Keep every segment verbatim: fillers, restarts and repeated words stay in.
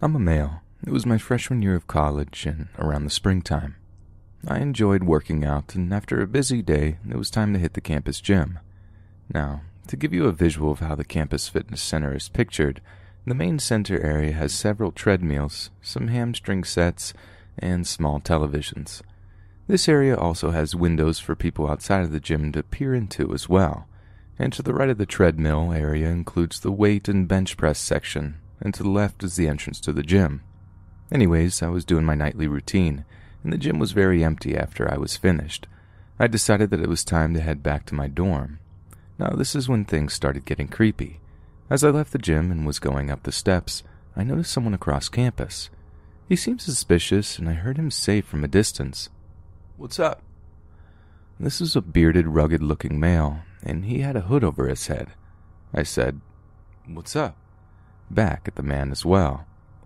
I'm a male. It was my freshman year of college and around the springtime. I enjoyed working out, and after a busy day, it was time to hit the campus gym. Now, to give you a visual of how the campus fitness center is pictured, the main center area has several treadmills, some hamstring sets, and small televisions. This area also has windows for people outside of the gym to peer into as well, and to the right of the treadmill area includes the weight and bench press section, and to the left is the entrance to the gym. Anyways, I was doing my nightly routine, and the gym was very empty after I was finished. I decided that it was time to head back to my dorm. Now, this is when things started getting creepy. As I left the gym and was going up the steps, I noticed someone across campus. He seemed suspicious, and I heard him say from a distance, "What's up?" This was a bearded, rugged-looking male, and he had a hood over his head. I said, "What's up?" back at the man as well.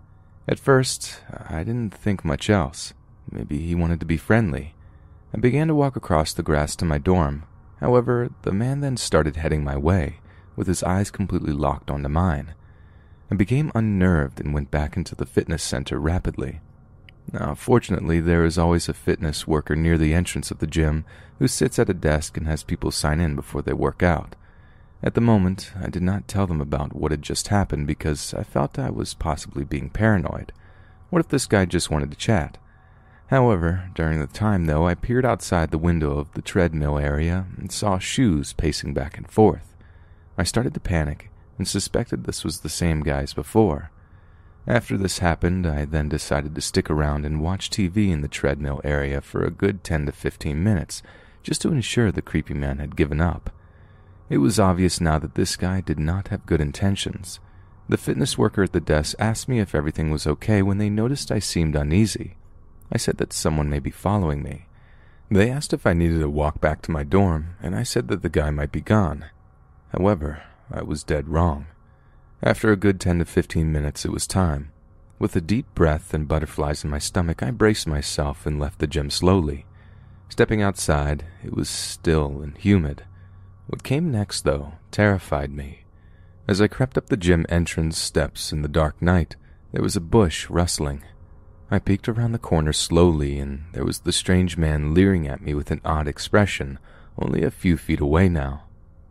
At first, I didn't think much else. Maybe he wanted to be friendly. I began to walk across the grass to my dorm. However, the man then started heading my way, with his eyes completely locked onto mine. I became unnerved and went back into the fitness center rapidly. Now, fortunately, there is always a fitness worker near the entrance of the gym who sits at a desk and has people sign in before they work out. At the moment, I did not tell them about what had just happened because I felt I was possibly being paranoid. What if this guy just wanted to chat? However, during the time, though, I peered outside the window of the treadmill area and saw shoes pacing back and forth. I started to panic and suspected this was the same guy as before. After this happened, I then decided to stick around and watch T V in the treadmill area for a good ten to fifteen minutes, just to ensure the creepy man had given up. It was obvious now that this guy did not have good intentions. The fitness worker at the desk asked me if everything was okay when they noticed I seemed uneasy. I said that someone may be following me. They asked if I needed to walk back to my dorm, and I said that the guy might be gone. However, I was dead wrong. After a good ten to fifteen minutes, it was time. With a deep breath and butterflies in my stomach, I braced myself and left the gym slowly. Stepping outside, it was still and humid. What came next, though, terrified me. As I crept up the gym entrance steps in the dark night, there was a bush rustling. I peeked around the corner slowly, and there was the strange man leering at me with an odd expression, only a few feet away now.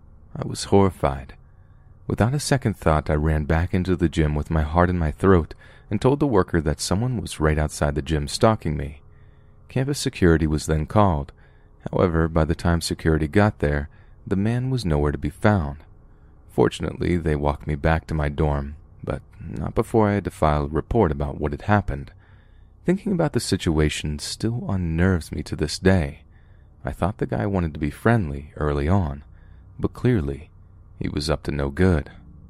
I was horrified. Without a second thought, I ran back into the gym with my heart in my throat and told the worker that someone was right outside the gym stalking me. Campus security was then called. However, by the time security got there, the man was nowhere to be found. Fortunately, they walked me back to my dorm, but not before I had to file a report about what had happened. Thinking about the situation still unnerves me to this day. I thought the guy wanted to be friendly early on, but clearly, he was up to no good.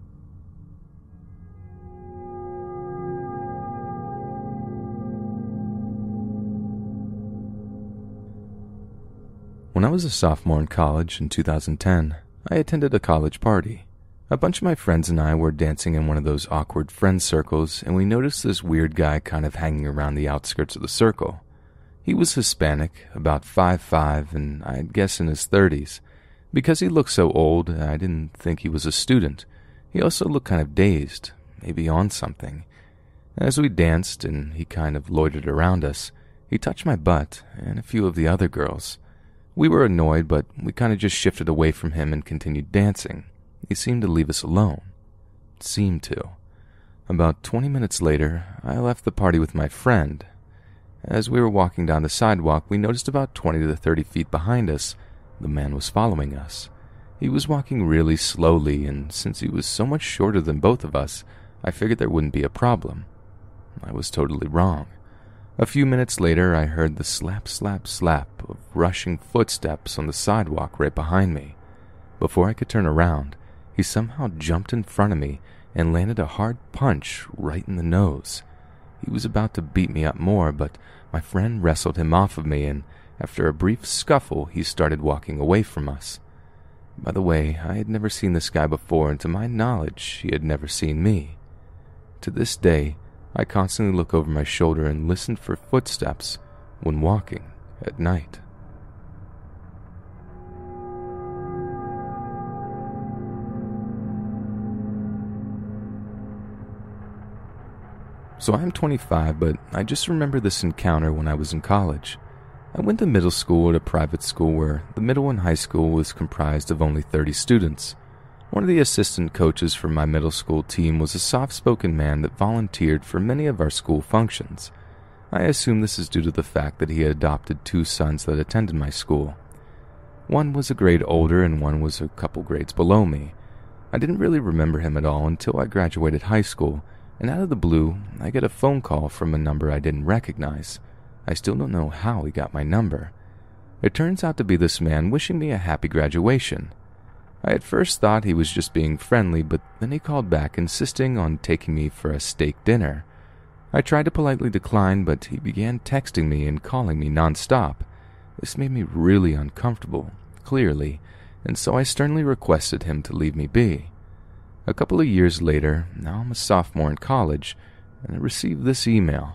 When I was a sophomore in college in two thousand ten, I attended a college party. A bunch of my friends and I were dancing in one of those awkward friend circles, and we noticed this weird guy kind of hanging around the outskirts of the circle. He was Hispanic, about five foot five, and I'd guess in his thirties. Because he looked so old, I didn't think he was a student. He also looked kind of dazed, maybe on something. As we danced and he kind of loitered around us, he touched my butt and a few of the other girls. We were annoyed, but we kind of just shifted away from him and continued dancing. He seemed to leave us alone. Seemed to. About twenty minutes later, I left the party with my friend. As we were walking down the sidewalk, we noticed about twenty to thirty feet behind us, the man was following us. He was walking really slowly, and since he was so much shorter than both of us, I figured there wouldn't be a problem. I was totally wrong. A few minutes later, I heard the slap, slap, slap of rushing footsteps on the sidewalk right behind me. Before I could turn around, he somehow jumped in front of me and landed a hard punch right in the nose. He was about to beat me up more, but my friend wrestled him off of me, and after a brief scuffle, he started walking away from us. By the way, I had never seen this guy before, and to my knowledge, he had never seen me. To this day, I constantly look over my shoulder and listen for footsteps when walking at night. So I'm twenty-five, but I just remember this encounter when I was in college. I went to middle school at a private school where the middle and high school was comprised of only thirty students. One of the assistant coaches for my middle school team was a soft-spoken man that volunteered for many of our school functions. I assume this is due to the fact that he had adopted two sons that attended my school. One was a grade older and one was a couple grades below me. I didn't really remember him at all until I graduated high school, and out of the blue, I get a phone call from a number I didn't recognize. I still don't know how he got my number. It turns out to be this man wishing me a happy graduation. I at first thought he was just being friendly, but then he called back insisting on taking me for a steak dinner. I tried to politely decline, but he began texting me and calling me nonstop. This made me really uncomfortable, clearly, and so I sternly requested him to leave me be. A couple of years later, now I'm a sophomore in college, and I received this email.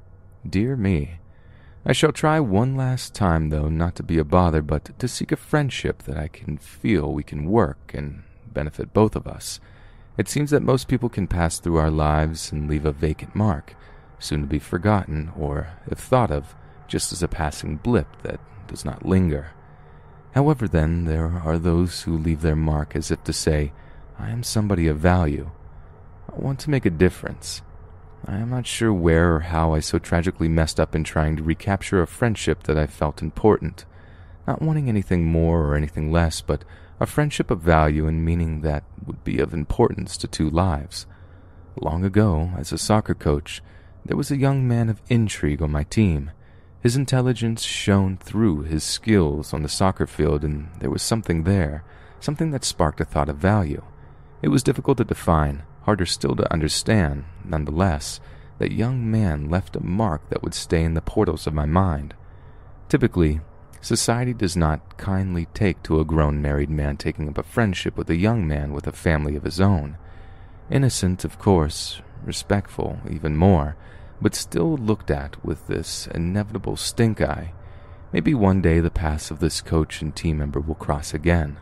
Dear me, I shall try one last time, though, not to be a bother, but to seek a friendship that I can feel we can work and benefit both of us. It seems that most people can pass through our lives and leave a vacant mark, soon to be forgotten, or, if thought of, just as a passing blip that does not linger. However, then, there are those who leave their mark as if to say, I am somebody of value. I want to make a difference. I am not sure where or how I so tragically messed up in trying to recapture a friendship that I felt important, not wanting anything more or anything less, but a friendship of value and meaning that would be of importance to two lives. Long ago, as a soccer coach, there was a young man of intrigue on my team. His intelligence shone through his skills on the soccer field, and there was something there, something that sparked a thought of value. It was difficult to define, harder still to understand. Nonetheless, that young man left a mark that would stay in the portals of my mind. Typically, society does not kindly take to a grown married man taking up a friendship with a young man with a family of his own. Innocent, of course, respectful, even more, but still looked at with this inevitable stink eye. Maybe one day the paths of this coach and team member will cross again.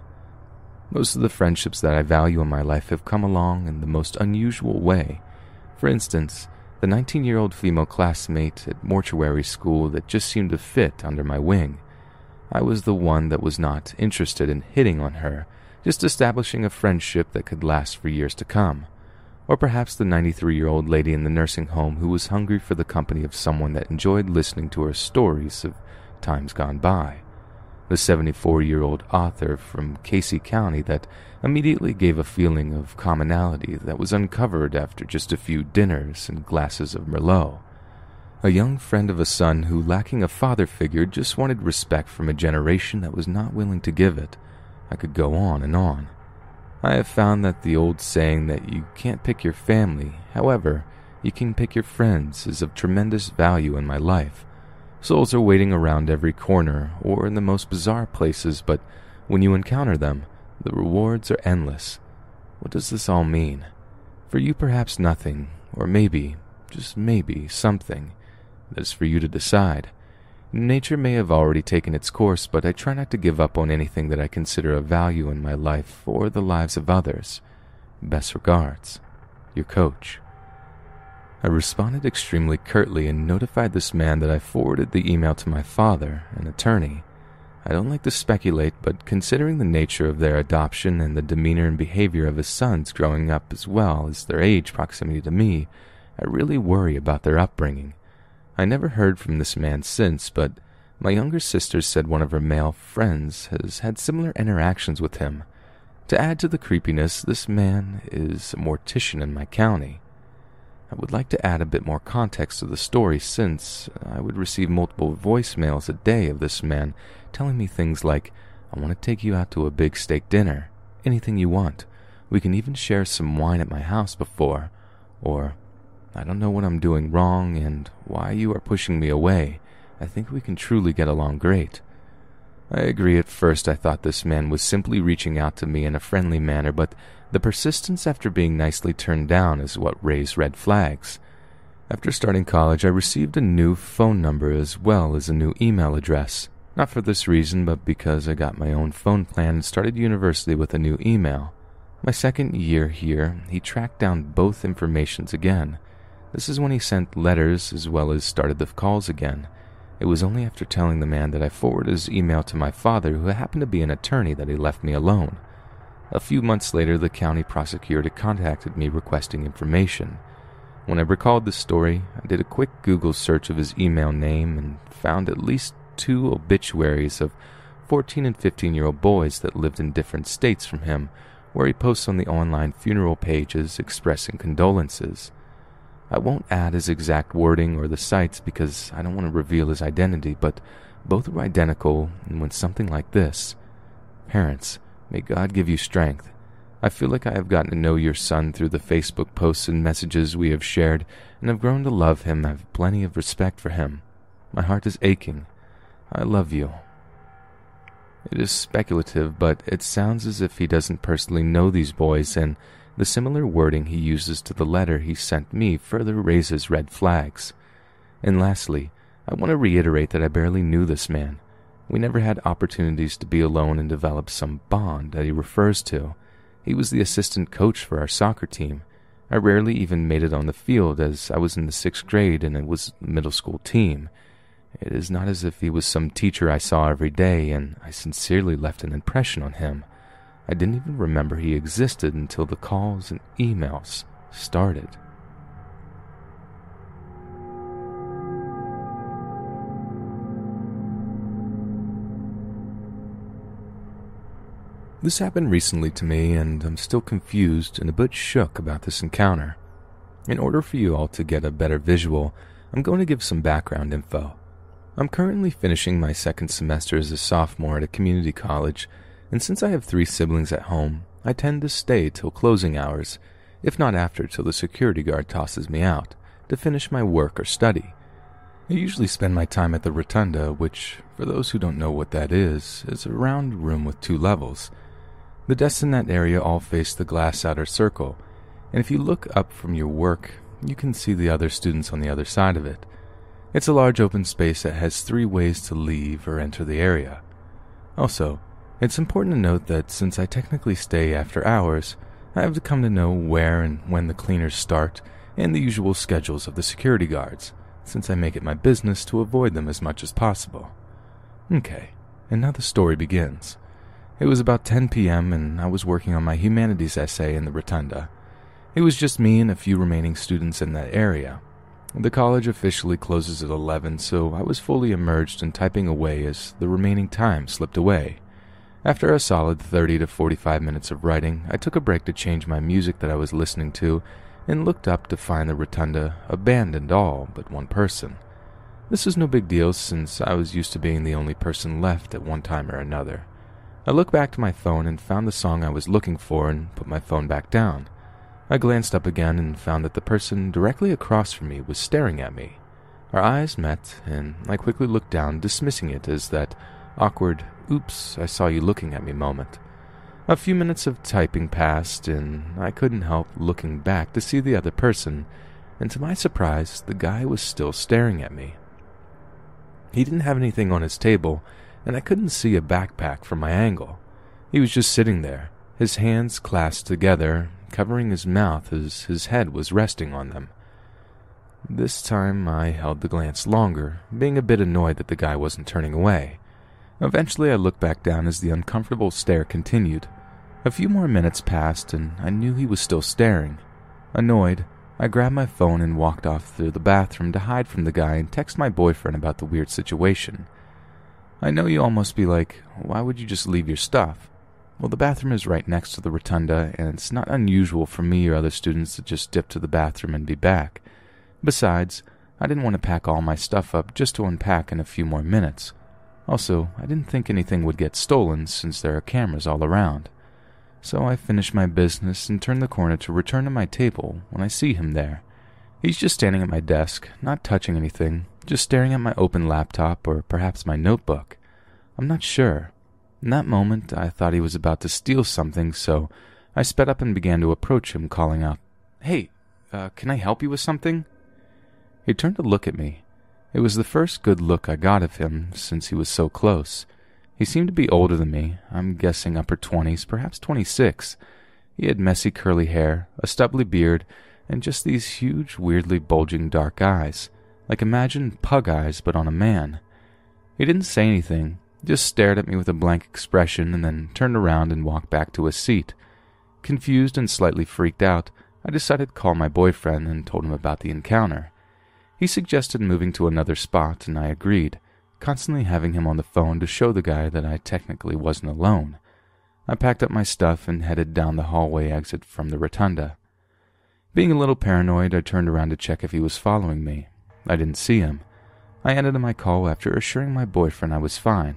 Most of the friendships that I value in my life have come along in the most unusual way. For instance, the nineteen-year-old female classmate at mortuary school that just seemed to fit under my wing. I was the one that was not interested in hitting on her, just establishing a friendship that could last for years to come. Or perhaps the ninety-three-year-old lady in the nursing home who was hungry for the company of someone that enjoyed listening to her stories of times gone by. The seventy-four-year-old author from Casey County that immediately gave a feeling of commonality that was uncovered after just a few dinners and glasses of Merlot. A young friend of a son who, lacking a father figure, just wanted respect from a generation that was not willing to give it. I could go on and on. I have found that the old saying that you can't pick your family, however, you can pick your friends, is of tremendous value in my life. Souls are waiting around every corner or in the most bizarre places, but when you encounter them, the rewards are endless. What does this all mean? For you, perhaps nothing, or maybe, just maybe, something. That is for you to decide. Nature may have already taken its course, but I try not to give up on anything that I consider of value in my life or the lives of others. Best regards, your coach. I responded extremely curtly and notified this man that I forwarded the email to my father, an attorney. I don't like to speculate, but considering the nature of their adoption and the demeanor and behavior of his sons growing up as well as their age proximity to me, I really worry about their upbringing. I never heard from this man since, but my younger sister said one of her male friends has had similar interactions with him. To add to the creepiness, this man is a mortician in my county. I would like to add a bit more context to the story since I would receive multiple voicemails a day of this man telling me things like, I want to take you out to a big steak dinner, anything you want. We can even share some wine at my house before. Or, I don't know what I'm doing wrong and why you are pushing me away. I think we can truly get along great. I agree. At first I thought this man was simply reaching out to me in a friendly manner, but the persistence after being nicely turned down is what raised red flags. After starting college, I received a new phone number as well as a new email address. Not for this reason, but because I got my own phone plan and started university with a new email. My second year here, he tracked down both informations again. This is when he sent letters as well as started the calls again. It was only after telling the man that I forwarded his email to my father, who happened to be an attorney, that he left me alone. A few months later, the county prosecutor contacted me requesting information. When I recalled the story, I did a quick Google search of his email name and found at least two obituaries of fourteen and fifteen-year-old boys that lived in different states from him, where he posts on the online funeral pages expressing condolences. I won't add his exact wording or the sites because I don't want to reveal his identity, but both were identical, and when something like this, parents, may God give you strength. I feel like I have gotten to know your son through the Facebook posts and messages we have shared, and have grown to love him and have plenty of respect for him. My heart is aching. I love you. It is speculative, but it sounds as if he doesn't personally know these boys, and the similar wording he uses to the letter he sent me further raises red flags. And lastly, I want to reiterate that I barely knew this man. We never had opportunities to be alone and develop some bond that he refers to. He was the assistant coach for our soccer team. I rarely even made it on the field, as I was in the sixth grade and it was a middle school team. It is not as if he was some teacher I saw every day, and I sincerely left an impression on him. I didn't even remember he existed until the calls and emails started. This happened recently to me, and I'm still confused and a bit shook about this encounter. In order for you all to get a better visual, I'm going to give some background info. I'm currently finishing my second semester as a sophomore at a community college, and since I have three siblings at home, I tend to stay till closing hours, if not after till the security guard tosses me out, to finish my work or study. I usually spend my time at the rotunda, which, for those who don't know what that is, is a round room with two levels. The desks in that area all face the glass outer circle, and if you look up from your work, you can see the other students on the other side of it. It's a large open space that has three ways to leave or enter the area. Also, it's important to note that since I technically stay after hours, I have to come to know where and when the cleaners start and the usual schedules of the security guards, since I make it my business to avoid them as much as possible. Okay, and now the story begins. It was about ten p.m. and I was working on my humanities essay in the rotunda. It was just me and a few remaining students in that area. The college officially closes at eleven, so I was fully immersed in typing away as the remaining time slipped away. After a solid thirty to forty-five minutes of writing, I took a break to change my music that I was listening to and looked up to find the rotunda abandoned all but one person. This was no big deal since I was used to being the only person left at one time or another. I looked back to my phone and found the song I was looking for and put my phone back down. I glanced up again and found that the person directly across from me was staring at me. Our eyes met, and I quickly looked down, dismissing it as that awkward, oops, I saw you looking at me moment. A few minutes of typing passed, and I couldn't help looking back to see the other person, and to my surprise, the guy was still staring at me. He didn't have anything on his table, and I couldn't see a backpack from my angle. He was just sitting there, his hands clasped together, covering his mouth as his head was resting on them. This time I held the glance longer, being a bit annoyed that the guy wasn't turning away. Eventually I looked back down as the uncomfortable stare continued. A few more minutes passed and I knew he was still staring. Annoyed, I grabbed my phone and walked off through the bathroom to hide from the guy and text my boyfriend about the weird situation. I know you all must be like, why would you just leave your stuff? Well, the bathroom is right next to the rotunda, and it's not unusual for me or other students to just dip to the bathroom and be back. Besides, I didn't want to pack all my stuff up just to unpack in a few more minutes. Also, I didn't think anything would get stolen since there are cameras all around. So I finished my business and turned the corner to return to my table when I see him there. He's just standing at my desk, not touching anything, just staring at my open laptop or perhaps my notebook. I'm not sure. In that moment, I thought he was about to steal something, so I sped up and began to approach him, calling out, "Hey, uh, can I help you with something?" He turned to look at me. It was the first good look I got of him since he was so close. He seemed to be older than me, I'm guessing upper twenties, perhaps twenty-six. He had messy curly hair, a stubbly beard, and just these huge, weirdly bulging dark eyes, like imagine pug eyes but on a man. He didn't say anything, just stared at me with a blank expression and then turned around and walked back to his seat. Confused and slightly freaked out, I decided to call my boyfriend and told him about the encounter. He suggested moving to another spot, and I agreed, constantly having him on the phone to show the guy that I technically wasn't alone. I packed up my stuff and headed down the hallway exit from the rotunda. Being a little paranoid, I turned around to check if he was following me. I didn't see him. I ended my call after assuring my boyfriend I was fine.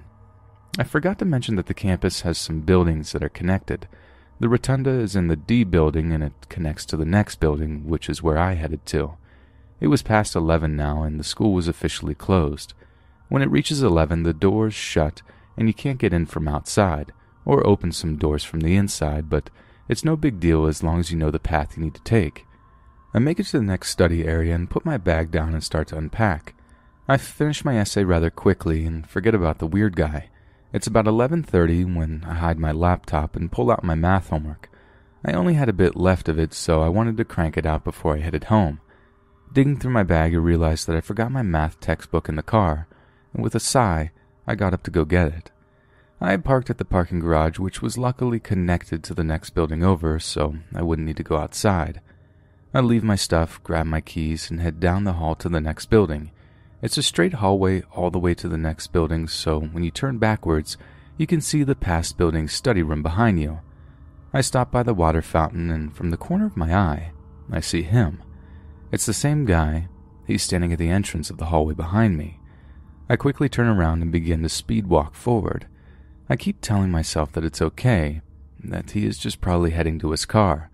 I forgot to mention that the campus has some buildings that are connected. The rotunda is in the D building and it connects to the next building, which is where I headed to. It was past eleven now and the school was officially closed. When it reaches eleven, the doors shut and you can't get in from outside, or open some doors from the inside, but it's no big deal as long as you know the path you need to take. I make it to the next study area and put my bag down and start to unpack. I finish my essay rather quickly and forget about the weird guy. It's about eleven thirty when I hide my laptop and pull out my math homework. I only had a bit left of it, so I wanted to crank it out before I headed home. Digging through my bag, I realized that I forgot my math textbook in the car, and with a sigh, I got up to go get it. I had parked at the parking garage, which was luckily connected to the next building over, so I wouldn't need to go outside. I leave my stuff, grab my keys, and head down the hall to the next building. It's a straight hallway all the way to the next building, so when you turn backwards, you can see the past building's study room behind you. I stop by the water fountain, and from the corner of my eye, I see him. It's the same guy. He's standing at the entrance of the hallway behind me. I quickly turn around and begin to speed walk forward. I keep telling myself that it's okay, that he is just probably heading to his car.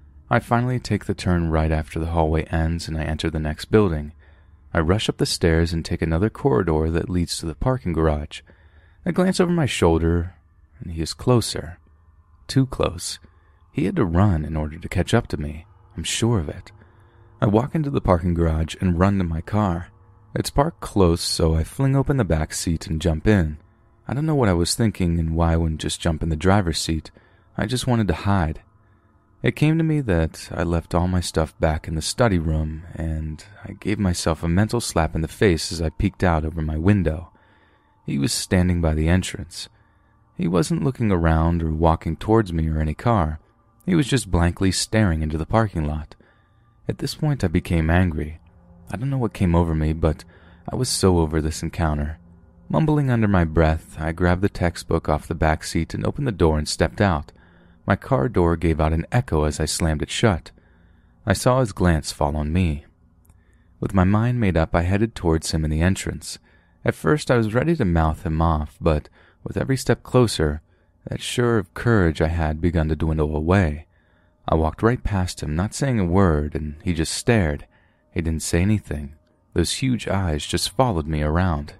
I finally take the turn right after the hallway ends and I enter the next building. I rush up the stairs and take another corridor that leads to the parking garage. I glance over my shoulder, and he is closer. Too close. He had to run in order to catch up to me. I'm sure of it. I walk into the parking garage and run to my car. It's parked close, so I fling open the back seat and jump in. I don't know what I was thinking and why I wouldn't just jump in the driver's seat. I just wanted to hide. It came to me that I left all my stuff back in the study room, and I gave myself a mental slap in the face as I peeked out over my window. He was standing by the entrance. He wasn't looking around or walking towards me or any car. He was just blankly staring into the parking lot. At this point, I became angry. I don't know what came over me, but I was so over this encounter. Mumbling under my breath, I grabbed the textbook off the back seat and opened the door and stepped out. My car door gave out an echo as I slammed it shut. I saw his glance fall on me. With my mind made up, I headed towards him in the entrance. At first, I was ready to mouth him off, but with every step closer, that sure of courage I had begun to dwindle away. I walked right past him, not saying a word, and he just stared. He didn't say anything. Those huge eyes just followed me around.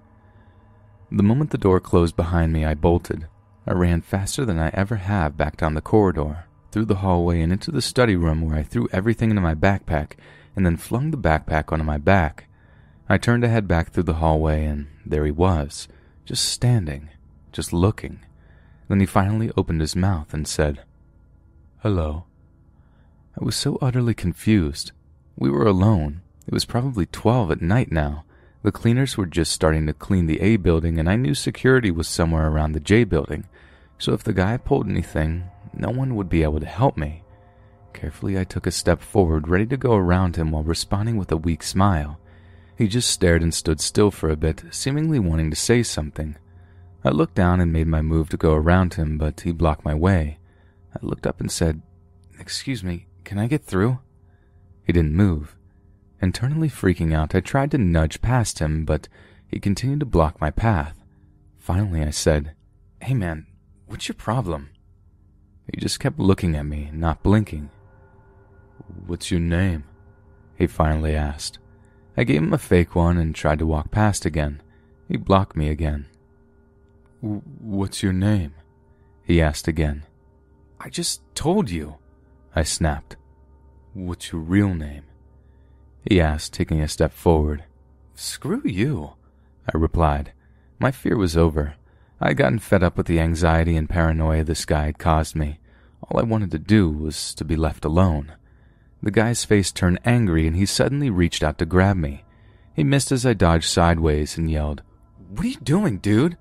The moment the door closed behind me, I bolted. I ran faster than I ever have back down the corridor, through the hallway and into the study room where I threw everything into my backpack and then flung the backpack onto my back. I turned to head back through the hallway and there he was, just standing, just looking. Then he finally opened his mouth and said, "Hello." I was so utterly confused. We were alone. It was probably twelve at night now. The cleaners were just starting to clean the A building, and I knew security was somewhere around the J building, so if the guy pulled anything, no one would be able to help me. Carefully, I took a step forward, ready to go around him while responding with a weak smile. He just stared and stood still for a bit, seemingly wanting to say something. I looked down and made my move to go around him, but he blocked my way. I looked up and said, "Excuse me, can I get through?" He didn't move. Internally freaking out, I tried to nudge past him, but he continued to block my path. Finally, I said, "Hey man, what's your problem?" He just kept looking at me, not blinking. "What's your name?" he finally asked. I gave him a fake one and tried to walk past again. He blocked me again. "What's your name?" he asked again. "I just told you," I snapped. "What's your real name?" he asked, taking a step forward. "Screw you," I replied. My fear was over. I had gotten fed up with the anxiety and paranoia this guy had caused me. All I wanted to do was to be left alone. The guy's face turned angry and he suddenly reached out to grab me. He missed as I dodged sideways and yelled, "What are you doing, dude?"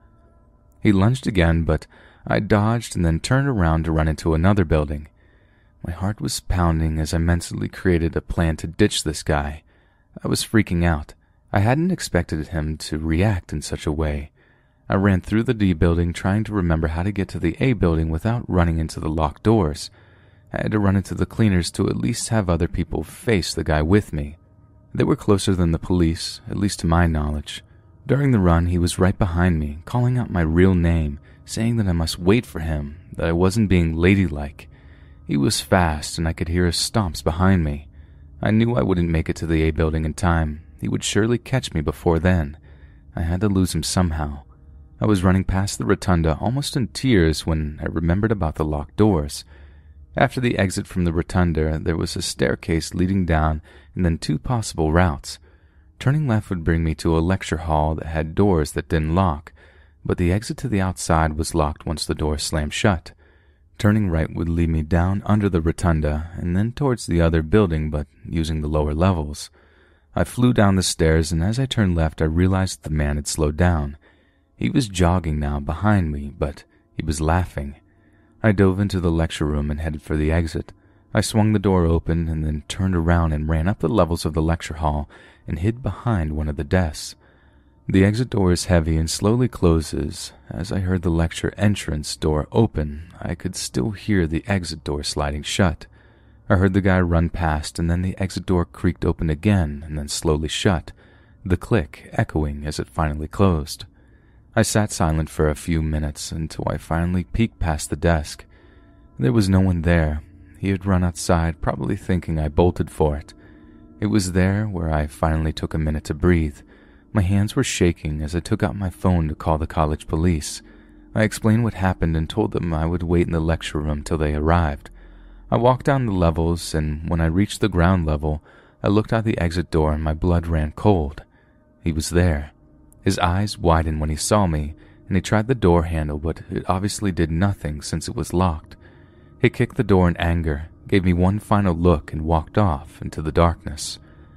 He lunged again, but I dodged and then turned around to run into another building. My heart was pounding as I mentally created a plan to ditch this guy. I was freaking out. I hadn't expected him to react in such a way. I ran through the D building trying to remember how to get to the A building without running into the locked doors. I had to run into the cleaners to at least have other people face the guy with me. They were closer than the police, at least to my knowledge. During the run, he was right behind me, calling out my real name, saying that I must wait for him, that I wasn't being ladylike. He was fast, and I could hear his stomps behind me. I knew I wouldn't make it to the A building in time. He would surely catch me before then. I had to lose him somehow. I was running past the rotunda almost in tears when I remembered about the locked doors. After the exit from the rotunda, there was a staircase leading down and then two possible routes. Turning left would bring me to a lecture hall that had doors that didn't lock, but the exit to the outside was locked once the door slammed shut. Turning right would lead me down under the rotunda and then towards the other building, but using the lower levels. I flew down the stairs, and as I turned left, I realized the man had slowed down. He was jogging now behind me, but he was laughing. I dove into the lecture room and headed for the exit. I swung the door open and then turned around and ran up the levels of the lecture hall and hid behind one of the desks. The exit door is heavy and slowly closes. As I heard the lecture entrance door open, I could still hear the exit door sliding shut. I heard the guy run past, and then the exit door creaked open again and then slowly shut, the click echoing as it finally closed. I sat silent for a few minutes until I finally peeked past the desk. There was no one there. He had run outside, probably thinking I bolted for it. It was there where I finally took a minute to breathe. My hands were shaking as I took out my phone to call the college police. I explained what happened and told them I would wait in the lecture room till they arrived. I walked down the levels, and when I reached the ground level, I looked out the exit door and my blood ran cold. He was there. His eyes widened when he saw me, and he tried the door handle, but it obviously did nothing since it was locked. He kicked the door in anger, gave me one final look, and walked off into the darkness.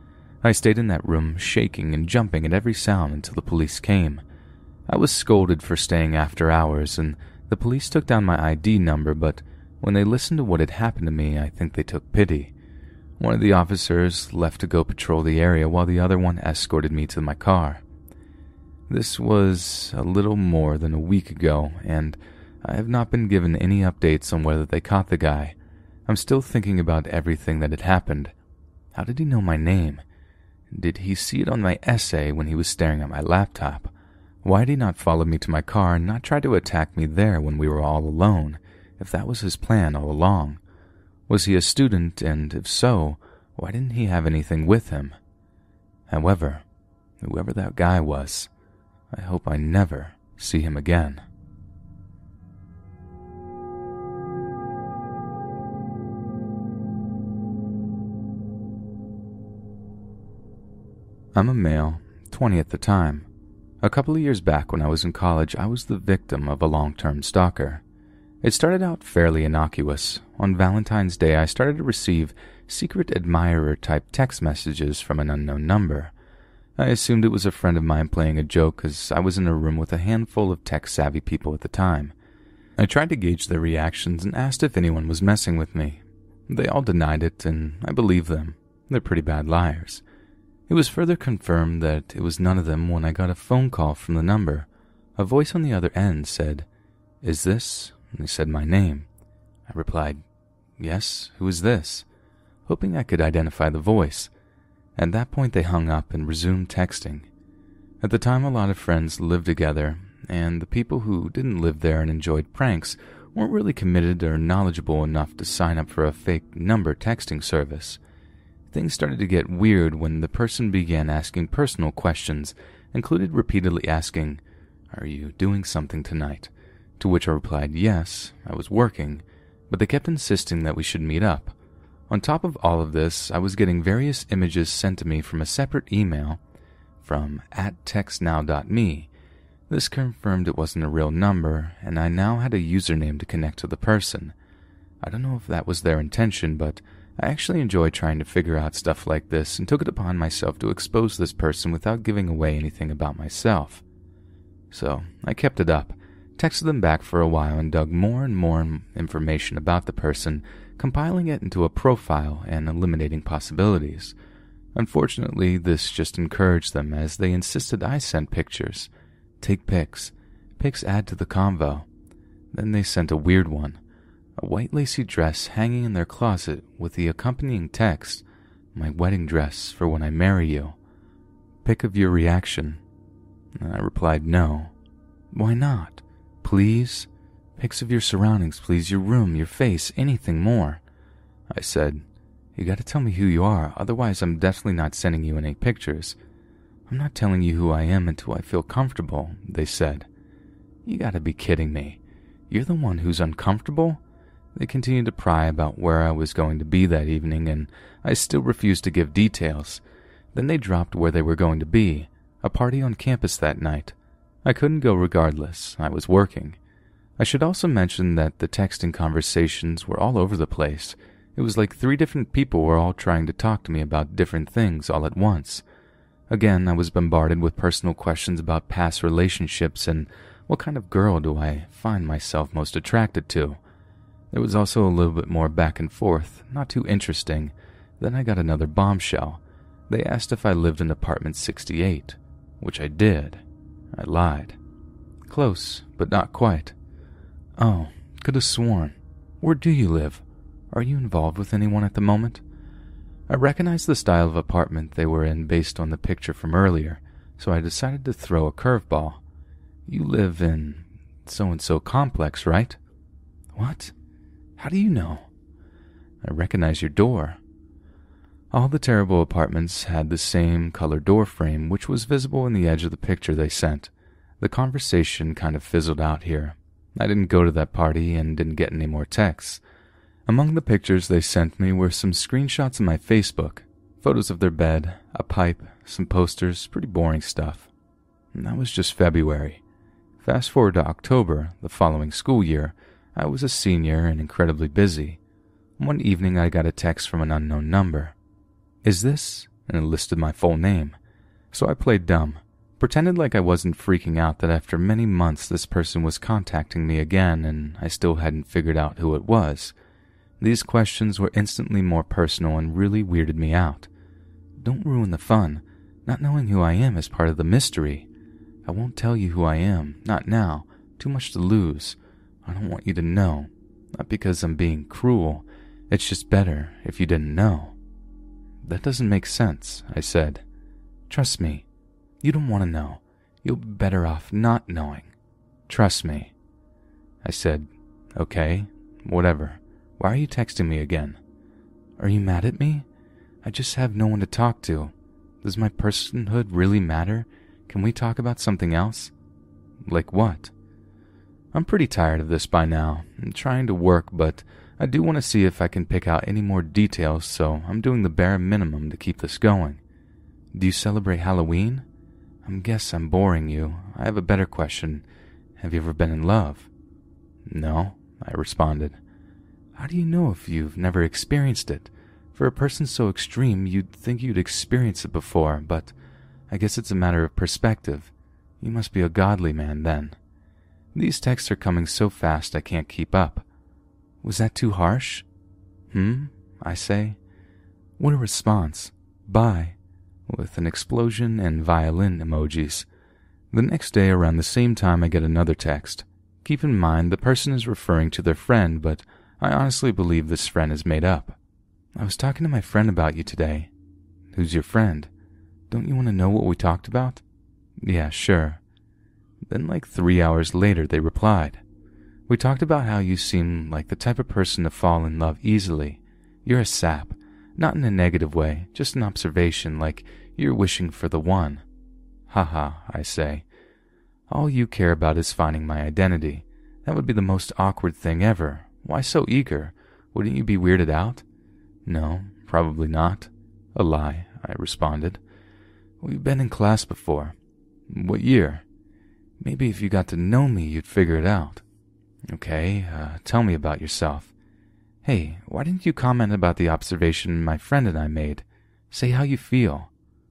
I stayed in that room, shaking and jumping at every sound until the police came. I was scolded for staying after hours, and the police took down my I D number, but when they listened to what had happened to me, I think they took pity. One of the officers left to go patrol the area while the other one escorted me to my car. This was a little more than a week ago, and I have not been given any updates on whether they caught the guy. I'm still thinking about everything that had happened. How did he know my name? Did he see it on my essay when he was staring at my laptop? Why did he not follow me to my car and not try to attack me there when we were all alone, if that was his plan all along? Was he a student, and if so, why didn't he have anything with him? However, whoever that guy was, I hope I never see him again. I'm a male, twenty at the time. A couple of years back when I was in college, I was the victim of a long-term stalker. It started out fairly innocuous. On Valentine's Day, I started to receive secret admirer-type text messages from an unknown number. I assumed it was a friend of mine playing a joke as I was in a room with a handful of tech-savvy people at the time. I tried to gauge their reactions and asked if anyone was messing with me. They all denied it, and I believed them. They're pretty bad liars. It was further confirmed that it was none of them when I got a phone call from the number. A voice on the other end said, "Is this?" And they said my name. I replied, "Yes, who is this?" hoping I could identify the voice. At that point they hung up and resumed texting. At the time a lot of friends lived together, and the people who didn't live there and enjoyed pranks weren't really committed or knowledgeable enough to sign up for a fake number texting service. Things started to get weird when the person began asking personal questions, included repeatedly asking, "Are you doing something tonight?" To which I replied, "Yes, I was working," but they kept insisting that we should meet up. On top of all of this, I was getting various images sent to me from a separate email from at text now dot me. This confirmed it wasn't a real number, and I now had a username to connect to the person. I don't know if that was their intention, but I actually enjoy trying to figure out stuff like this and took it upon myself to expose this person without giving away anything about myself. So I kept it up, texted them back for a while and dug more and more information about the person, compiling it into a profile and eliminating possibilities. Unfortunately, this just encouraged them as they insisted I send pictures. Take pics. Pics add to the convo. Then they sent a weird one. A white lacy dress hanging in their closet with the accompanying text, "My wedding dress for when I marry you. Pic of your reaction." I replied no. "Why not? Please? Pics of your surroundings, please, your room, your face, anything more." I said, "You gotta tell me who you are, otherwise I'm definitely not sending you any pictures." "I'm not telling you who I am until I feel comfortable," they said. "You gotta be kidding me. You're the one who's uncomfortable?" They continued to pry about where I was going to be that evening, and I still refused to give details. Then they dropped where they were going to be, a party on campus that night. I couldn't go regardless. I was working. I should also mention that the texting conversations were all over the place. It was like three different people were all trying to talk to me about different things all at once. Again, I was bombarded with personal questions about past relationships and what kind of girl do I find myself most attracted to. There was also a little bit more back and forth, not too interesting. Then I got another bombshell. They asked if I lived in apartment sixty-eight, which I did. I lied. Close, but not quite. "Oh, could have sworn. Where do you live? Are you involved with anyone at the moment?" I recognized the style of apartment they were in based on the picture from earlier, so I decided to throw a curveball. "You live in so-and-so complex, right?" "What? How do you know?" "I recognize your door." All the terrible apartments had the same color door frame, which was visible in the edge of the picture they sent. The conversation kind of fizzled out here. I didn't go to that party and didn't get any more texts. Among the pictures they sent me were some screenshots of my Facebook, photos of their bed, a pipe, some posters, pretty boring stuff. And that was just February. Fast forward to October, the following school year. I was a senior and incredibly busy. One evening I got a text from an unknown number. "Is this?" and it listed my full name. So I played dumb, pretended like I wasn't freaking out that after many months this person was contacting me again and I still hadn't figured out who it was. These questions were instantly more personal and really weirded me out. Don't ruin the fun. Not knowing who I am is part of the mystery. I won't tell you who I am, not now. Too much to lose. I don't want you to know. Not because I'm being cruel. It's just better if you didn't know. "That doesn't make sense," I said. "Trust me. You don't want to know. You'll be better off not knowing. Trust me." I said, "Okay, whatever. Why are you texting me again?" "Are you mad at me? I just have no one to talk to. Does my personhood really matter? Can we talk about something else?" "Like what?" "I'm pretty tired of this by now. I'm trying to work, but I do want to see if I can pick out any more details, so I'm doing the bare minimum to keep this going. Do you celebrate Halloween? I guess I'm boring you. I have a better question. Have you ever been in love?" "No," I responded. "How do you know if you've never experienced it? For a person so extreme, you'd think you'd experienced it before, but I guess it's a matter of perspective. You must be a godly man then." These texts are coming so fast I can't keep up. Was that too harsh? Hmm? I say. What a response. Bye. With an explosion and violin emojis. The next day around the same time I get another text. Keep in mind the person is referring to their friend, but I honestly believe this friend is made up. "I was talking to my friend about you today." "Who's your friend? Don't you want to know what we talked about?" "Yeah, sure." Then like three hours later they replied. "We talked about how you seem like the type of person to fall in love easily. You're a sap. Not in a negative way, just an observation, like you're wishing for the one." "Haha," I say. "All you care about is finding my identity. That would be the most awkward thing ever. Why so eager? Wouldn't you be weirded out?" "No, probably not." "A lie," I responded. "We've been in class before." "What year?" "Maybe if you got to know me, you'd figure it out." "Okay, uh, tell me about yourself." Hey, why didn't you comment about the observation my friend and I made? Say how you feel.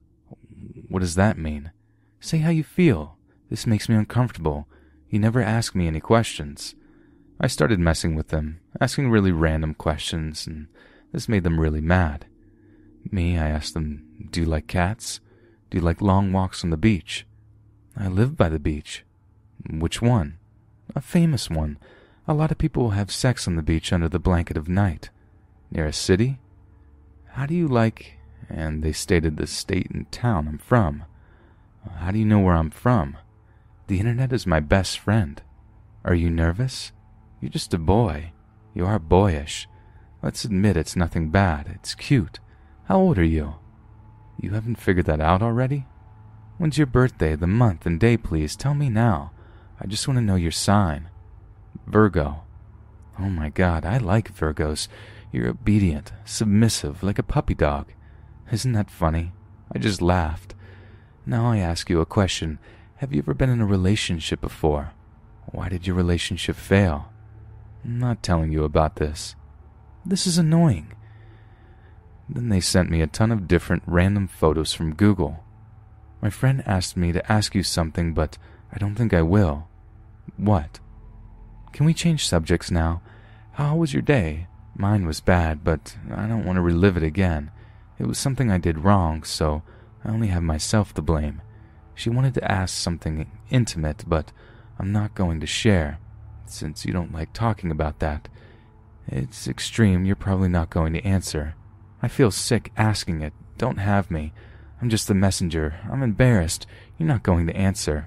What does that mean? Say how you feel. This makes me uncomfortable. You never ask me any questions. I started messing with them, asking really random questions, and this made them really mad. Me, I asked them, do you like cats? Do you like long walks on the beach? I live by the beach. Which one? A famous one. A lot of people have sex on the beach under the blanket of night. Near a city? How do you like... And they stated the state and town I'm from. How do you know where I'm from? The internet is my best friend. Are you nervous? You're just a boy. You are boyish. Let's admit it's nothing bad. It's cute. How old are you? You haven't figured that out already? When's your birthday, the month and day, please? Tell me now. I just want to know your sign. Virgo. Oh my God, I like Virgos. You're obedient, submissive, like a puppy dog. Isn't that funny? I just laughed. Now I ask you a question. Have you ever been in a relationship before? Why did your relationship fail? I'm not telling you about this. This is annoying. Then they sent me a ton of different random photos from Google. My friend asked me to ask you something, but I don't think I will. What? Can we change subjects now? How was your day? Mine was bad, but I don't want to relive it again. It was something I did wrong, so I only have myself to blame. She wanted to ask something intimate, but I'm not going to share, since you don't like talking about that. It's extreme, you're probably not going to answer. I feel sick asking it. Don't have me. I'm just the messenger. I'm embarrassed. You're not going to answer.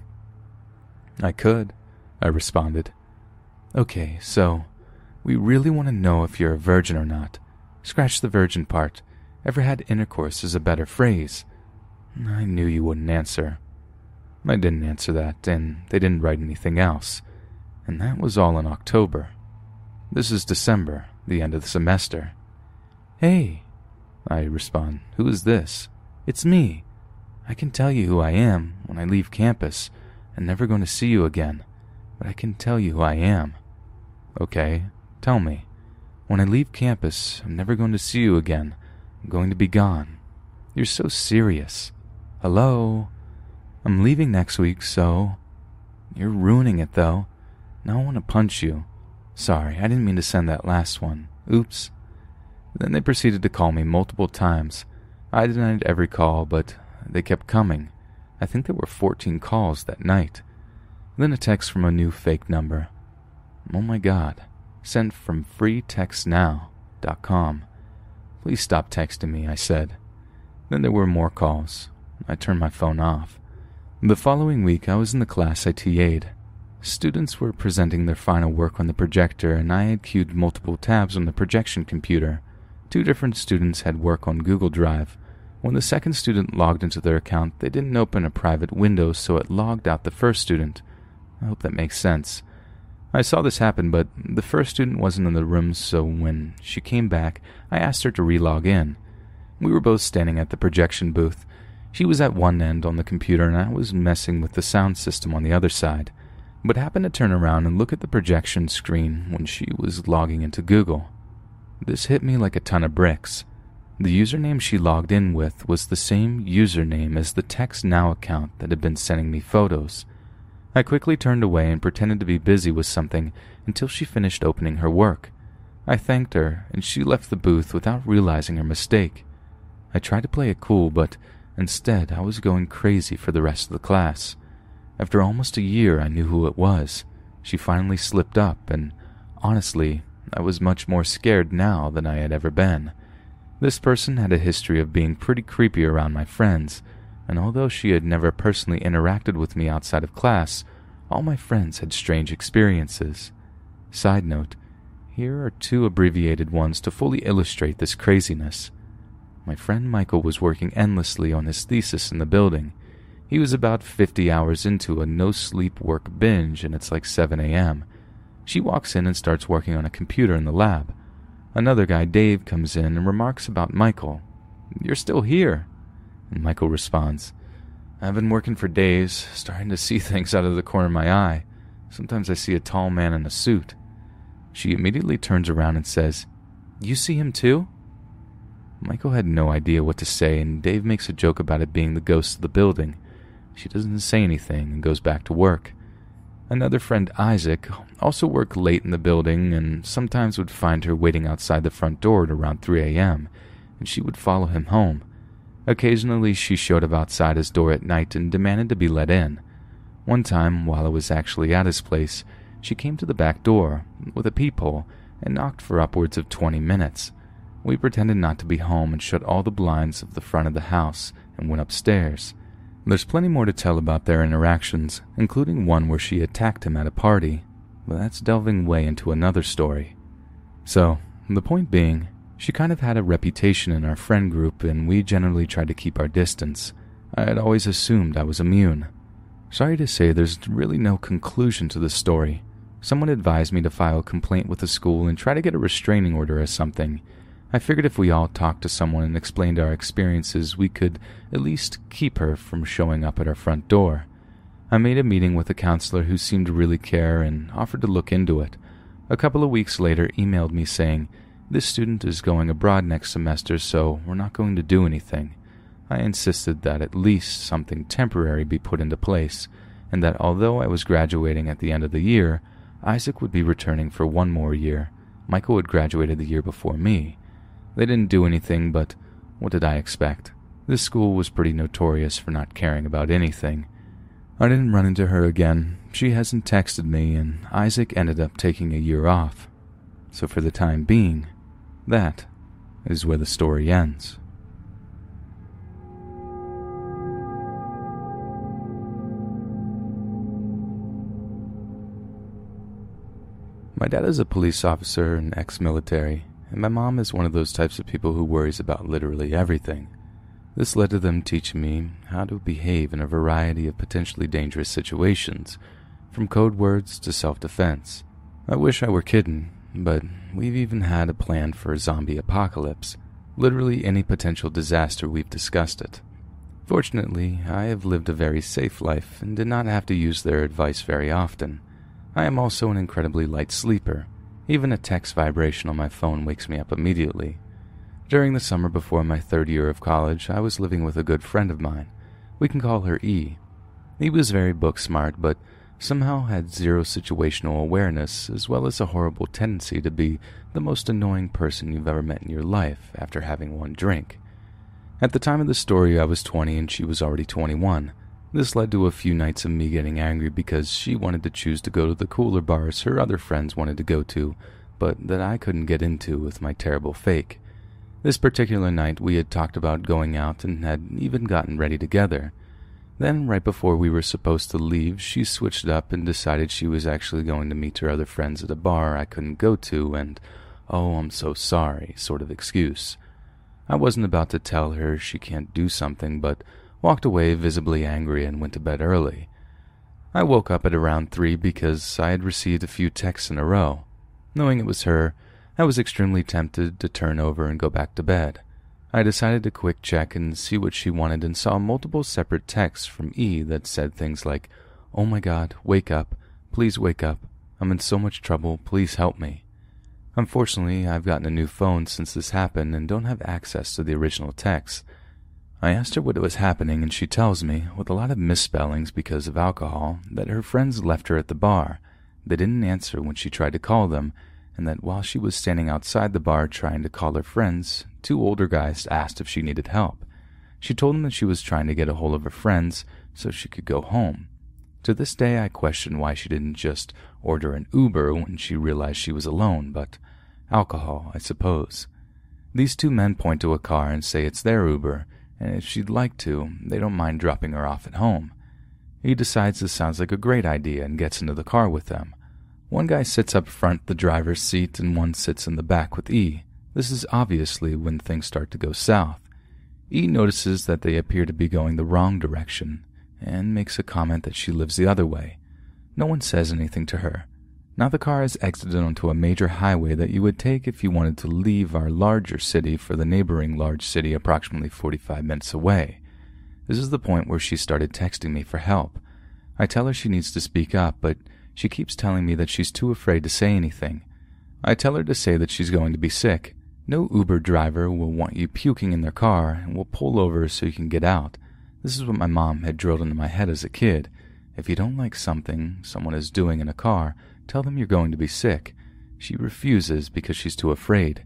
I could, I responded. Okay, so, we really want to know if you're a virgin or not. Scratch the virgin part. Ever had intercourse is a better phrase. I knew you wouldn't answer. I didn't answer that, and they didn't write anything else. And that was all in October. This is December, the end of the semester. Hey, I respond, who is this? It's me. I can tell you who I am when I leave campus. I'm never going to see you again, but I can tell you who I am. Okay, tell me. When I leave campus, I'm never going to see you again. I'm going to be gone. You're so serious. Hello? I'm leaving next week, so... You're ruining it, though. Now I want to punch you. Sorry, I didn't mean to send that last one. Oops. Then they proceeded to call me multiple times. I denied every call, but they kept coming. I think there were fourteen calls that night. Then a text from a new fake number. Oh my God. Sent from free text now dot com. Please stop texting me, I said. Then there were more calls. I turned my phone off. The following week, I was in the class I T A'd. Students were presenting their final work on the projector, and I had queued multiple tabs on the projection computer. Two different students had work on Google Drive. When the second student logged into their account, they didn't open a private window, so it logged out the first student. I hope that makes sense. I saw this happen, but the first student wasn't in the room, so when she came back, I asked her to re-log in. We were both standing at the projection booth. She was at one end on the computer, and I was messing with the sound system on the other side, but happened to turn around and look at the projection screen when she was logging into Google. This hit me like a ton of bricks. The username she logged in with was the same username as the TextNow account that had been sending me photos. I quickly turned away and pretended to be busy with something until she finished opening her work. I thanked her, and she left the booth without realizing her mistake. I tried to play it cool, but instead I was going crazy for the rest of the class. After almost a year, I knew who it was. She finally slipped up, and honestly, I was much more scared now than I had ever been. This person had a history of being pretty creepy around my friends, and although she had never personally interacted with me outside of class, all my friends had strange experiences. Side note, here are two abbreviated ones to fully illustrate this craziness. My friend Michael was working endlessly on his thesis in the building. He was about fifty hours into a no-sleep work binge, and it's like seven a.m. She walks in and starts working on a computer in the lab. Another guy, Dave, comes in and remarks about Michael. "You're still here." And Michael responds, "I've been working for days, starting to see things out of the corner of my eye. Sometimes I see a tall man in a suit." She immediately turns around and says, You see him too?" Michael had no idea what to say, and Dave makes a joke about it being the ghost of the building. She doesn't say anything and goes back to work. Another friend, Isaac, also worked late in the building and sometimes would find her waiting outside the front door at around three a.m., and she would follow him home. Occasionally, she showed up outside his door at night and demanded to be let in. One time, while I was actually at his place, she came to the back door with a peephole and knocked for upwards of twenty minutes. We pretended not to be home and shut all the blinds of the front of the house and went upstairs. There's plenty more to tell about their interactions, including one where she attacked him at a party, but that's delving way into another story. So, the point being, she kind of had a reputation in our friend group and we generally tried to keep our distance. I had always assumed I was immune. Sorry to say there's really no conclusion to this story. Someone advised me to file a complaint with the school and try to get a restraining order or something. I figured if we all talked to someone and explained our experiences, we could at least keep her from showing up at our front door. I made a meeting with a counselor who seemed to really care and offered to look into it. A couple of weeks later, emailed me saying, "This student is going abroad next semester, so we're not going to do anything." I insisted that at least something temporary be put into place, and that although I was graduating at the end of the year, Isaac would be returning for one more year. Michael had graduated the year before me. They didn't do anything, but what did I expect? This school was pretty notorious for not caring about anything. I didn't run into her again. She hasn't texted me, and Isaac ended up taking a year off. So for the time being, that is where the story ends. My dad is a police officer and ex-military, and my mom is one of those types of people who worries about literally everything. This led to them teaching me how to behave in a variety of potentially dangerous situations, from code words to self-defense. I wish I were kidding, but we've even had a plan for a zombie apocalypse. Literally any potential disaster, we've discussed it. Fortunately, I have lived a very safe life and did not have to use their advice very often. I am also an incredibly light sleeper. Even a text vibration on my phone wakes me up immediately. During the summer before my third year of college, I was living with a good friend of mine. We can call her E. E was very book smart, but somehow had zero situational awareness, as well as a horrible tendency to be the most annoying person you've ever met in your life after having one drink. At the time of the story, I was twenty and she was already twenty-one. This led to a few nights of me getting angry because she wanted to choose to go to the cooler bars her other friends wanted to go to, but that I couldn't get into with my terrible fake. This particular night, we had talked about going out and had even gotten ready together. Then, right before we were supposed to leave, she switched up and decided she was actually going to meet her other friends at a bar I couldn't go to and, "Oh, I'm so sorry," sort of excuse. I wasn't about to tell her she can't do something, but walked away visibly angry and went to bed early. I woke up at around three because I had received a few texts in a row. Knowing it was her, I was extremely tempted to turn over and go back to bed. I decided to quick check and see what she wanted and saw multiple separate texts from E that said things like, "Oh my God, wake up. Please wake up. I'm in so much trouble. Please help me." Unfortunately, I've gotten a new phone since this happened and don't have access to the original text. I asked her what was happening and she tells me, with a lot of misspellings because of alcohol, that her friends left her at the bar. They didn't answer when she tried to call them, and that while she was standing outside the bar trying to call her friends, two older guys asked if she needed help. She told them that she was trying to get a hold of her friends so she could go home. To this day, I question why she didn't just order an Uber when she realized she was alone, but alcohol, I suppose. These two men point to a car and say it's their Uber, and if she'd like to, they don't mind dropping her off at home. He decides this sounds like a great idea and gets into the car with them. One guy sits up front the driver's seat and one sits in the back with E. This is obviously when things start to go south. E notices that they appear to be going the wrong direction and makes a comment that she lives the other way. No one says anything to her. Now the car has exited onto a major highway that you would take if you wanted to leave our larger city for the neighboring large city approximately forty-five minutes away. This is the point where she started texting me for help. I tell her she needs to speak up, but she keeps telling me that she's too afraid to say anything. I tell her to say that she's going to be sick. No Uber driver will want you puking in their car and will pull over so you can get out. This is what my mom had drilled into my head as a kid. If you don't like something someone is doing in a car, tell them you're going to be sick. She refuses because she's too afraid.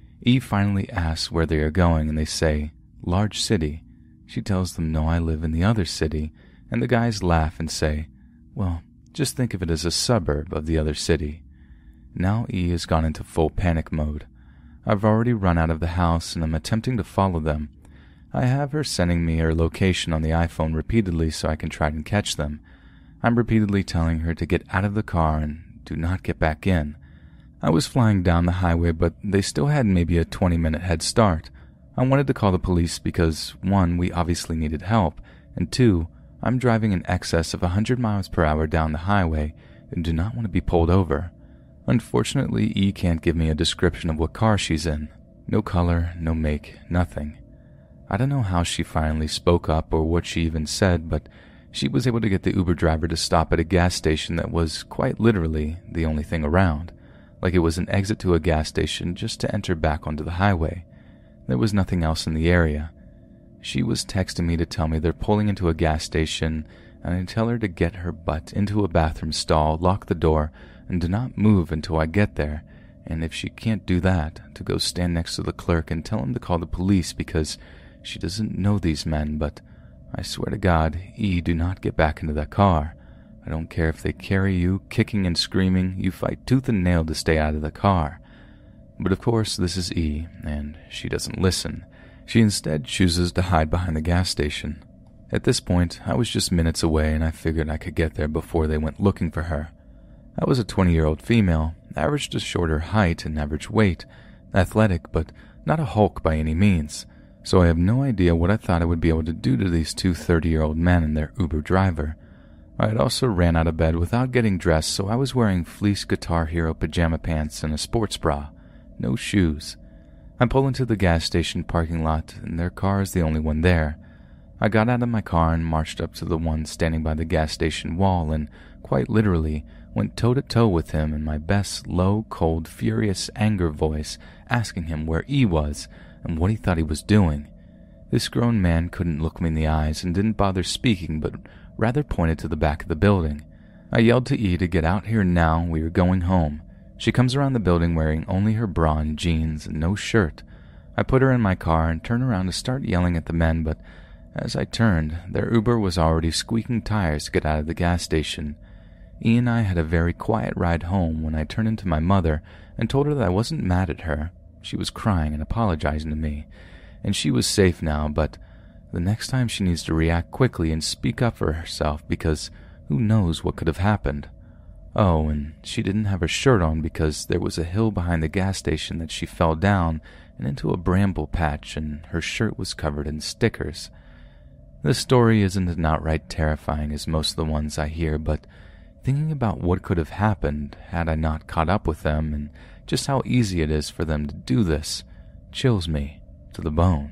E finally asks where they are going and they say, large city. She tells them no, I live in the other city, and the guys laugh and say, well, just think of it as a suburb of the other city. Now E has gone into full panic mode. I've already run out of the house and I'm attempting to follow them. I have her sending me her location on the iPhone repeatedly so I can try and catch them. I'm repeatedly telling her to get out of the car and do not get back in. I was flying down the highway, but they still had maybe a twenty-minute head start. I wanted to call the police because, one, we obviously needed help, and two, I'm driving in excess of one hundred miles per hour down the highway and do not want to be pulled over. Unfortunately, E can't give me a description of what car she's in. No color, no make, nothing. I don't know how she finally spoke up or what she even said, but she was able to get the Uber driver to stop at a gas station that was quite literally the only thing around, like it was an exit to a gas station just to enter back onto the highway. There was nothing else in the area. She was texting me to tell me they're pulling into a gas station, and I tell her to get her butt into a bathroom stall, lock the door, and do not move until I get there, and if she can't do that, to go stand next to the clerk and tell him to call the police because she doesn't know these men, but I swear to God, E, do not get back into that car. I don't care if they carry you, kicking and screaming, you fight tooth and nail to stay out of the car. But of course, this is E, and she doesn't listen. She instead chooses to hide behind the gas station. At this point, I was just minutes away and I figured I could get there before they went looking for her. I was a twenty-year-old female, average to shorter height and average weight, athletic but not a hulk by any means, so I have no idea what I thought I would be able to do to these two thirty-year-old men and their Uber driver. I had also ran out of bed without getting dressed, so I was wearing fleece Guitar Hero pajama pants and a sports bra. No shoes. I pull into the gas station parking lot, and their car is the only one there. I got out of my car and marched up to the one standing by the gas station wall and, quite literally, went toe-to-toe with him in my best low, cold, furious anger voice, asking him where E was and what he thought he was doing. This grown man couldn't look me in the eyes and didn't bother speaking, but rather pointed to the back of the building. I yelled to E to get out here now, we were going home. She comes around the building wearing only her bra and jeans and no shirt. I put her in my car and turned around to start yelling at the men, but as I turned, their Uber was already squeaking tires to get out of the gas station. E and I had a very quiet ride home when I turned into my mother and told her that I wasn't mad at her. She was crying and apologizing to me, and she was safe now, but the next time she needs to react quickly and speak up for herself because who knows what could have happened. Oh, and she didn't have her shirt on because there was a hill behind the gas station that she fell down and into a bramble patch, and her shirt was covered in stickers. This story isn't as outright terrifying as most of the ones I hear, but thinking about what could have happened had I not caught up with them and just how easy it is for them to do this chills me to the bone.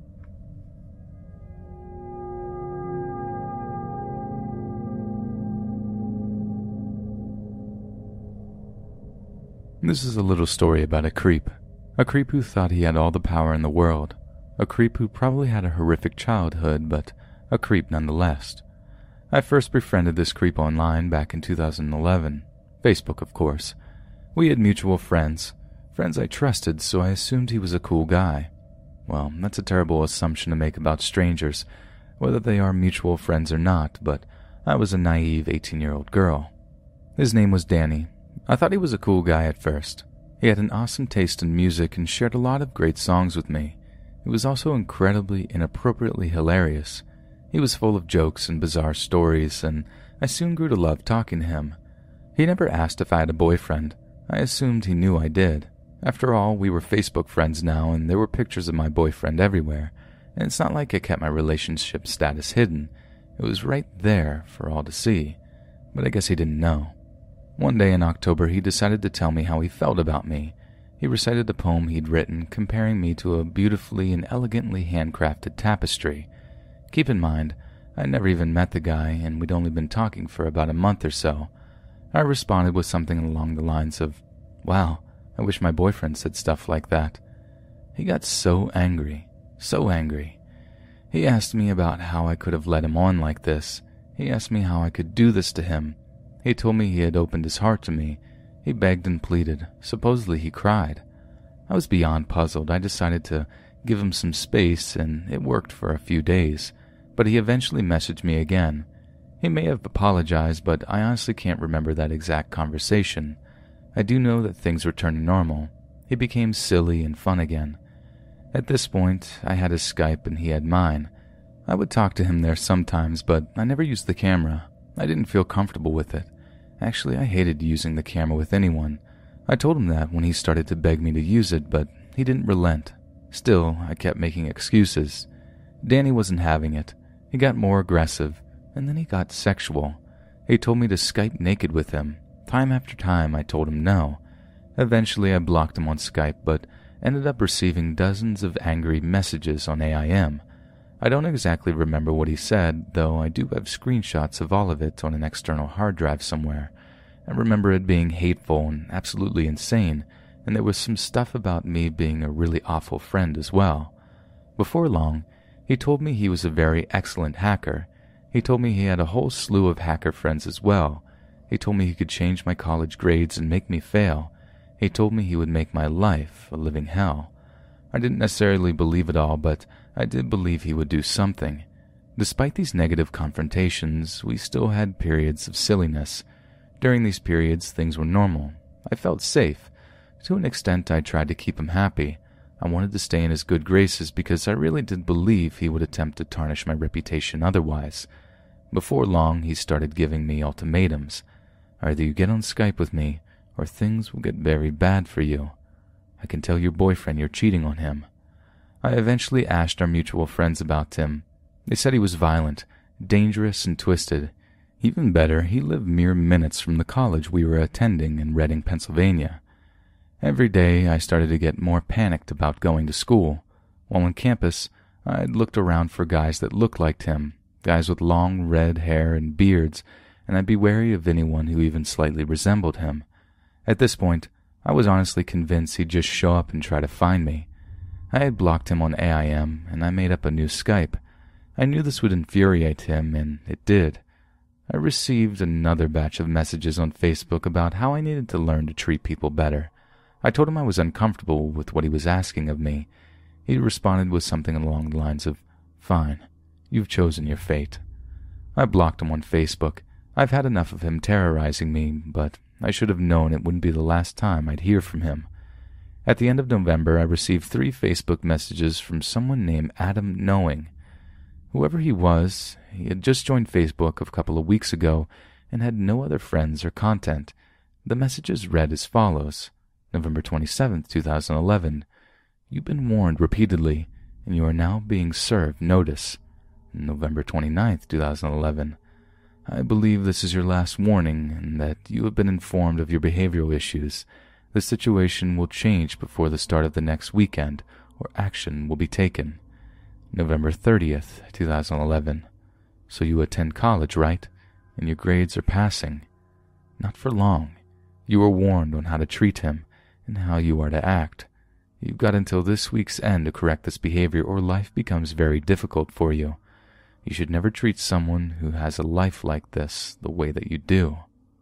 This is a little story about a creep. A creep who thought he had all the power in the world. A creep who probably had a horrific childhood, but a creep nonetheless. I first befriended this creep online back in two thousand eleven. Facebook, of course. We had mutual friends. Friends I trusted, so I assumed he was a cool guy. Well, that's a terrible assumption to make about strangers, whether they are mutual friends or not, but I was a naive eighteen-year-old girl. His name was Danny. I thought he was a cool guy at first. He had an awesome taste in music and shared a lot of great songs with me. He was also incredibly, inappropriately hilarious. He was full of jokes and bizarre stories, and I soon grew to love talking to him. He never asked if I had a boyfriend. I assumed he knew I did. After all, we were Facebook friends now, and there were pictures of my boyfriend everywhere, and it's not like I kept my relationship status hidden. It was right there for all to see, but I guess he didn't know. One day in October, he decided to tell me how he felt about me. He recited a poem he'd written comparing me to a beautifully and elegantly handcrafted tapestry. Keep in mind, I'd never even met the guy, and we'd only been talking for about a month or so. I responded with something along the lines of, "Wow, I wish my boyfriend said stuff like that." He got so angry, so angry. He asked me about how I could have let him on like this. He asked me how I could do this to him. He told me he had opened his heart to me. He begged and pleaded. Supposedly he cried. I was beyond puzzled. I decided to give him some space, and it worked for a few days. But he eventually messaged me again. He may have apologized, but I honestly can't remember that exact conversation. I do know that things returned to normal. He became silly and fun again. At this point, I had his Skype and he had mine. I would talk to him there sometimes, but I never used the camera. I didn't feel comfortable with it. Actually, I hated using the camera with anyone. I told him that when he started to beg me to use it, but he didn't relent. Still, I kept making excuses. Danny wasn't having it. He got more aggressive, and then he got sexual. He told me to Skype naked with him. Time after time, I told him no. Eventually, I blocked him on Skype, but ended up receiving dozens of angry messages on A I M. I don't exactly remember what he said, though I do have screenshots of all of it on an external hard drive somewhere. I remember it being hateful and absolutely insane, and there was some stuff about me being a really awful friend as well. Before long, he told me he was a very excellent hacker. He told me he had a whole slew of hacker friends as well. He told me he could change my college grades and make me fail. He told me he would make my life a living hell. I didn't necessarily believe it all, but I did believe he would do something. Despite these negative confrontations, we still had periods of silliness. During these periods, things were normal. I felt safe. To an extent, I tried to keep him happy. I wanted to stay in his good graces because I really did believe he would attempt to tarnish my reputation otherwise. Before long, he started giving me ultimatums. Either you get on Skype with me, or things will get very bad for you. I can tell your boyfriend you're cheating on him. I eventually asked our mutual friends about Tim. They said he was violent, dangerous, and twisted. Even better, he lived mere minutes from the college we were attending in Reading, Pennsylvania. Every day, I started to get more panicked about going to school. While on campus, I'd looked around for guys that looked like Tim, guys with long red hair and beards, and I'd be wary of anyone who even slightly resembled him. At this point, I was honestly convinced he'd just show up and try to find me. I had blocked him on A I M, and I made up a new Skype. I knew this would infuriate him, and it did. I received another batch of messages on Facebook about how I needed to learn to treat people better. I told him I was uncomfortable with what he was asking of me. He responded with something along the lines of, "Fine, you've chosen your fate." I blocked him on Facebook. I've had enough of him terrorizing me, but I should have known it wouldn't be the last time I'd hear from him. At the end of November, I received three Facebook messages from someone named Adam Knowing. Whoever he was, he had just joined Facebook a couple of weeks ago and had no other friends or content. The messages read as follows. November twenty-seventh, two thousand eleven. You've been warned repeatedly, and you are now being served notice. November twenty-ninth, two thousand eleven. I believe this is your last warning, and that you have been informed of your behavioral issues. The situation will change before the start of the next weekend, or action will be taken. November thirtieth, two thousand eleven. So you attend college, right? And your grades are passing. Not for long. You were warned on how to treat him, and how you are to act. You've got until this week's end to correct this behavior, or life becomes very difficult for you. You should never treat someone who has a life like this the way that you do.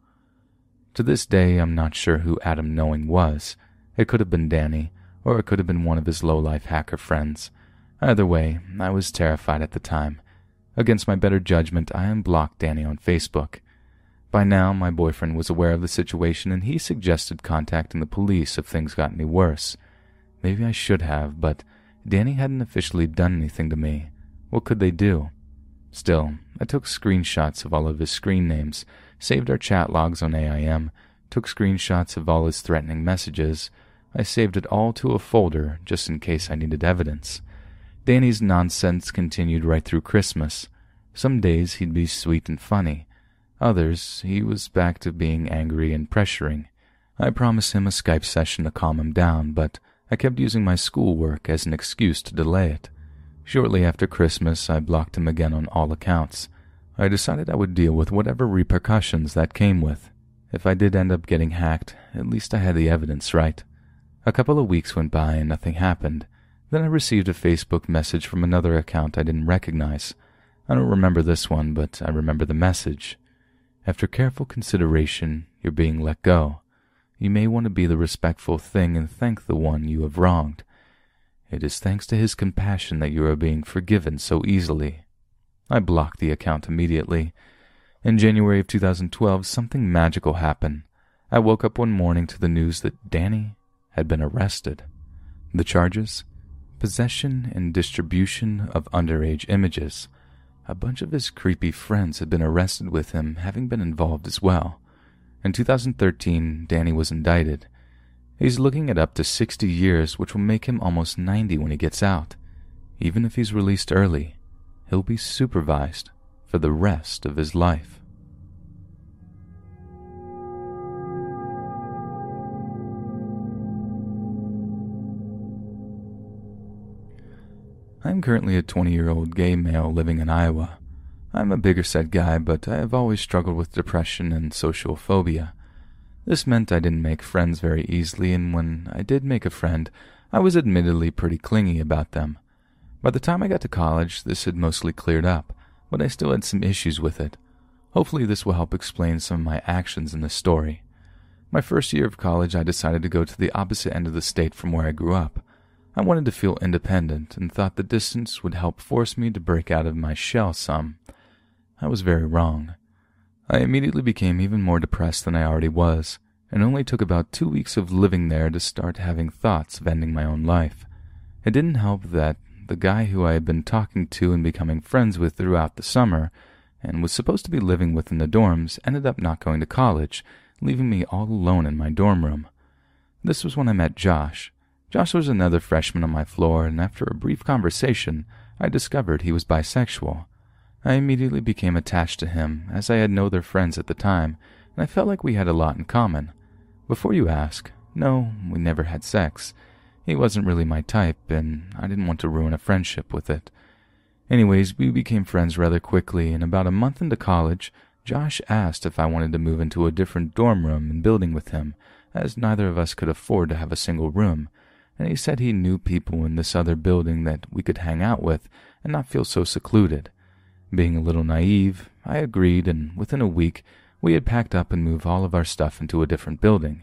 To this day, I'm not sure who Adam Knowing was. It could have been Danny, or it could have been one of his low-life hacker friends. Either way, I was terrified at the time. Against my better judgment, I unblocked Danny on Facebook. By now, my boyfriend was aware of the situation, and he suggested contacting the police if things got any worse. Maybe I should have, but Danny hadn't officially done anything to me. What could they do? Still, I took screenshots of all of his screen names, saved our chat logs on A I M, took screenshots of all his threatening messages. I saved it all to a folder just in case I needed evidence. Danny's nonsense continued right through Christmas. Some days he'd be sweet and funny. Others, he was back to being angry and pressuring. I promised him a Skype session to calm him down, but I kept using my schoolwork as an excuse to delay it. Shortly after Christmas, I blocked him again on all accounts. I decided I would deal with whatever repercussions that came with. If I did end up getting hacked, at least I had the evidence, right? A couple of weeks went by and nothing happened. Then I received a Facebook message from another account I didn't recognize. I don't remember this one, but I remember the message. After careful consideration, you're being let go. You may want to be the respectful thing and thank the one you have wronged. It is thanks to his compassion that you are being forgiven so easily. I blocked the account immediately. In January of two thousand twelve, something magical happened. I woke up one morning to the news that Danny had been arrested. The charges? Possession and distribution of underage images. A bunch of his creepy friends had been arrested with him having been involved as well. In two thousand thirteen, Danny was indicted. He's looking at up to sixty years, which will make him almost ninety when he gets out. Even if he's released early, he'll be supervised for the rest of his life. I'm currently a twenty-year-old gay male living in Iowa. I'm a bigger set guy, but I have always struggled with depression and social phobia. This meant I didn't make friends very easily, and when I did make a friend, I was admittedly pretty clingy about them. By the time I got to college, this had mostly cleared up, but I still had some issues with it. Hopefully this will help explain some of my actions in this story. My first year of college, I decided to go to the opposite end of the state from where I grew up. I wanted to feel independent and thought the distance would help force me to break out of my shell some. I was very wrong. I immediately became even more depressed than I already was, and only took about two weeks of living there to start having thoughts of ending my own life. It didn't help that the guy who I had been talking to and becoming friends with throughout the summer, and was supposed to be living with in the dorms, ended up not going to college, leaving me all alone in my dorm room. This was when I met Josh. Josh was another freshman on my floor, and after a brief conversation, I discovered he was bisexual. I immediately became attached to him, as I had no other friends at the time, and I felt like we had a lot in common. Before you ask, no, we never had sex. He wasn't really my type, and I didn't want to ruin a friendship with it. Anyways, we became friends rather quickly, and about a month into college, Josh asked if I wanted to move into a different dorm room and building with him, as neither of us could afford to have a single room, and he said he knew people in this other building that we could hang out with and not feel so secluded. Being a little naive, I agreed, and within a week, we had packed up and moved all of our stuff into a different building.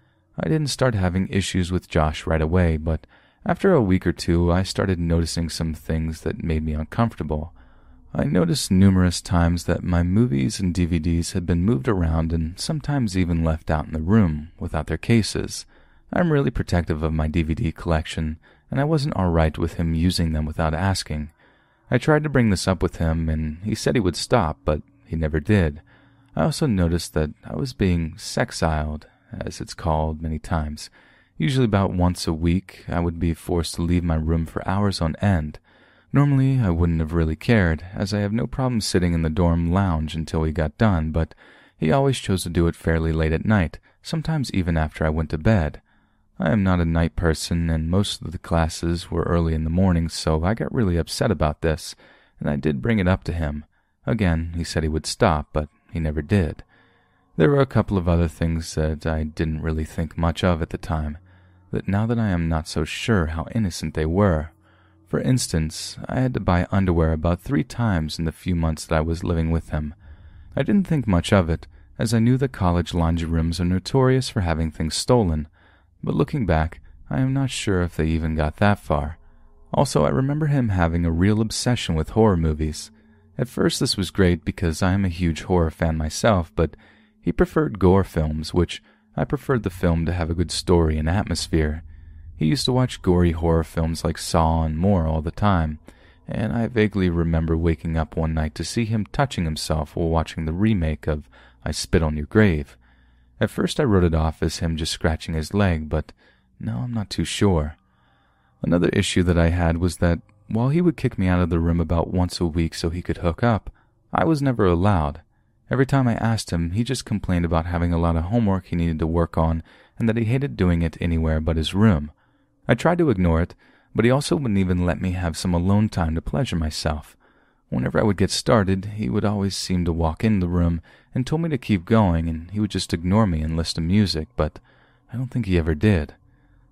I didn't start having issues with Josh right away, but after a week or two, I started noticing some things that made me uncomfortable. I noticed numerous times that my movies and D V Ds had been moved around and sometimes even left out in the room without their cases. I'm really protective of my D V D collection, and I wasn't all right with him using them without asking. I tried to bring this up with him, and he said he would stop, but he never did. I also noticed that I was being sexiled, as it's called, many times. Usually about once a week, I would be forced to leave my room for hours on end. Normally, I wouldn't have really cared, as I have no problem sitting in the dorm lounge until we got done, but he always chose to do it fairly late at night, sometimes even after I went to bed. I am not a night person, and most of the classes were early in the morning, so I got really upset about this, and I did bring it up to him. Again, he said he would stop, but he never did. There were a couple of other things that I didn't really think much of at the time, that now that I am not so sure how innocent they were. For instance, I had to buy underwear about three times in the few months that I was living with him. I didn't think much of it, as I knew that college laundry rooms are notorious for having things stolen. But looking back, I am not sure if they even got that far. Also, I remember him having a real obsession with horror movies. At first this was great because I am a huge horror fan myself, but he preferred gore films, which I preferred the film to have a good story and atmosphere. He used to watch gory horror films like Saw and more all the time, and I vaguely remember waking up one night to see him touching himself while watching the remake of I Spit on Your Grave. At first I wrote it off as him just scratching his leg, but now I'm not too sure. Another issue that I had was that while he would kick me out of the room about once a week so he could hook up, I was never allowed. Every time I asked him, he just complained about having a lot of homework he needed to work on and that he hated doing it anywhere but his room. I tried to ignore it, but he also wouldn't even let me have some alone time to pleasure myself. Whenever I would get started, he would always seem to walk in the room and told me to keep going, and he would just ignore me and listen to music, but I don't think he ever did.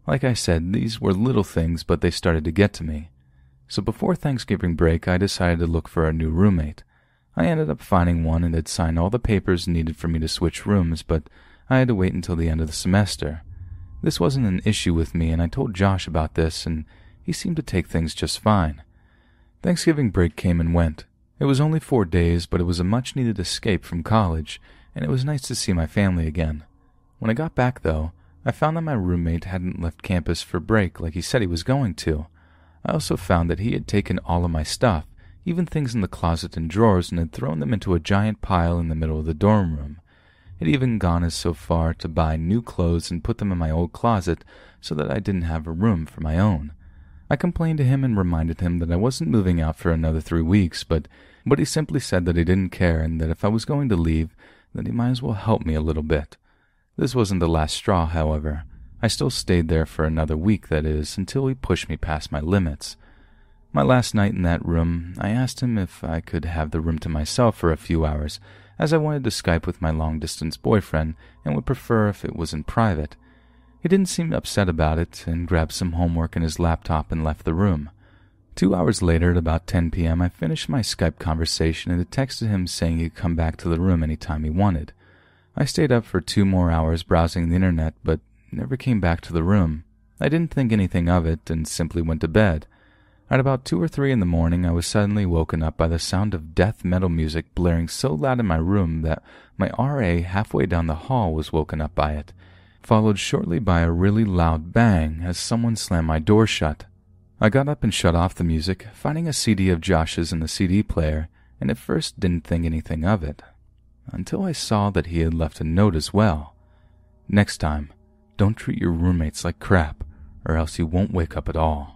Like I said, these were little things, but they started to get to me. So before Thanksgiving break, I decided to look for a new roommate. I ended up finding one and had signed all the papers needed for me to switch rooms, but I had to wait until the end of the semester. This wasn't an issue with me, and I told Josh about this, and he seemed to take things just fine. Thanksgiving break came and went. It was only four days, but it was a much-needed escape from college, and it was nice to see my family again. When I got back, though, I found that my roommate hadn't left campus for break like he said he was going to. I also found that he had taken all of my stuff, even things in the closet and drawers, and had thrown them into a giant pile in the middle of the dorm room. He'd even gone as so far to buy new clothes and put them in my old closet so that I didn't have a room for my own. I complained to him and reminded him that I wasn't moving out for another three weeks, but, but he simply said that he didn't care and that if I was going to leave, then he might as well help me a little bit. This wasn't the last straw, however. I still stayed there for another week, that is, until he pushed me past my limits. My last night in that room, I asked him if I could have the room to myself for a few hours, as I wanted to Skype with my long-distance boyfriend and would prefer if it was in private. He didn't seem upset about it and grabbed some homework in his laptop and left the room. Two hours later, at about ten p.m., I finished my Skype conversation and had texted him saying he'd come back to the room any time he wanted. I stayed up for two more hours browsing the internet, but never came back to the room. I didn't think anything of it and simply went to bed. At about two or three in the morning, I was suddenly woken up by the sound of death metal music blaring so loud in my room that my R A halfway down the hall was woken up by it, followed shortly by a really loud bang as someone slammed my door shut. I got up and shut off the music, finding a C D of Josh's in the C D player, and at first didn't think anything of it, until I saw that he had left a note as well. Next time, don't treat your roommates like crap, or else you won't wake up at all.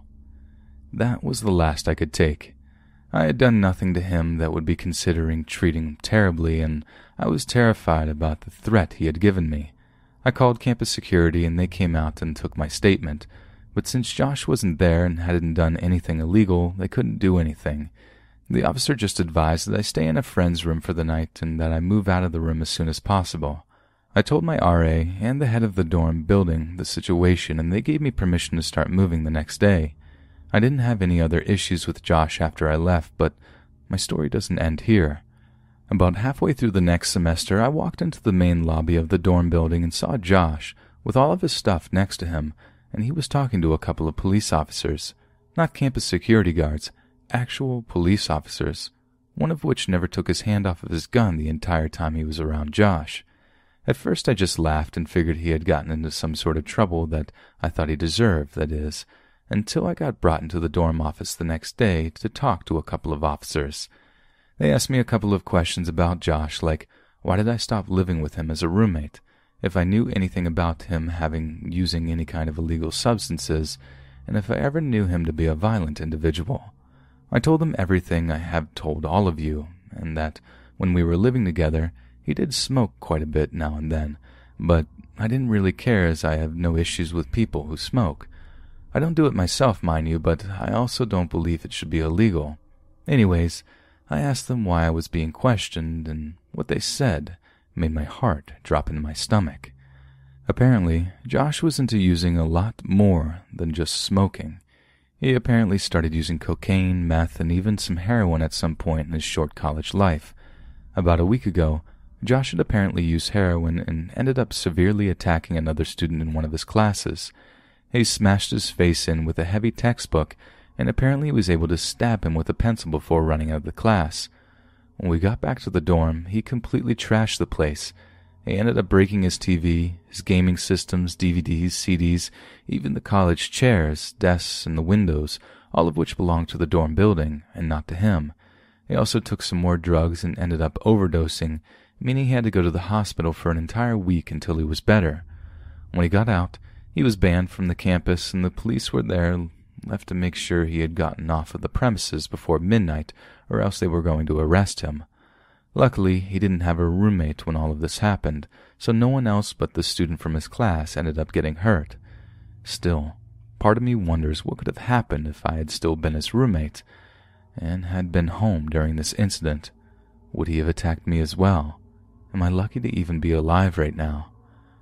That was the last I could take. I had done nothing to him that would be considering treating him terribly, and I was terrified about the threat he had given me. I called campus security, and they came out and took my statement, but since Josh wasn't there and hadn't done anything illegal, they couldn't do anything. The officer just advised that I stay in a friend's room for the night and that I move out of the room as soon as possible. I told my R A and the head of the dorm building the situation, and they gave me permission to start moving the next day. I didn't have any other issues with Josh after I left, but my story doesn't end here. About halfway through the next semester, I walked into the main lobby of the dorm building and saw Josh, with all of his stuff next to him, and he was talking to a couple of police officers. Not campus security guards, actual police officers, one of which never took his hand off of his gun the entire time he was around Josh. At first I just laughed and figured he had gotten into some sort of trouble that I thought he deserved, that is, until I got brought into the dorm office the next day to talk to a couple of officers. They asked me a couple of questions about Josh, like why did I stop living with him as a roommate, if I knew anything about him having using any kind of illegal substances, and if I ever knew him to be a violent individual. I told them everything I have told all of you, and that when we were living together, he did smoke quite a bit now and then, but I didn't really care as I have no issues with people who smoke. I don't do it myself, mind you, but I also don't believe it should be illegal. Anyways, I asked them why I was being questioned, and what they said made my heart drop into my stomach. Apparently, Josh was into using a lot more than just smoking. He apparently started using cocaine, meth, and even some heroin at some point in his short college life. About a week ago, Josh had apparently used heroin and ended up severely attacking another student in one of his classes. He smashed his face in with a heavy textbook, and apparently was able to stab him with a pencil before running out of the class. When we got back to the dorm, he completely trashed the place. He ended up breaking his T V, his gaming systems, D V Ds, C Ds, even the college chairs, desks, and the windows, all of which belonged to the dorm building, and not to him. He also took some more drugs and ended up overdosing, meaning he had to go to the hospital for an entire week until he was better. When he got out, he was banned from the campus, and the police were there, left to make sure he had gotten off of the premises before midnight, or else they were going to arrest him. Luckily, he didn't have a roommate when all of this happened, so no one else but the student from his class ended up getting hurt. Still, part of me wonders what could have happened if I had still been his roommate, and had been home during this incident. Would he have attacked me as well? Am I lucky to even be alive right now?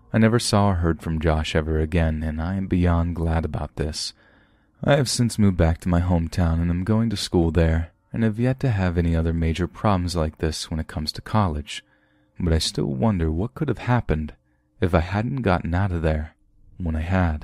I never saw or heard from Josh ever again, and I am beyond glad about this. I have since moved back to my hometown and am going to school there, and have yet to have any other major problems like this when it comes to college. But I still wonder what could have happened if I hadn't gotten out of there when I had.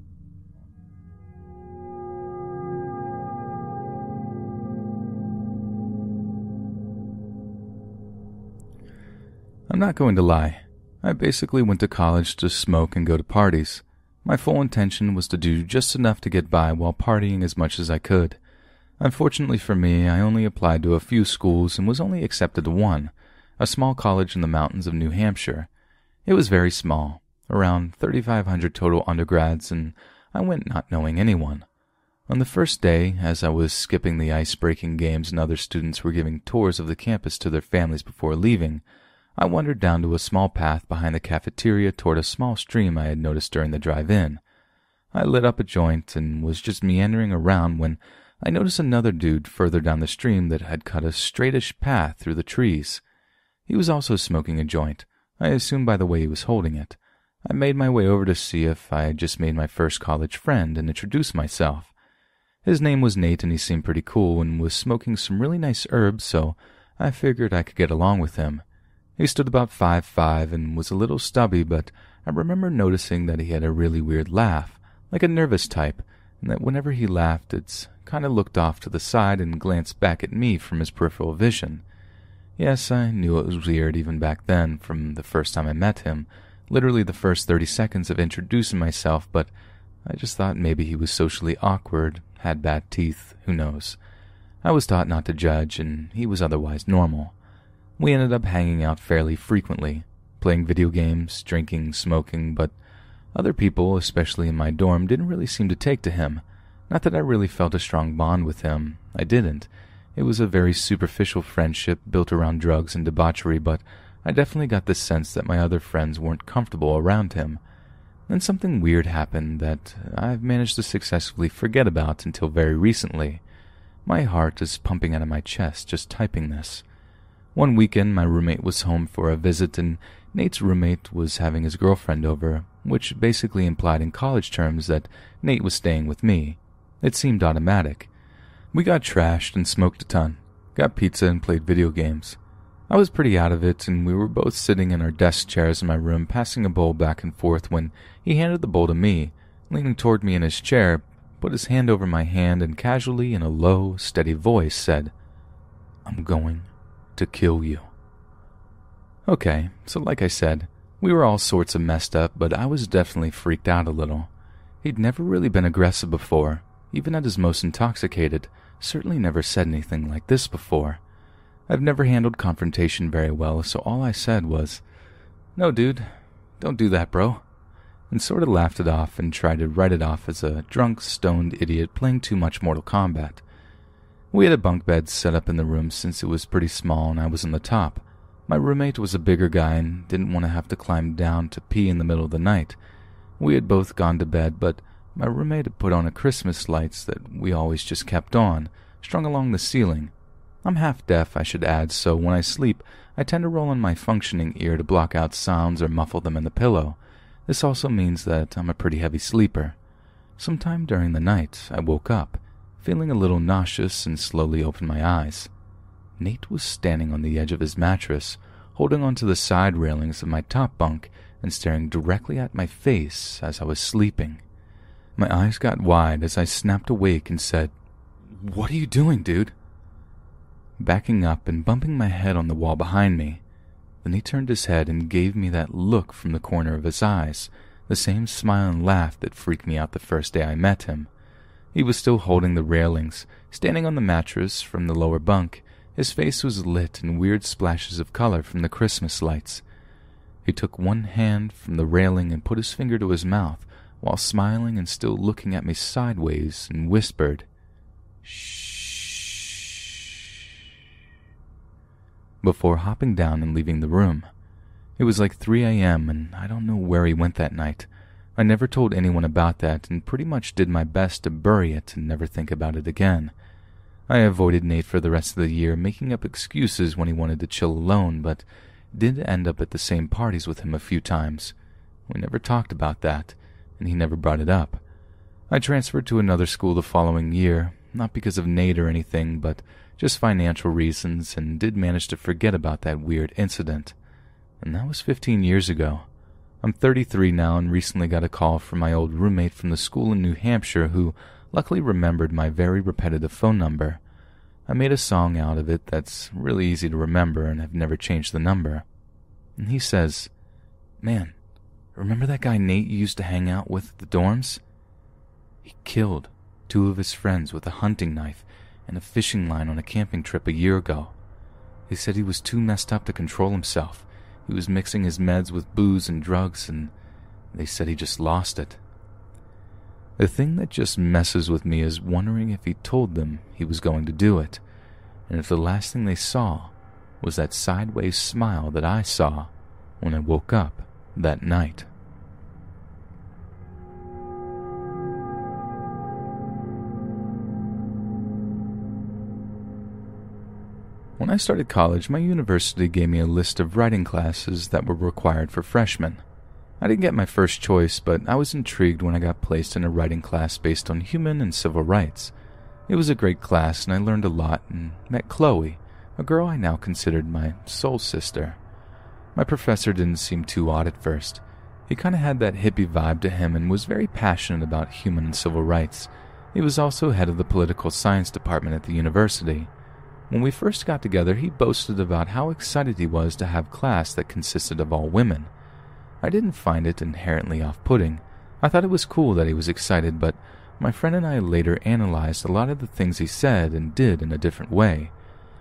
I'm not going to lie. I basically went to college to smoke and go to parties. My full intention was to do just enough to get by while partying as much as I could. Unfortunately for me, I only applied to a few schools and was only accepted to one, a small college in the mountains of New Hampshire. It was very small, around thirty-five hundred total undergrads, and I went not knowing anyone. On the first day, as I was skipping the ice-breaking games and other students were giving tours of the campus to their families before leaving, I wandered down to a small path behind the cafeteria toward a small stream I had noticed during the drive-in. I lit up a joint and was just meandering around when I noticed another dude further down the stream that had cut a straightish path through the trees. He was also smoking a joint, I assumed by the way he was holding it. I made my way over to see if I had just made my first college friend and introduced myself. His name was Nate, and he seemed pretty cool and was smoking some really nice herbs, so I figured I could get along with him. He stood about five foot five and was a little stubby, but I remember noticing that he had a really weird laugh, like a nervous type, and that whenever he laughed, it kind of looked off to the side and glanced back at me from his peripheral vision. Yes, I knew it was weird even back then, from the first time I met him, literally the first thirty seconds of introducing myself, but I just thought maybe he was socially awkward, had bad teeth, who knows. I was taught not to judge, and he was otherwise normal. We ended up hanging out fairly frequently, playing video games, drinking, smoking, but other people, especially in my dorm, didn't really seem to take to him. Not that I really felt a strong bond with him. I didn't. It was a very superficial friendship built around drugs and debauchery, but I definitely got the sense that my other friends weren't comfortable around him. Then something weird happened that I've managed to successfully forget about until very recently. My heart is pumping out of my chest just typing this. One weekend, my roommate was home for a visit, and Nate's roommate was having his girlfriend over, which basically implied in college terms that Nate was staying with me. It seemed automatic. We got trashed and smoked a ton, got pizza and played video games. I was pretty out of it, and we were both sitting in our desk chairs in my room passing a bowl back and forth when he handed the bowl to me, leaning toward me in his chair, put his hand over my hand, and casually, in a low, steady voice, said, "I'm going to kill you." Okay, so like I said, we were all sorts of messed up, but I was definitely freaked out a little. He'd never really been aggressive before, even at his most intoxicated, certainly never said anything like this before. I've never handled confrontation very well, so all I said was, "No, dude, don't do that, bro," and sort of laughed it off and tried to write it off as a drunk, stoned idiot playing too much Mortal Kombat. We had a bunk bed set up in the room since it was pretty small and I was on the top. My roommate was a bigger guy and didn't want to have to climb down to pee in the middle of the night. We had both gone to bed, but my roommate had put on a Christmas lights that we always just kept on, strung along the ceiling. I'm half deaf, I should add, so when I sleep, I tend to roll on my functioning ear to block out sounds or muffle them in the pillow. This also means that I'm a pretty heavy sleeper. Sometime during the night, I woke up, feeling a little nauseous, and slowly opened my eyes. Nate was standing on the edge of his mattress, holding onto the side railings of my top bunk and staring directly at my face as I was sleeping. My eyes got wide as I snapped awake and said, "What are you doing, dude?" Backing up and bumping my head on the wall behind me. Then he turned his head and gave me that look from the corner of his eyes, the same smile and laugh that freaked me out the first day I met him. He was still holding the railings, standing on the mattress from the lower bunk. His face was lit in weird splashes of color from the Christmas lights. He took one hand from the railing and put his finger to his mouth, while smiling and still looking at me sideways, and whispered, "Shh," before hopping down and leaving the room. It was like three a m and I don't know where he went that night. I never told anyone about that and pretty much did my best to bury it and never think about it again. I avoided Nate for the rest of the year, making up excuses when he wanted to chill alone, but did end up at the same parties with him a few times. We never talked about that, and he never brought it up. I transferred to another school the following year, not because of Nate or anything, but just financial reasons, and did manage to forget about that weird incident. And that was fifteen years ago. I'm thirty-three now and recently got a call from my old roommate from the school in New Hampshire who luckily remembered my very repetitive phone number. I made a song out of it that's really easy to remember and have never changed the number. And he says, "Man, remember that guy Nate you used to hang out with at the dorms? He killed two of his friends with a hunting knife and a fishing line on a camping trip a year ago. They said he was too messed up to control himself. He was mixing his meds with booze and drugs, and they said he just lost it." The thing that just messes with me is wondering if he told them he was going to do it, and if the last thing they saw was that sideways smile that I saw when I woke up that night. When I started college, my university gave me a list of writing classes that were required for freshmen. I didn't get my first choice, but I was intrigued when I got placed in a writing class based on human and civil rights. It was a great class, and I learned a lot and met Chloe, a girl I now considered my soul sister. My professor didn't seem too odd at first. He kind of had that hippie vibe to him and was very passionate about human and civil rights. He was also head of the political science department at the university. When we first got together, he boasted about how excited he was to have class that consisted of all women. I didn't find it inherently off-putting. I thought it was cool that he was excited, but my friend and I later analyzed a lot of the things he said and did in a different way.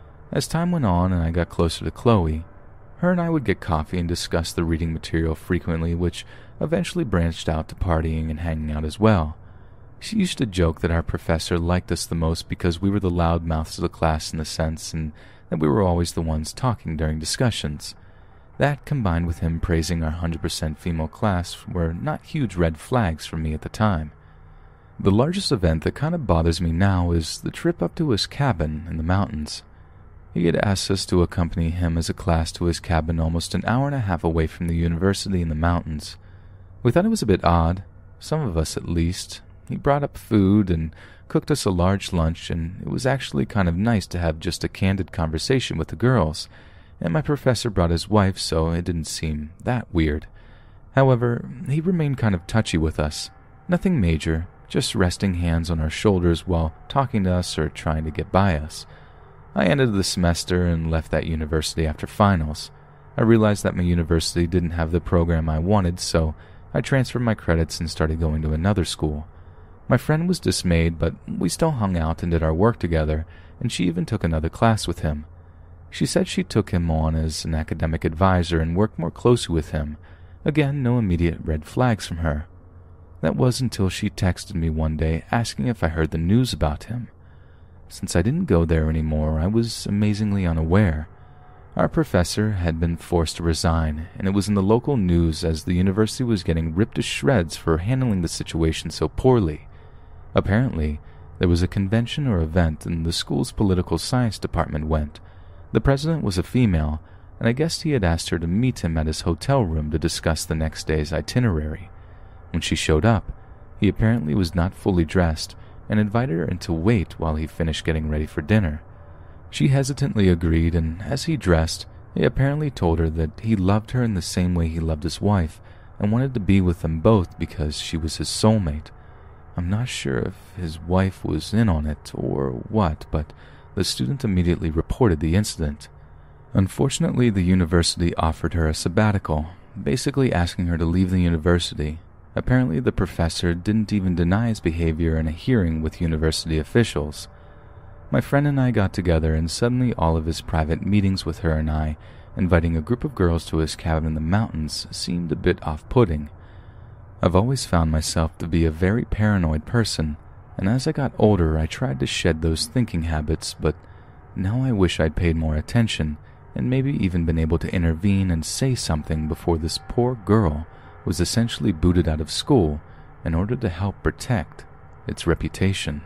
As time went on and I got closer to Chloe, her and I would get coffee and discuss the reading material frequently, which eventually branched out to partying and hanging out as well. She used to joke that our professor liked us the most because we were the loud mouths of the class in a sense, and that we were always the ones talking during discussions. That, combined with him praising our one hundred percent female class, were not huge red flags for me at the time. The largest event that kind of bothers me now is the trip up to his cabin in the mountains. He had asked us to accompany him as a class to his cabin almost an hour and a half away from the university in the mountains. We thought it was a bit odd, some of us at least. He brought up food and cooked us a large lunch, and it was actually kind of nice to have just a candid conversation with the girls, and my professor brought his wife, so it didn't seem that weird. However, he remained kind of touchy with us. Nothing major, just resting hands on our shoulders while talking to us or trying to get by us. I ended the semester and left that university after finals. I realized that my university didn't have the program I wanted, so I transferred my credits and started going to another school. My friend was dismayed, but we still hung out and did our work together, and she even took another class with him. She said she took him on as an academic advisor and worked more closely with him. Again, no immediate red flags from her. That was until she texted me one day asking if I heard the news about him. Since I didn't go there anymore, I was amazingly unaware. Our professor had been forced to resign, and it was in the local news as the university was getting ripped to shreds for handling the situation so poorly. Apparently, there was a convention or event and the school's political science department went. The president was a female, and I guessed he had asked her to meet him at his hotel room to discuss the next day's itinerary. When she showed up, he apparently was not fully dressed and invited her in to wait while he finished getting ready for dinner. She hesitantly agreed, and as he dressed, he apparently told her that he loved her in the same way he loved his wife and wanted to be with them both because she was his soulmate. I'm not sure if his wife was in on it or what, but the student immediately reported the incident. Unfortunately, the university offered her a sabbatical, basically asking her to leave the university. Apparently, the professor didn't even deny his behavior in a hearing with university officials. My friend and I got together, and suddenly all of his private meetings with her and I, inviting a group of girls to his cabin in the mountains, seemed a bit off-putting. I've always found myself to be a very paranoid person, and as I got older I tried to shed those thinking habits, but now I wish I'd paid more attention and maybe even been able to intervene and say something before this poor girl was essentially booted out of school in order to help protect its reputation.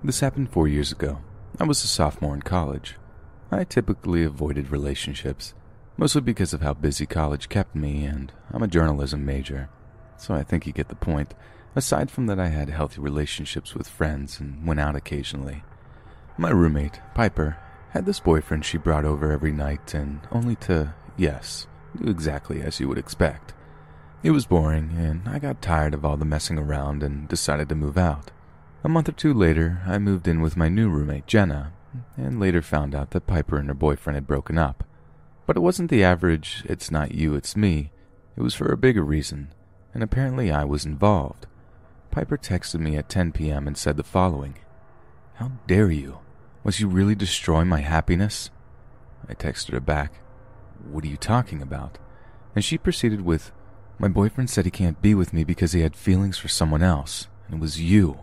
This happened four years ago. I was a sophomore in college. I typically avoided relationships, mostly because of how busy college kept me, and I'm a journalism major, so I think you get the point. Aside from that, I had healthy relationships with friends and went out occasionally. My roommate, Piper, had this boyfriend she brought over every night, and only to, yes, do exactly as you would expect. It was boring, and I got tired of all the messing around and decided to move out. A month or two later, I moved in with my new roommate, Jenna, and later found out that Piper and her boyfriend had broken up. But it wasn't the average, it's not you, it's me. It was for a bigger reason, and apparently I was involved. Piper texted me at ten p.m. and said the following: "How dare you? Must you really destroy my happiness?" I texted her back, "What are you talking about?" And she proceeded with, "My boyfriend said he can't be with me because he had feelings for someone else, and it was you."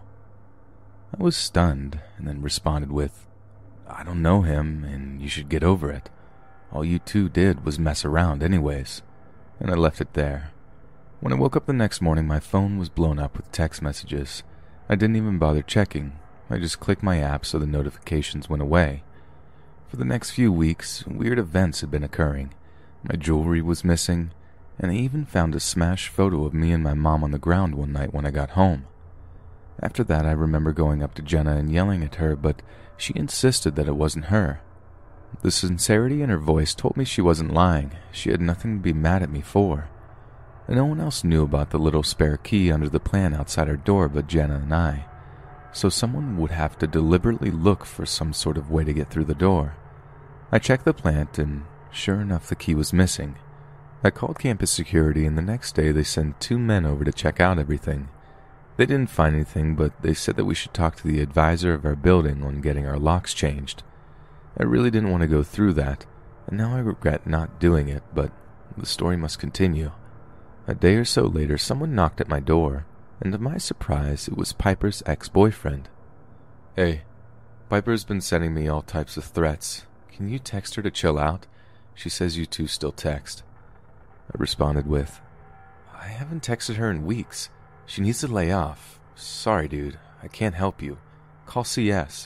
I was stunned, and then responded with, "I don't know him, and you should get over it. All you two did was mess around anyways." And I left it there. When I woke up the next morning, my phone was blown up with text messages. I didn't even bother checking. I just clicked my app so the notifications went away. For the next few weeks, weird events had been occurring. My jewelry was missing, and I even found a smashed photo of me and my mom on the ground one night when I got home. After that, I remember going up to Jenna and yelling at her, but she insisted that it wasn't her. The sincerity in her voice told me she wasn't lying. She had nothing to be mad at me for. And no one else knew about the little spare key under the plant outside her door but Jenna and I. So someone would have to deliberately look for some sort of way to get through the door. I checked the plant, and sure enough, the key was missing. I called campus security, and the next day they sent two men over to check out everything. They didn't find anything, but they said that we should talk to the advisor of our building on getting our locks changed. I really didn't want to go through that, and now I regret not doing it, but the story must continue. A day or so later, someone knocked at my door, and to my surprise, it was Piper's ex-boyfriend. "Hey, Piper's been sending me all types of threats. Can you text her to chill out? She says you two still text." I responded with, "I haven't texted her in weeks. She needs to lay off. Sorry, dude, I can't help you. Call C S.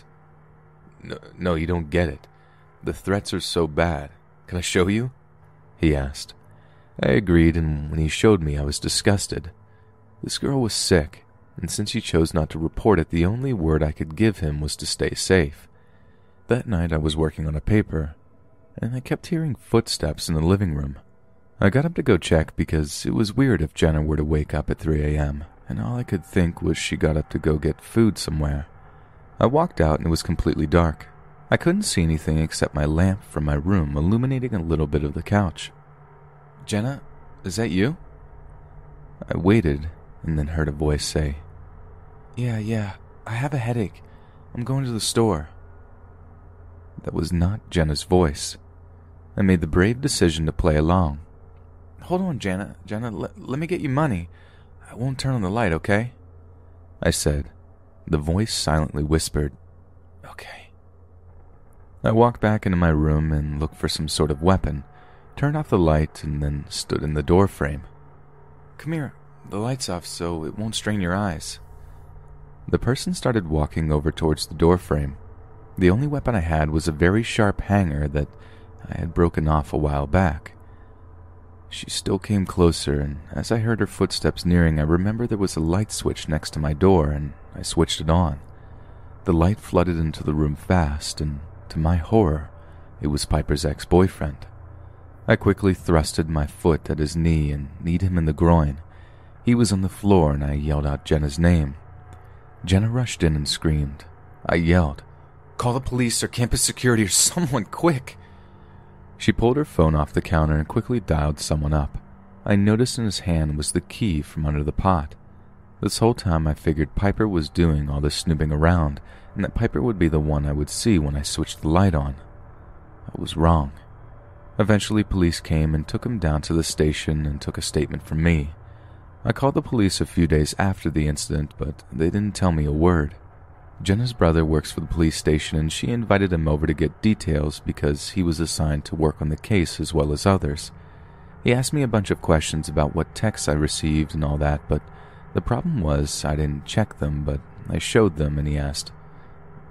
No, no, you don't get it. The threats are so bad. Can I show you?" he asked. I agreed, and when he showed me, I was disgusted. This girl was sick, and since he chose not to report it, the only word I could give him was to stay safe. That night I was working on a paper, and I kept hearing footsteps in the living room. I got up to go check because it was weird if Jenna were to wake up at three a.m., and all I could think was she got up to go get food somewhere. I walked out and it was completely dark. I couldn't see anything except my lamp from my room illuminating a little bit of the couch. "Jenna, is that you?" I waited and then heard a voice say, Yeah, yeah, I have a headache. I'm going to the store." That was not Jenna's voice. I made the brave decision to play along. "Hold on, Jenna, Jenna, l- let me get you money. I won't turn on the light, okay?" I said. The voice silently whispered, "Okay." I walked back into my room and looked for some sort of weapon, turned off the light, and then stood in the door frame. "Come here, the light's off so it won't strain your eyes." The person started walking over towards the door frame. The only weapon I had was a very sharp hanger that I had broken off a while back. She still came closer, and as I heard her footsteps nearing, I remembered there was a light switch next to my door, and I switched it on. The light flooded into the room fast, and to my horror, it was Piper's ex-boyfriend. I quickly thrusted my foot at his knee and kneed him in the groin. He was on the floor, and I yelled out Jenna's name. Jenna rushed in and screamed. I yelled, "Call the police or campus security or someone, quick!" She pulled her phone off the counter and quickly dialed someone up. I noticed in his hand was the key from under the pot. This whole time I figured Piper was doing all this snooping around, and that Piper would be the one I would see when I switched the light on. I was wrong. Eventually police came and took him down to the station and took a statement from me. I called the police a few days after the incident, but they didn't tell me a word. Jenna's brother works for the police station, and she invited him over to get details because he was assigned to work on the case as well as others. He asked me a bunch of questions about what texts I received and all that, but the problem was I didn't check them, but I showed them, and he asked,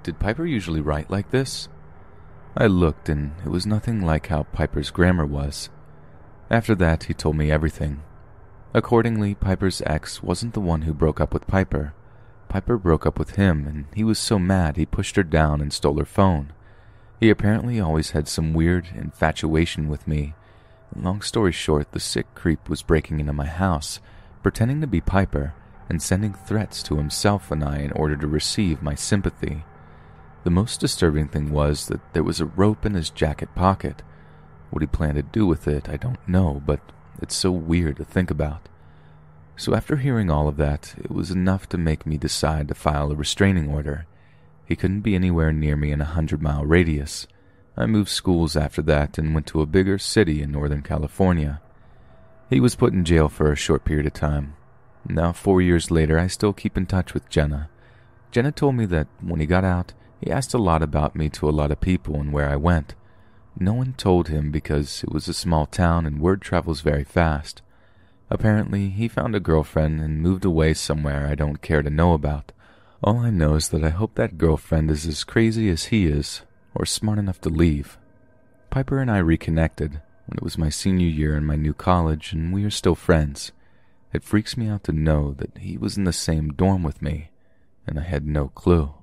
did Piper usually write like this? I looked, and it was nothing like how Piper's grammar was. After that, he told me everything. Accordingly, Piper's ex wasn't the one who broke up with Piper. Piper broke up with him, and he was so mad he pushed her down and stole her phone. He apparently always had some weird infatuation with me. Long story short, the sick creep was breaking into my house, pretending to be Piper, and sending threats to himself and I in order to receive my sympathy. The most disturbing thing was that there was a rope in his jacket pocket. What he planned to do with it, I don't know, but it's so weird to think about. So after hearing all of that, it was enough to make me decide to file a restraining order. He couldn't be anywhere near me in a hundred-mile radius. I moved schools after that and went to a bigger city in Northern California. He was put in jail for a short period of time. Now, four years later, I still keep in touch with Jenna. Jenna told me that when he got out, he asked a lot about me to a lot of people and where I went. No one told him because it was a small town and word travels very fast. Apparently, he found a girlfriend and moved away somewhere I don't care to know about. All I know is that I hope that girlfriend is as crazy as he is, or smart enough to leave. Piper and I reconnected when it was my senior year in my new college, and we are still friends. It freaks me out to know that he was in the same dorm with me, and I had no clue.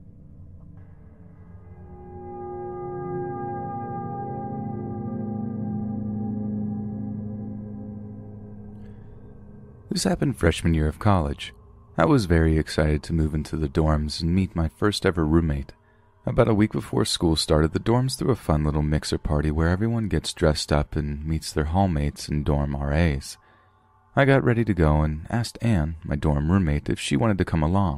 This happened freshman year of college. I was very excited to move into the dorms and meet my first ever roommate. About a week before school started, the dorms threw a fun little mixer party where everyone gets dressed up and meets their hallmates and dorm R As. I got ready to go and asked Anne, my dorm roommate, if she wanted to come along.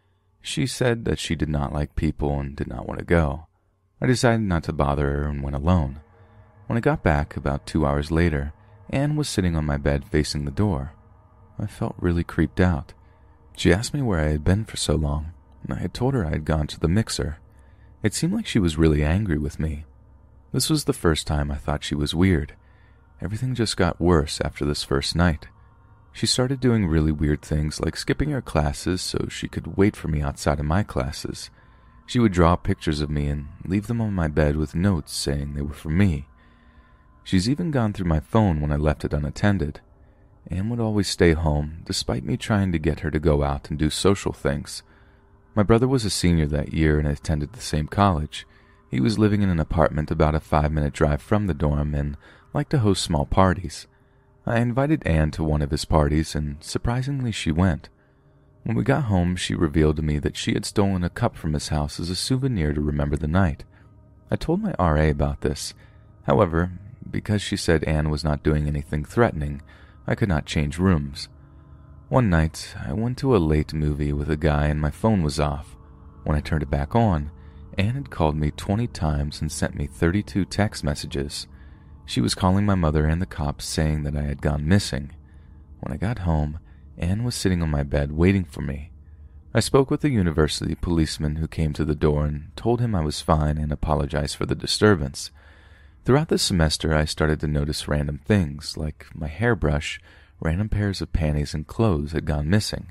She said that she did not like people and did not want to go. I decided not to bother her and went alone. When I got back, about two hours later, Anne was sitting on my bed facing the door. I felt really creeped out. She asked me where I had been for so long, and I had told her I had gone to the mixer. It seemed like she was really angry with me. This was the first time I thought she was weird. Everything just got worse after this first night. She started doing really weird things like skipping her classes so she could wait for me outside of my classes. She would draw pictures of me and leave them on my bed with notes saying they were for me. She's even gone through my phone when I left it unattended. Anne would always stay home, despite me trying to get her to go out and do social things. My brother was a senior that year and attended the same college. He was living in an apartment about a five-minute drive from the dorm and liked to host small parties. I invited Anne to one of his parties, and surprisingly she went. When we got home, she revealed to me that she had stolen a cup from his house as a souvenir to remember the night. I told my R A about this. However, because she said Anne was not doing anything threatening, I could not change rooms. One night, I went to a late movie with a guy and my phone was off. When I turned it back on, Anne had called me twenty times and sent me thirty-two text messages. She was calling my mother and the cops saying that I had gone missing. When I got home, Anne was sitting on my bed waiting for me. I spoke with the university policeman who came to the door and told him I was fine and apologized for the disturbance. Throughout the semester, I started to notice random things, like my hairbrush, random pairs of panties and clothes had gone missing.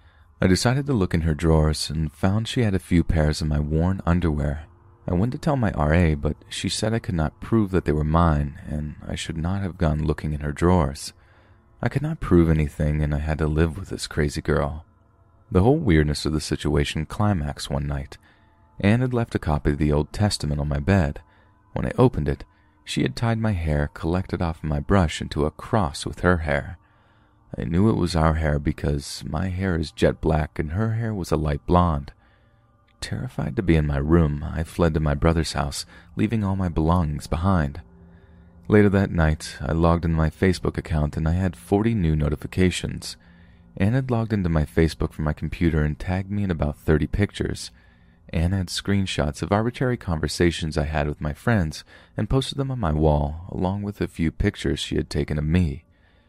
I decided to look in her drawers and found she had a few pairs of my worn underwear. I went to tell my R A, but she said I could not prove that they were mine, and I should not have gone looking in her drawers. I could not prove anything, and I had to live with this crazy girl. The whole weirdness of the situation climaxed one night. Anne had left a copy of the Old Testament on my bed. When I opened it, she had tied my hair collected off my brush into a cross with her hair. I knew it was our hair because my hair is jet black and her hair was a light blonde. Terrified to be in my room, I fled to my brother's house, leaving all my belongings behind. Later that night, I logged into my Facebook account and I had forty new notifications. Anne had logged into my Facebook from my computer and tagged me in about thirty pictures. Anne had screenshots of arbitrary conversations I had with my friends and posted them on my wall, along with a few pictures she had taken of me.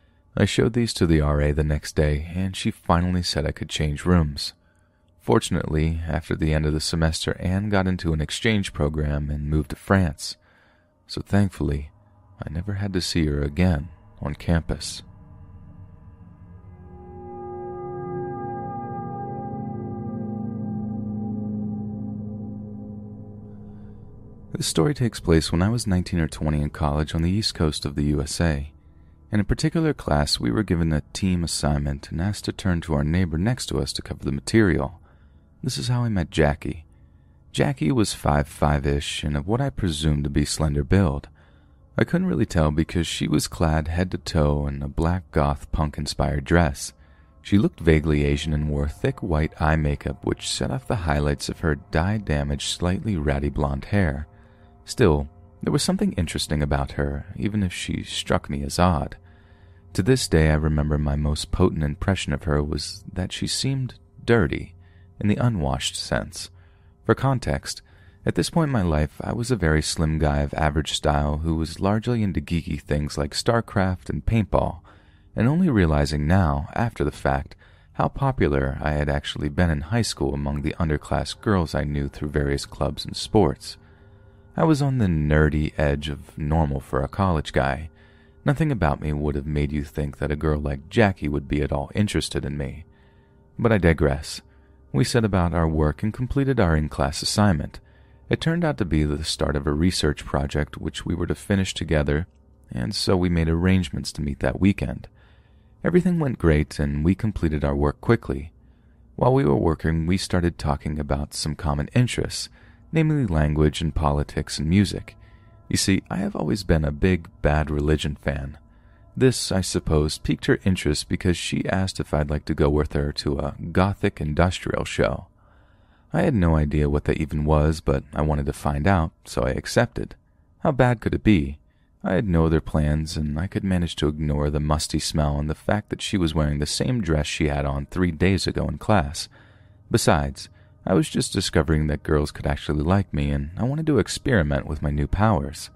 I showed these to the R A the next day, and she finally said I could change rooms. Fortunately, after the end of the semester, Anne got into an exchange program and moved to France. So thankfully, I never had to see her again on campus. This story takes place when I was nineteen or twenty in college on the east coast of the U S A. In a particular class, we were given a team assignment and asked to turn to our neighbor next to us to cover the material. This is how I met Jackie. Jackie was five five-ish and of what I presumed to be slender build. I couldn't really tell because she was clad head to toe in a black goth punk-inspired dress. She looked vaguely Asian and wore thick white eye makeup which set off the highlights of her dye-damaged, slightly ratty blonde hair. Still, there was something interesting about her, even if she struck me as odd. To this day, I remember my most potent impression of her was that she seemed dirty, in the unwashed sense. For context, at this point in my life, I was a very slim guy of average style who was largely into geeky things like StarCraft and paintball, and only realizing now, after the fact, how popular I had actually been in high school among the underclass girls I knew through various clubs and sports. I was on the nerdy edge of normal for a college guy. Nothing about me would have made you think that a girl like Jackie would be at all interested in me. But I digress. We set about our work and completed our in-class assignment. It turned out to be the start of a research project which we were to finish together, and so we made arrangements to meet that weekend. Everything went great, and we completed our work quickly. While we were working, we started talking about some common interests, namely language and politics and music. You see, I have always been a big Bad Religion fan. This, I suppose, piqued her interest because she asked if I'd like to go with her to a gothic industrial show. I had no idea what that even was, but I wanted to find out, so I accepted. How bad could it be? I had no other plans, and I could manage to ignore the musty smell and the fact that she was wearing the same dress she had on three days ago in class. Besides, I was just discovering that girls could actually like me, and I wanted to experiment with my new powers.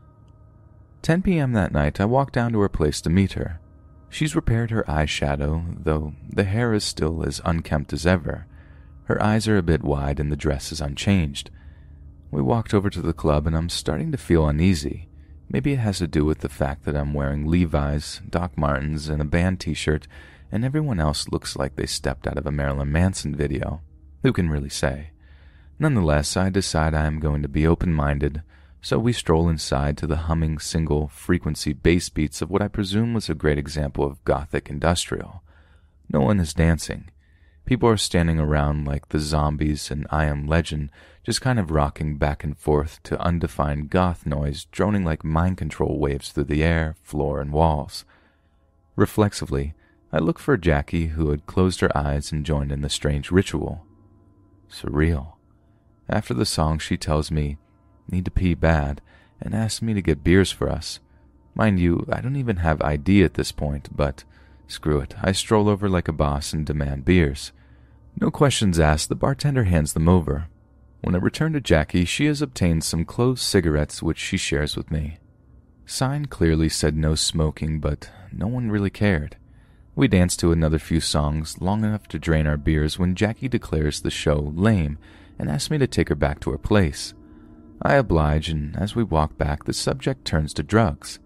ten p.m. that night, I walked down to her place to meet her. She's repaired her eyeshadow, though the hair is still as unkempt as ever. Her eyes are a bit wide and the dress is unchanged. We walked over to the club and I'm starting to feel uneasy. Maybe it has to do with the fact that I'm wearing Levi's, Doc Martens, and a band t-shirt, and everyone else looks like they stepped out of a Marilyn Manson video. Who can really say? Nonetheless, I decide I am going to be open-minded, so we stroll inside to the humming single-frequency bass beats of what I presume was a great example of gothic industrial. No one is dancing. People are standing around like the zombies in I Am Legend, just kind of rocking back and forth to undefined goth noise droning like mind control waves through the air, floor, and walls. Reflexively, I look for Jackie, who had closed her eyes and joined in the strange ritual. Surreal. After the song, she tells me, "Need to pee bad," and asks me to get beers for us. Mind you, I don't even have I D at this point, but screw it, I stroll over like a boss and demand beers. No questions asked, the bartender hands them over. When I return to Jackie, she has obtained some closed cigarettes which she shares with me. Sign clearly said no smoking, but no one really cared. We danced to another few songs, long enough to drain our beers, when Jackie declares the show lame and asks me to take her back to her place. I oblige, and as we walk back, the subject turns to drugs.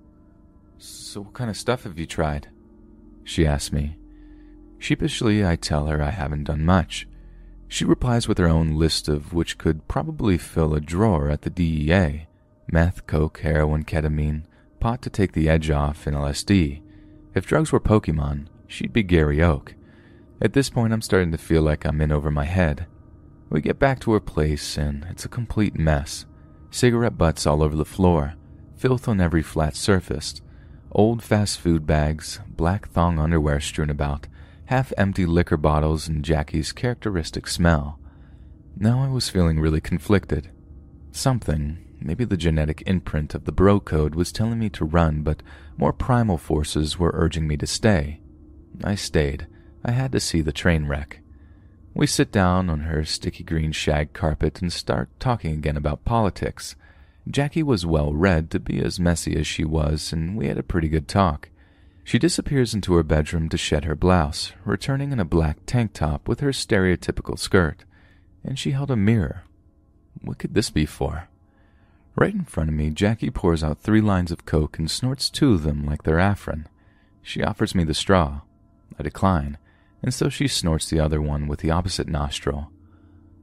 "So what kind of stuff have you tried?" she asks me. Sheepishly, I tell her I haven't done much. She replies with her own list of which could probably fill a drawer at the D E A. Meth, coke, heroin, ketamine, pot to take the edge off, and L S D. If drugs were Pokemon, she'd be Gary Oak. At this point, I'm starting to feel like I'm in over my head. We get back to her place, and it's a complete mess. Cigarette butts all over the floor, filth on every flat surface, old fast food bags, black thong underwear strewn about, half-empty liquor bottles, and Jackie's characteristic smell. Now I was feeling really conflicted. Something, maybe the genetic imprint of the bro code, was telling me to run, but more primal forces were urging me to stay. I stayed. I had to see the train wreck. We sit down on her sticky green shag carpet and start talking again about politics. Jackie was well read to be as messy as she was, and we had a pretty good talk. She disappears into her bedroom to shed her blouse, returning in a black tank top with her stereotypical skirt, and she held a mirror. What could this be for? Right in front of me, Jackie pours out three lines of coke and snorts two of them like they're Afrin. She offers me the straw. I decline, and so she snorts the other one with the opposite nostril.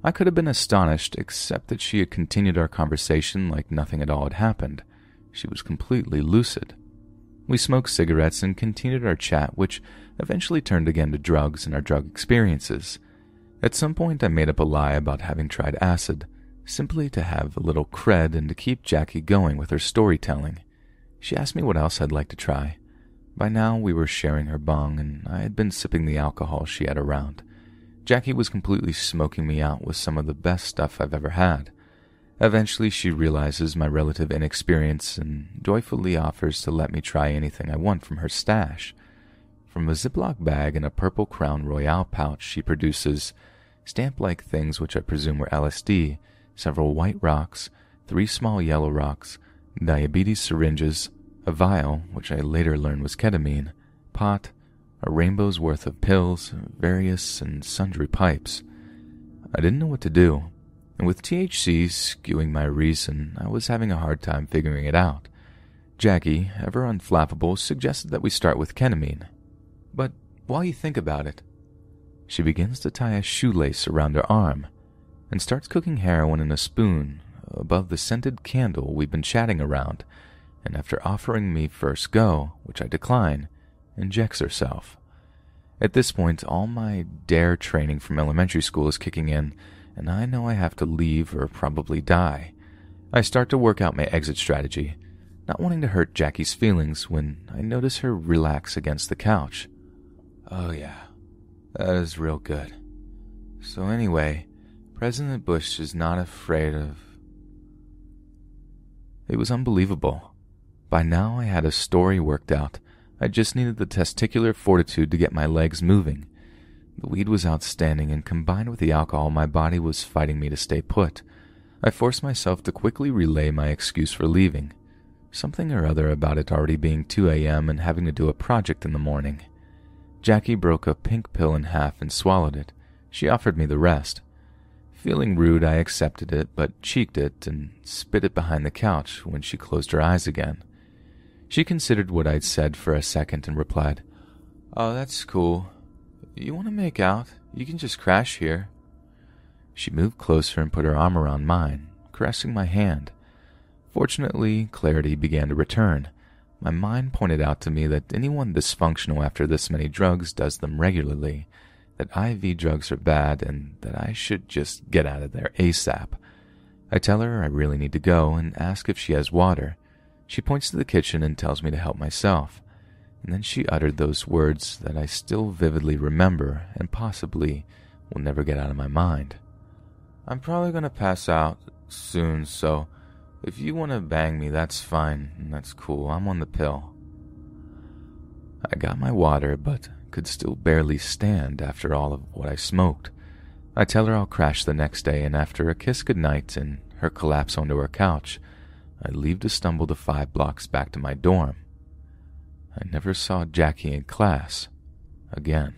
I could have been astonished, except that she had continued our conversation like nothing at all had happened. She was completely lucid. We smoked cigarettes and continued our chat, which eventually turned again to drugs and our drug experiences. At some point, I made up a lie about having tried acid, simply to have a little cred and to keep Jackie going with her storytelling. She asked me what else I'd like to try. By now, we were sharing her bong, and I had been sipping the alcohol she had around. Jackie was completely smoking me out with some of the best stuff I've ever had. Eventually, she realizes my relative inexperience and joyfully offers to let me try anything I want from her stash. From a Ziploc bag and a purple Crown Royale pouch, she produces stamp-like things which I presume were L S D, several white rocks, three small yellow rocks, diabetes syringes, a vial, which I later learned was ketamine, pot, a rainbow's worth of pills, various and sundry pipes. I didn't know what to do, and with T H C skewing my reason, I was having a hard time figuring it out. Jackie, ever unflappable, suggested that we start with ketamine. But while you think about it, she begins to tie a shoelace around her arm and starts cooking heroin in a spoon above the scented candle we've been chatting around, and after offering me first go, which I decline, injects herself. At this point, all my DARE training from elementary school is kicking in, and I know I have to leave or probably die. I start to work out my exit strategy, not wanting to hurt Jackie's feelings, when I notice her relax against the couch. Oh yeah, that is real good. So anyway, President Bush is not afraid of... It was unbelievable. By now I had a story worked out. I just needed the testicular fortitude to get my legs moving. The weed was outstanding, and combined with the alcohol, my body was fighting me to stay put. I forced myself to quickly relay my excuse for leaving. Something or other about it already being two a.m. and having to do a project in the morning. Jackie broke a pink pill in half and swallowed it. She offered me the rest. Feeling rude, I accepted it, but cheeked it and spit it behind the couch when she closed her eyes again. She considered what I'd said for a second and replied, "Oh, that's cool. You want to make out? You can just crash here." She moved closer and put her arm around mine, caressing my hand. Fortunately, clarity began to return. My mind pointed out to me that anyone dysfunctional after this many drugs does them regularly, that I V drugs are bad, and that I should just get out of there ASAP. I tell her I really need to go and ask if she has water. She points to the kitchen and tells me to help myself, and then she uttered those words that I still vividly remember and possibly will never get out of my mind. "I'm probably going to pass out soon, so if you want to bang me, that's fine, and that's cool. I'm on the pill." I got my water, but could still barely stand after all of what I smoked. I tell her I'll crash the next day, and after a kiss goodnight and her collapse onto her couch, I leave to stumble the five blocks back to my dorm. I never saw Jackie in class again.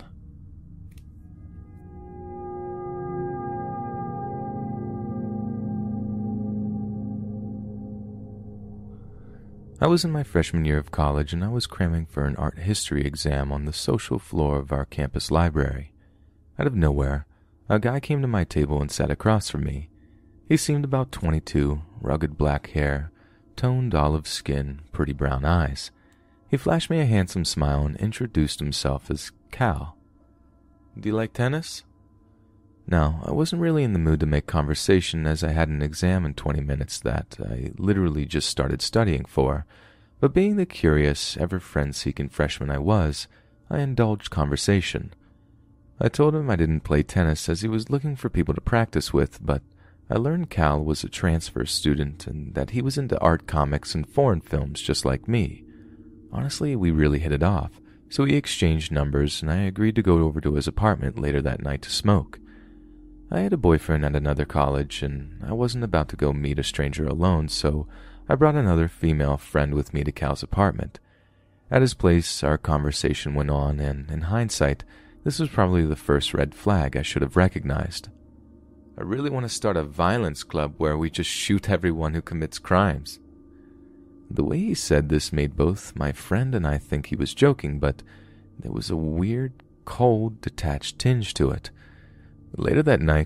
I was in my freshman year of college, and I was cramming for an art history exam on the social floor of our campus library. Out of nowhere, a guy came to my table and sat across from me. He seemed about twenty-two, rugged black hair, toned olive skin, pretty brown eyes. He flashed me a handsome smile and introduced himself as Cal. "Do you like tennis?" Now, I wasn't really in the mood to make conversation, as I had an exam in twenty minutes that I literally just started studying for, but being the curious, ever friend-seeking freshman I was, I indulged conversation. I told him I didn't play tennis as he was looking for people to practice with, but I learned Cal was a transfer student and that he was into art comics and foreign films just like me. Honestly, we really hit it off, so we exchanged numbers and I agreed to go over to his apartment later that night to smoke. I had a boyfriend at another college, and I wasn't about to go meet a stranger alone, so I brought another female friend with me to Cal's apartment. At his place, our conversation went on, and in hindsight, this was probably the first red flag I should have recognized. "I really want to start a violence club where we just shoot everyone who commits crimes." The way he said this made both my friend and I think he was joking, but there was a weird, cold, detached tinge to it. Later that night,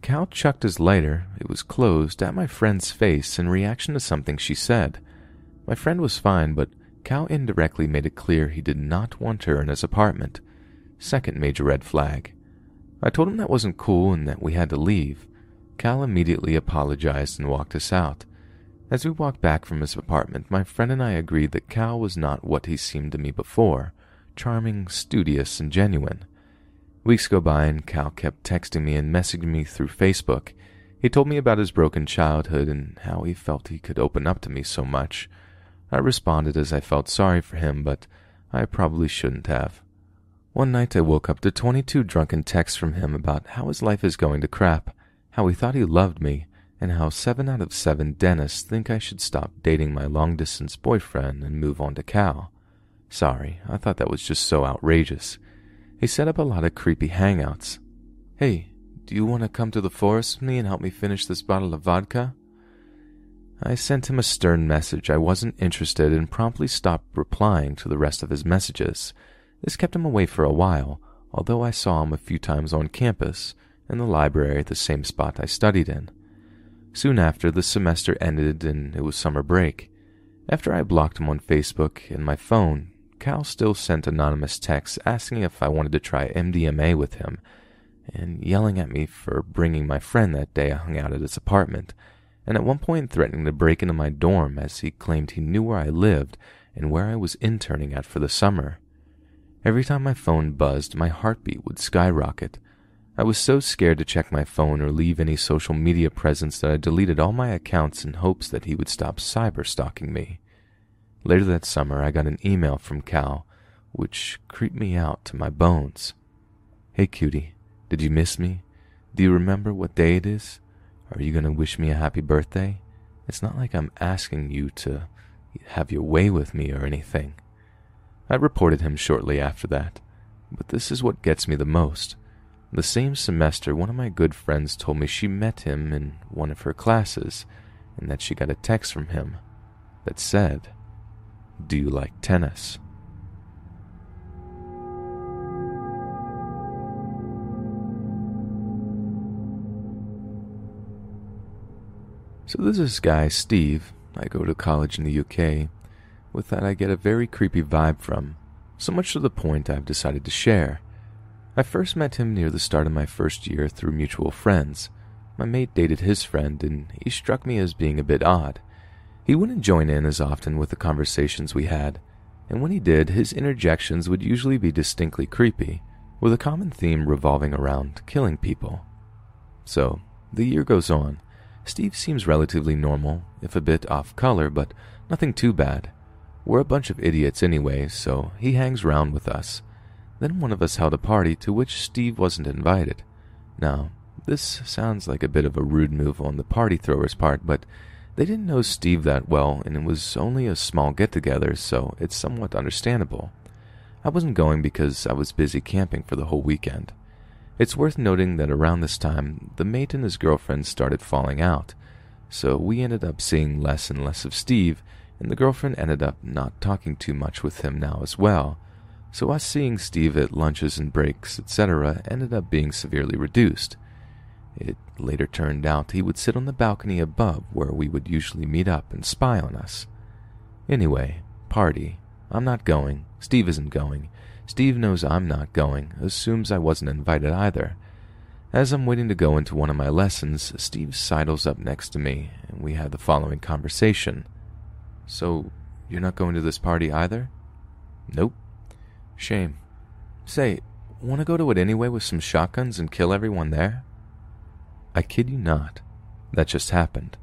Cal chucked his lighter, it was closed, at my friend's face in reaction to something she said. My friend was fine, but Cal indirectly made it clear he did not want her in his apartment. Second major red flag. I told him that wasn't cool and that we had to leave. Cal immediately apologized and walked us out. As we walked back from his apartment, my friend and I agreed that Cal was not what he seemed to me before, charming, studious, and genuine. Weeks go by and Cal kept texting me and messaging me through Facebook. He told me about his broken childhood and how he felt he could open up to me so much. I responded as I felt sorry for him, but I probably shouldn't have. One night I woke up to twenty-two drunken texts from him about how his life is going to crap, how he thought he loved me, and how seven out of seven dentists think I should stop dating my long-distance boyfriend and move on to Cal. Sorry, I thought that was just so outrageous. He set up a lot of creepy hangouts. Hey, do you want to come to the forest with me and help me finish this bottle of vodka? I sent him a stern message I wasn't interested and promptly stopped replying to the rest of his messages. This kept him away for a while, although I saw him a few times on campus, in the library at the same spot I studied in. Soon after, the semester ended and it was summer break. After I blocked him on Facebook and my phone, Cal still sent anonymous texts asking if I wanted to try M D M A with him, and yelling at me for bringing my friend that day I hung out at his apartment, and at one point threatening to break into my dorm as he claimed he knew where I lived and where I was interning at for the summer. Every time my phone buzzed, my heartbeat would skyrocket. I was so scared to check my phone or leave any social media presence that I deleted all my accounts in hopes that he would stop cyber-stalking me. Later that summer, I got an email from Cal, which creeped me out to my bones. Hey cutie, did you miss me? Do you remember what day it is? Are you going to wish me a happy birthday? It's not like I'm asking you to have your way with me or anything. I reported him shortly after that, but this is what gets me the most. The same semester, one of my good friends told me she met him in one of her classes and that she got a text from him that said, "Do you like tennis?" So this is this guy, Steve. I go to college in the U K. With that, I get a very creepy vibe from, so much to the point I've decided to share. I first met him near the start of my first year through mutual friends. My mate dated his friend, and he struck me as being a bit odd. He wouldn't join in as often with the conversations we had, and when he did, his interjections would usually be distinctly creepy, with a common theme revolving around killing people. So, the year goes on. Steve seems relatively normal, if a bit off-color, but nothing too bad. We're a bunch of idiots anyway, so he hangs around with us. Then one of us held a party to which Steve wasn't invited. Now, this sounds like a bit of a rude move on the party thrower's part, but they didn't know Steve that well, and it was only a small get-together, so it's somewhat understandable. I wasn't going because I was busy camping for the whole weekend. It's worth noting that around this time, the mate and his girlfriend started falling out, so we ended up seeing less and less of Steve, and the girlfriend ended up not talking too much with him now as well. So us seeing Steve at lunches and breaks, et cetera, ended up being severely reduced. It later turned out he would sit on the balcony above where we would usually meet up and spy on us. Anyway, party. I'm not going. Steve isn't going. Steve knows I'm not going, assumes I wasn't invited either. As I'm waiting to go into one of my lessons, Steve sidles up next to me, and we had the following conversation. So, you're not going to this party either? Nope. Shame. Say, want to go to it anyway with some shotguns and kill everyone there? I kid you not. That just happened.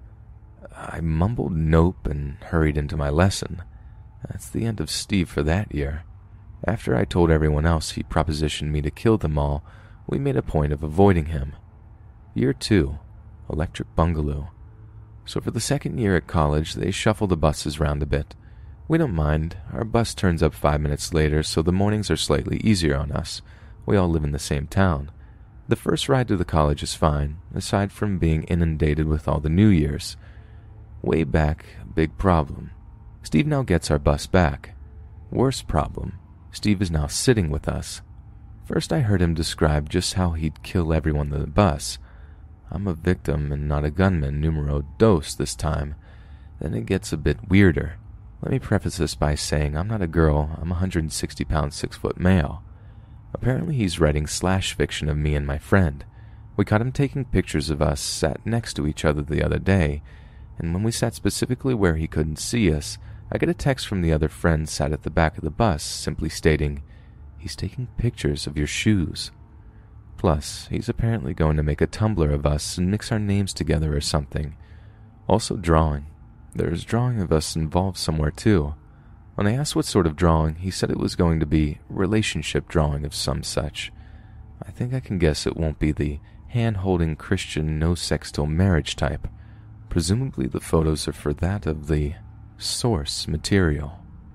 I mumbled nope and hurried into my lesson. That's the end of Steve for that year. After I told everyone else he propositioned me to kill them all, we made a point of avoiding him. Year two, Electric Bungalow. So for the second year at college, they shuffle the buses round a bit. We don't mind. Our bus turns up five minutes later, so the mornings are slightly easier on us. We all live in the same town. The first ride to the college is fine, aside from being inundated with all the New Year's. Way back, big problem. Steve now gets our bus back. Worst problem. Steve is now sitting with us. First I heard him describe just how he'd kill everyone on the bus. I'm a victim and not a gunman numero dos this time. Then it gets a bit weirder. Let me preface this by saying I'm not a girl, I'm a one hundred sixty pound, six foot male. Apparently he's writing slash fiction of me and my friend. We caught him taking pictures of us sat next to each other the other day, and when we sat specifically where he couldn't see us, I get a text from the other friend sat at the back of the bus simply stating, "He's taking pictures of your shoes." Plus, he's apparently going to make a Tumblr of us and mix our names together or something. Also drawing. There's drawing of us involved somewhere too. When I asked what sort of drawing, he said it was going to be relationship drawing of some such. I think I can guess it won't be the hand-holding Christian no-sex till marriage type. Presumably the photos are for that of the source material.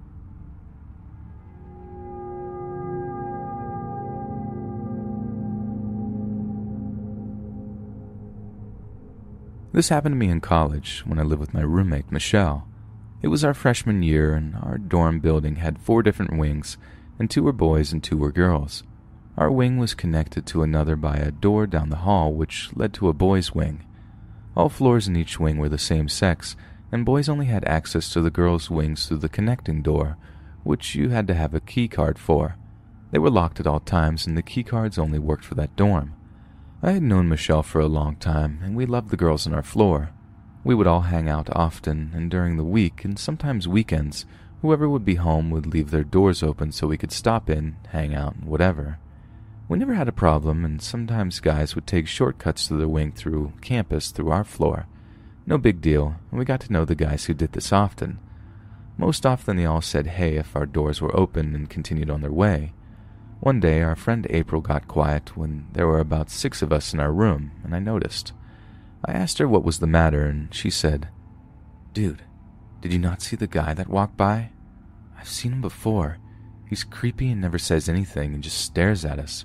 This happened to me in college when I lived with my roommate, Michelle. It was our freshman year, and our dorm building had four different wings, and two were boys and two were girls. Our wing was connected to another by a door down the hall which led to a boys' wing. All floors in each wing were the same sex, and boys only had access to the girls' wings through the connecting door, which you had to have a key card for. They were locked at all times, and the key cards only worked for that dorm. I had known Michelle for a long time, and we loved the girls on our floor. We would all hang out often, and during the week, and sometimes weekends, whoever would be home would leave their doors open so we could stop in, hang out, whatever. We never had a problem, and sometimes guys would take shortcuts to their wing through campus through our floor. No big deal, and we got to know the guys who did this often. Most often they all said hey if our doors were open and continued on their way. One day, our friend April got quiet when there were about six of us in our room, and I noticed. I asked her what was the matter, and she said, "Dude, did you not see the guy that walked by? I've seen him before. He's creepy and never says anything and just stares at us."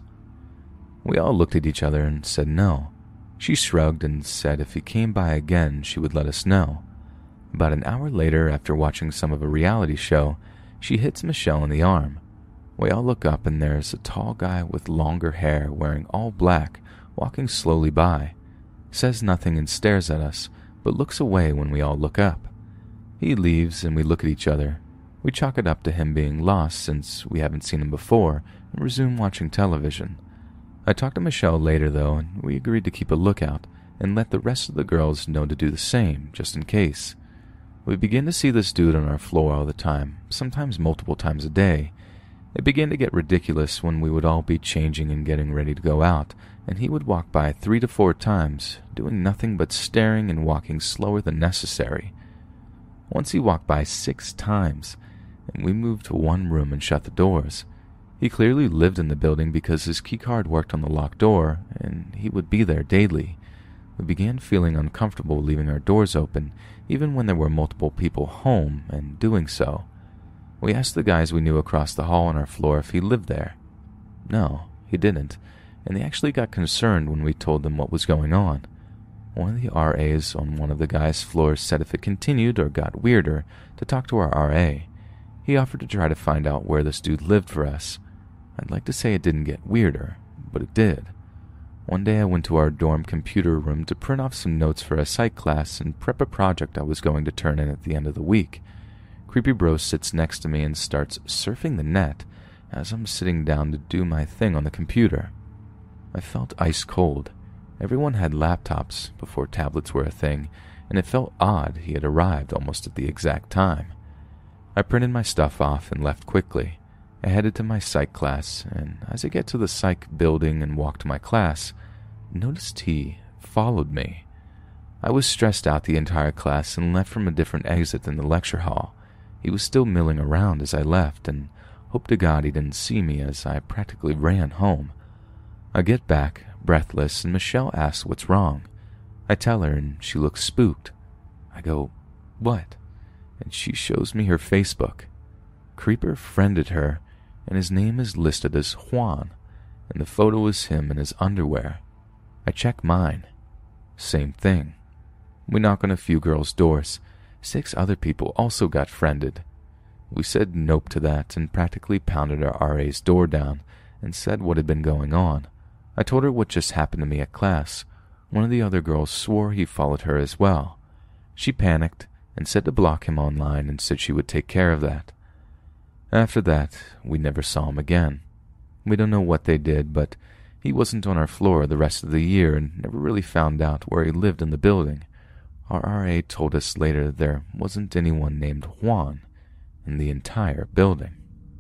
We all looked at each other and said no. She shrugged and said if he came by again, she would let us know. About an hour later, after watching some of a reality show, she hits Michelle in the arm. We all look up and there's a tall guy with longer hair wearing all black, walking slowly by. Says nothing and stares at us, but looks away when we all look up. He leaves and we look at each other. We chalk it up to him being lost since we haven't seen him before and resume watching television. I talked to Michelle later though, and we agreed to keep a lookout and let the rest of the girls know to do the same, just in case. We begin to see this dude on our floor all the time, sometimes multiple times a day. It began to get ridiculous when we would all be changing and getting ready to go out, and he would walk by three to four times, doing nothing but staring and walking slower than necessary. Once he walked by six times, and we moved to one room and shut the doors. He clearly lived in the building because his keycard worked on the locked door, and he would be there daily. We began feeling uncomfortable leaving our doors open, even when there were multiple people home, and doing so. We asked the guys we knew across the hall on our floor if he lived there. No, he didn't, and they actually got concerned when we told them what was going on. One of the R As on one of the guys' floors said if it continued or got weirder, to talk to our R A. He offered to try to find out where this dude lived for us. I'd like to say it didn't get weirder, but it did. One day I went to our dorm computer room to print off some notes for a psych class and prep a project I was going to turn in at the end of the week. Creepy Bro sits next to me and starts surfing the net as I'm sitting down to do my thing on the computer. I felt ice cold. Everyone had laptops before tablets were a thing, and it felt odd he had arrived almost at the exact time. I printed my stuff off and left quickly. I headed to my psych class, and as I get to the psych building and walked to my class, noticed he followed me. I was stressed out the entire class and left from a different exit in the lecture hall. He was still milling around as I left, and hoped to God he didn't see me as I practically ran home. I get back, breathless, and Michelle asks what's wrong. I tell her, and she looks spooked. I go, "What?" And she shows me her Facebook. Creeper friended her, and his name is listed as Juan, and the photo is him in his underwear. I check mine. Same thing. We knock on a few girls' doors. Six other people also got friended. We said nope to that and practically pounded our R A's door down and said what had been going on. I told her what just happened to me at class. One of the other girls swore he followed her as well. She panicked and said to block him online and said she would take care of that. After that, we never saw him again. We don't know what they did, but he wasn't on our floor the rest of the year and never really found out where he lived in the building. Our R A told us later there wasn't anyone named Juan in the entire building.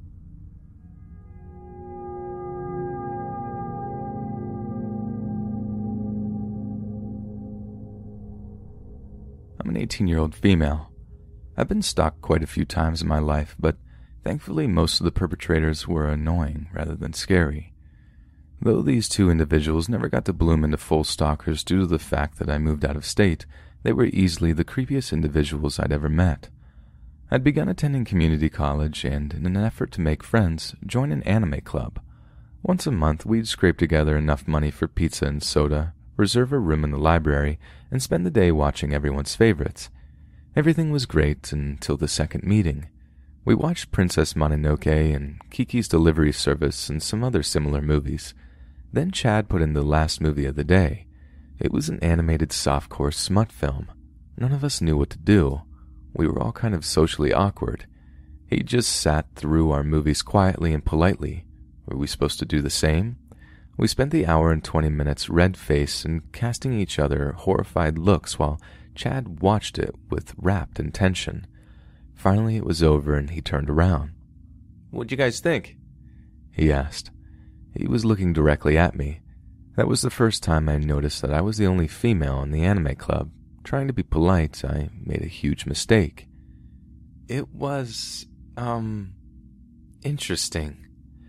I'm an eighteen-year-old female. I've been stalked quite a few times in my life, but thankfully most of the perpetrators were annoying rather than scary. Though these two individuals never got to bloom into full stalkers due to the fact that I moved out of state, they were easily the creepiest individuals I'd ever met. I'd begun attending community college and, in an effort to make friends, joined an anime club. Once a month, we'd scrape together enough money for pizza and soda, reserve a room in the library, and spend the day watching everyone's favorites. Everything was great until the second meeting. We watched Princess Mononoke and Kiki's Delivery Service and some other similar movies. Then Chad put in the last movie of the day. It was an animated softcore smut film. None of us knew what to do. We were all kind of socially awkward. He just sat through our movies quietly and politely. Were we supposed to do the same? We spent the hour and twenty minutes red-faced and casting each other horrified looks while Chad watched it with rapt intention. Finally it was over and he turned around. "What'd you guys think?" he asked. He was looking directly at me. That was the first time I noticed that I was the only female in the anime club. Trying to be polite, I made a huge mistake. "It was, um, interesting."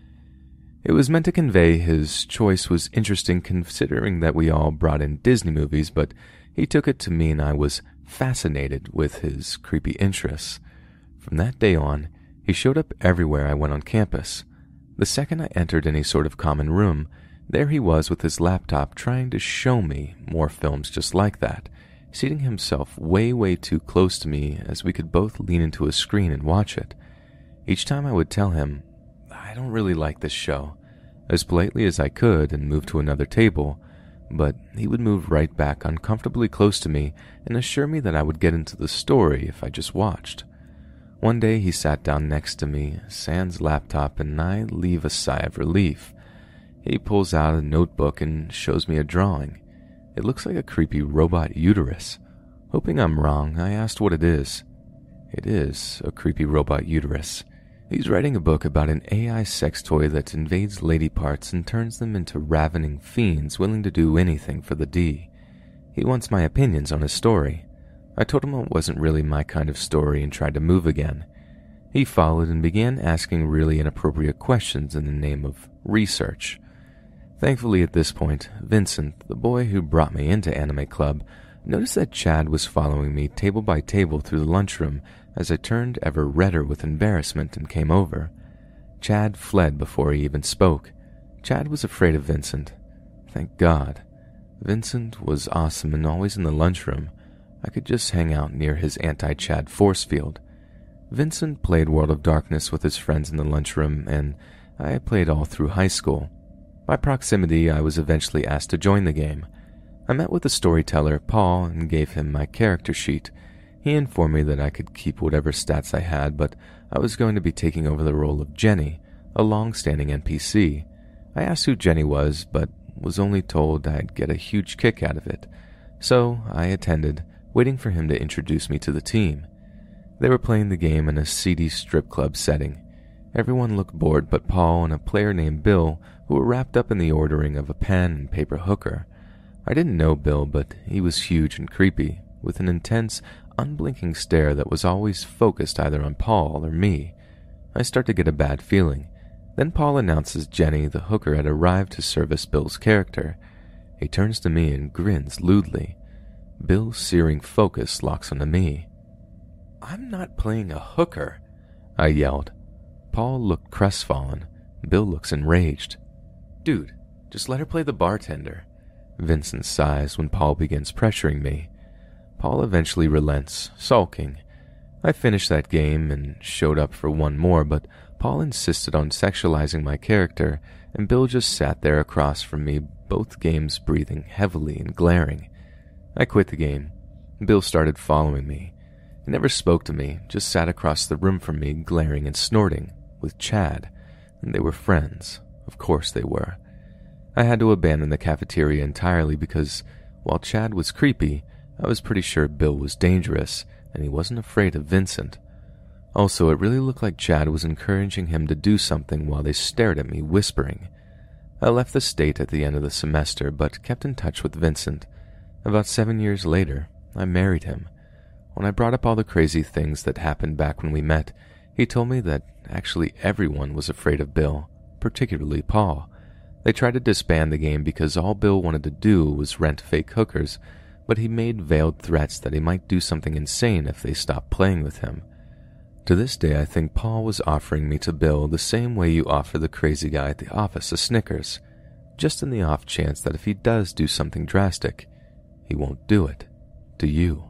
It was meant to convey his choice was interesting considering that we all brought in Disney movies, but he took it to mean I was fascinated with his creepy interests. From that day on, he showed up everywhere I went on campus. The second I entered any sort of common room, there he was with his laptop trying to show me more films just like that, seating himself way, way too close to me as we could both lean into a screen and watch it. Each time I would tell him, "I don't really like this show," as politely as I could and move to another table, but he would move right back uncomfortably close to me and assure me that I would get into the story if I just watched. One day he sat down next to me, sans laptop, and I leave a sigh of relief. He pulls out a notebook and shows me a drawing. It looks like a creepy robot uterus. Hoping I'm wrong, I asked what it is. It is a creepy robot uterus. He's writing a book about an A I sex toy that invades lady parts and turns them into ravening fiends willing to do anything for the D. He wants my opinions on his story. I told him it wasn't really my kind of story and tried to move again. He followed and began asking really inappropriate questions in the name of research. Thankfully at this point, Vincent, the boy who brought me into Anime Club, noticed that Chad was following me table by table through the lunchroom as I turned ever redder with embarrassment and came over. Chad fled before he even spoke. Chad was afraid of Vincent. Thank God. Vincent was awesome and always in the lunchroom. I could just hang out near his anti-Chad force field. Vincent played World of Darkness with his friends in the lunchroom, and I played all through high school. By proximity, I was eventually asked to join the game. I met with the storyteller, Paul, and gave him my character sheet. He informed me that I could keep whatever stats I had, but I was going to be taking over the role of Jenny, a long-standing N P C. I asked who Jenny was, but was only told I'd get a huge kick out of it. So I attended, waiting for him to introduce me to the team. They were playing the game in a seedy strip club setting. Everyone looked bored but Paul and a player named Bill, who were wrapped up in the ordering of a pen and paper hooker. I didn't know Bill, but he was huge and creepy, with an intense, unblinking stare that was always focused either on Paul or me. I start to get a bad feeling. Then Paul announces Jenny, the hooker, had arrived to service Bill's character. He turns to me and grins lewdly. Bill's searing focus locks onto me. "I'm not playing a hooker," I yelled. Paul looked crestfallen. Bill looks enraged. "Dude, just let her play the bartender." Vincent sighs when Paul begins pressuring me. Paul eventually relents, sulking. I finished that game and showed up for one more, but Paul insisted on sexualizing my character, and Bill just sat there across from me, both games breathing heavily and glaring. I quit the game. Bill started following me. He never spoke to me, just sat across the room from me, glaring and snorting, with Chad. And they were friends. Of course they were. I had to abandon the cafeteria entirely because, while Chad was creepy, I was pretty sure Bill was dangerous, and he wasn't afraid of Vincent. Also, it really looked like Chad was encouraging him to do something while they stared at me, whispering. I left the state at the end of the semester, but kept in touch with Vincent. About seven years later, I married him. When I brought up all the crazy things that happened back when we met, he told me that actually everyone was afraid of Bill, particularly Paul. They tried to disband the game because all Bill wanted to do was rent fake hookers, but he made veiled threats that he might do something insane if they stopped playing with him. To this day, I think Paul was offering me to Bill the same way you offer the crazy guy at the office a Snickers, just in the off chance that if he does do something drastic, he won't do it to you.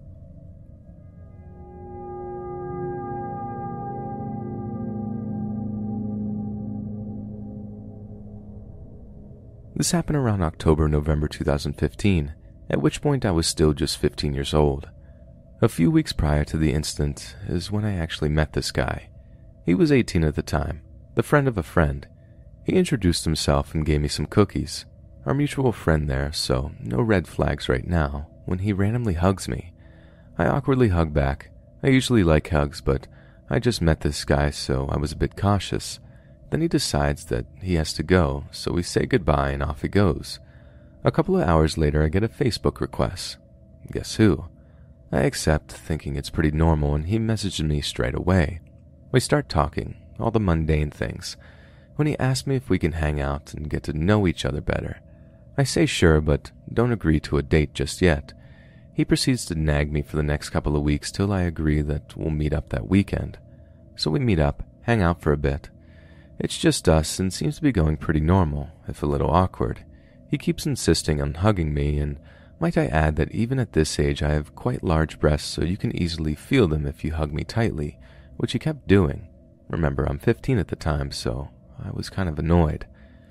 This happened around October, November two thousand fifteen, at which point I was still just fifteen years old. A few weeks prior to the incident is when I actually met this guy. He was eighteen at the time, the friend of a friend. He introduced himself and gave me some cookies. Our mutual friend there, so no red flags right now, when he randomly hugs me. I awkwardly hug back. I usually like hugs, but I just met this guy, so I was a bit cautious. Then he decides that he has to go, so we say goodbye and off he goes. A couple of hours later, I get a Facebook request. Guess who? I accept, thinking it's pretty normal, and he messaged me straight away. We start talking, all the mundane things, when he asks me if we can hang out and get to know each other better. I say sure, but don't agree to a date just yet. He proceeds to nag me for the next couple of weeks till I agree that we'll meet up that weekend. So we meet up, hang out for a bit. It's just us and seems to be going pretty normal, if a little awkward. He keeps insisting on hugging me, and might I add that even at this age I have quite large breasts, so you can easily feel them if you hug me tightly, which he kept doing. Remember, I'm fifteen at the time, so I was kind of annoyed.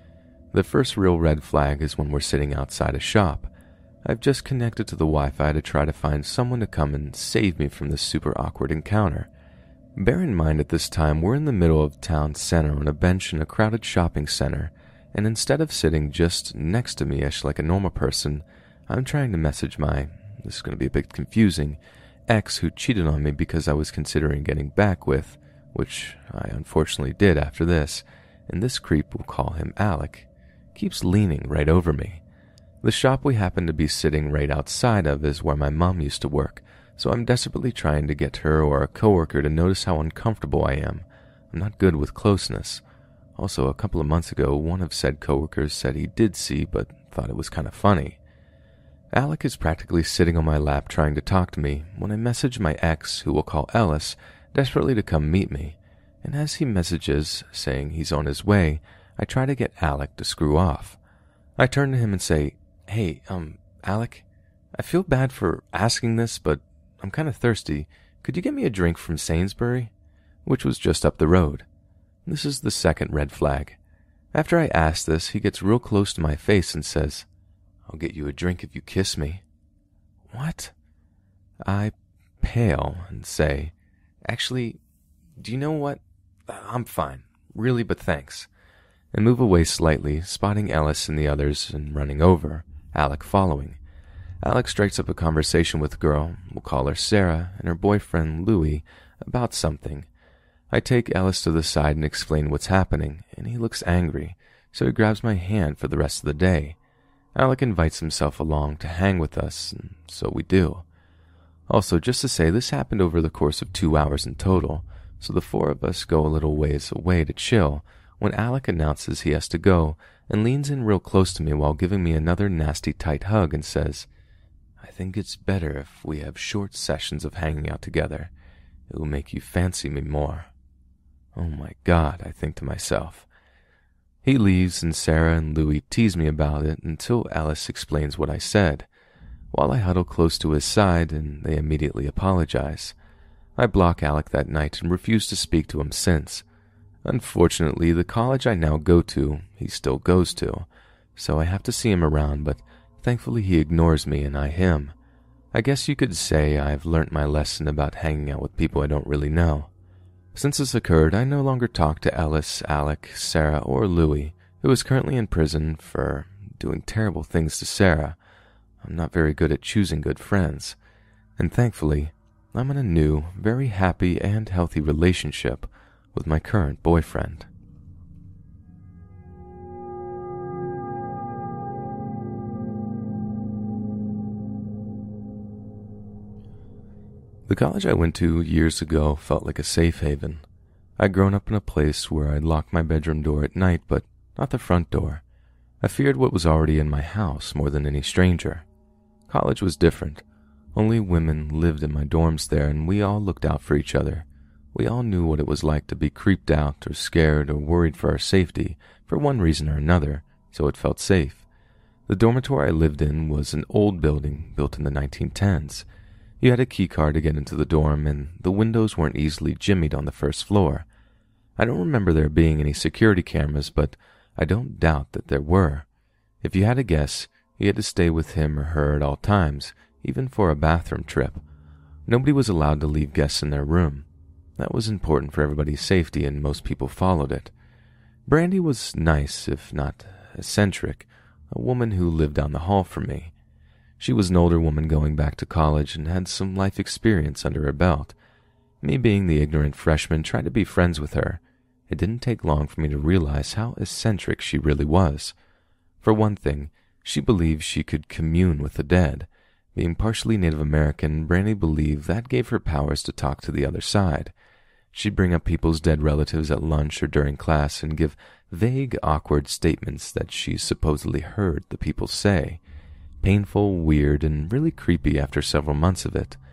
The first real red flag is when we're sitting outside a shop. I've just connected to the Wi-Fi to try to find someone to come and save me from this super awkward encounter. Bear in mind at this time we're in the middle of town center on a bench in a crowded shopping center, and instead of sitting just next to me-ish like a normal person, I'm trying to message my, this is going to be a bit confusing, ex who cheated on me because I was considering getting back with, which I unfortunately did after this, and this creep, we'll call him Alec, keeps leaning right over me. The shop we happen to be sitting right outside of is where my mom used to work, so I'm desperately trying to get her or a coworker to notice how uncomfortable I am. I'm not good with closeness. Also, a couple of months ago, one of said coworkers said he did see but thought it was kind of funny. Alec is practically sitting on my lap trying to talk to me when I message my ex, who we'll call Ellis, desperately to come meet me, and as he messages, saying he's on his way, I try to get Alec to screw off. I turn to him and say, "Hey, um, Alec, I feel bad for asking this, but I'm kind of thirsty. Could you get me a drink from Sainsbury?" Which was just up the road. This is the second red flag. After I ask this, he gets real close to my face and says, "I'll get you a drink if you kiss me." What? I pale and say, "Actually, do you know what? I'm fine. Really, but thanks." And move away slightly, spotting Ellis and the others and running over, Alec following. Alec strikes up a conversation with a girl, we'll call her Sarah, and her boyfriend, Louis, about something. I take Ellis to the side and explain what's happening, and he looks angry, so he grabs my hand for the rest of the day. Alec invites himself along to hang with us, and so we do. Also, just to say, this happened over the course of two hours in total, so the four of us go a little ways away to chill, when Alec announces he has to go, and leans in real close to me while giving me another nasty tight hug and says, "I think it's better if we have short sessions of hanging out together. It will make you fancy me more." Oh my God, I think to myself. He leaves, and Sarah and Louis tease me about it until Alice explains what I said, while I huddle close to his side and they immediately apologize. I block Alec that night and refuse to speak to him since. Unfortunately, the college I now go to, he still goes to, so I have to see him around, but thankfully he ignores me and I him. I guess you could say I've learnt my lesson about hanging out with people I don't really know. Since this occurred, I no longer talk to Ellis, Alec, Sarah, or Louie, who is currently in prison for doing terrible things to Sarah. I'm not very good at choosing good friends, and thankfully, I'm in a new, very happy and healthy relationship with my current boyfriend. The college I went to years ago felt like a safe haven. I'd grown up in a place where I'd lock my bedroom door at night, but not the front door. I feared what was already in my house more than any stranger. College was different. Only women lived in my dorms there, and we all looked out for each other. We all knew what it was like to be creeped out or scared or worried for our safety for one reason or another, so it felt safe. The dormitory I lived in was an old building built in the nineteen tens. You had a key card to get into the dorm, and the windows weren't easily jimmied on the first floor. I don't remember there being any security cameras, but I don't doubt that there were. If you had a guess, you had to stay with him or her at all times, even for a bathroom trip. Nobody was allowed to leave guests in their room. That was important for everybody's safety, and most people followed it. Brandy was nice, if not eccentric, a woman who lived down the hall from me. She was an older woman going back to college and had some life experience under her belt. Me being the ignorant freshman tried to be friends with her. It didn't take long for me to realize how eccentric she really was. For one thing, she believed she could commune with the dead. Being partially Native American, Brandy believed that gave her powers to talk to the other side. She'd bring up people's dead relatives at lunch or during class and give vague, awkward statements that she supposedly heard the people say. Painful, weird, and really creepy after several months of it.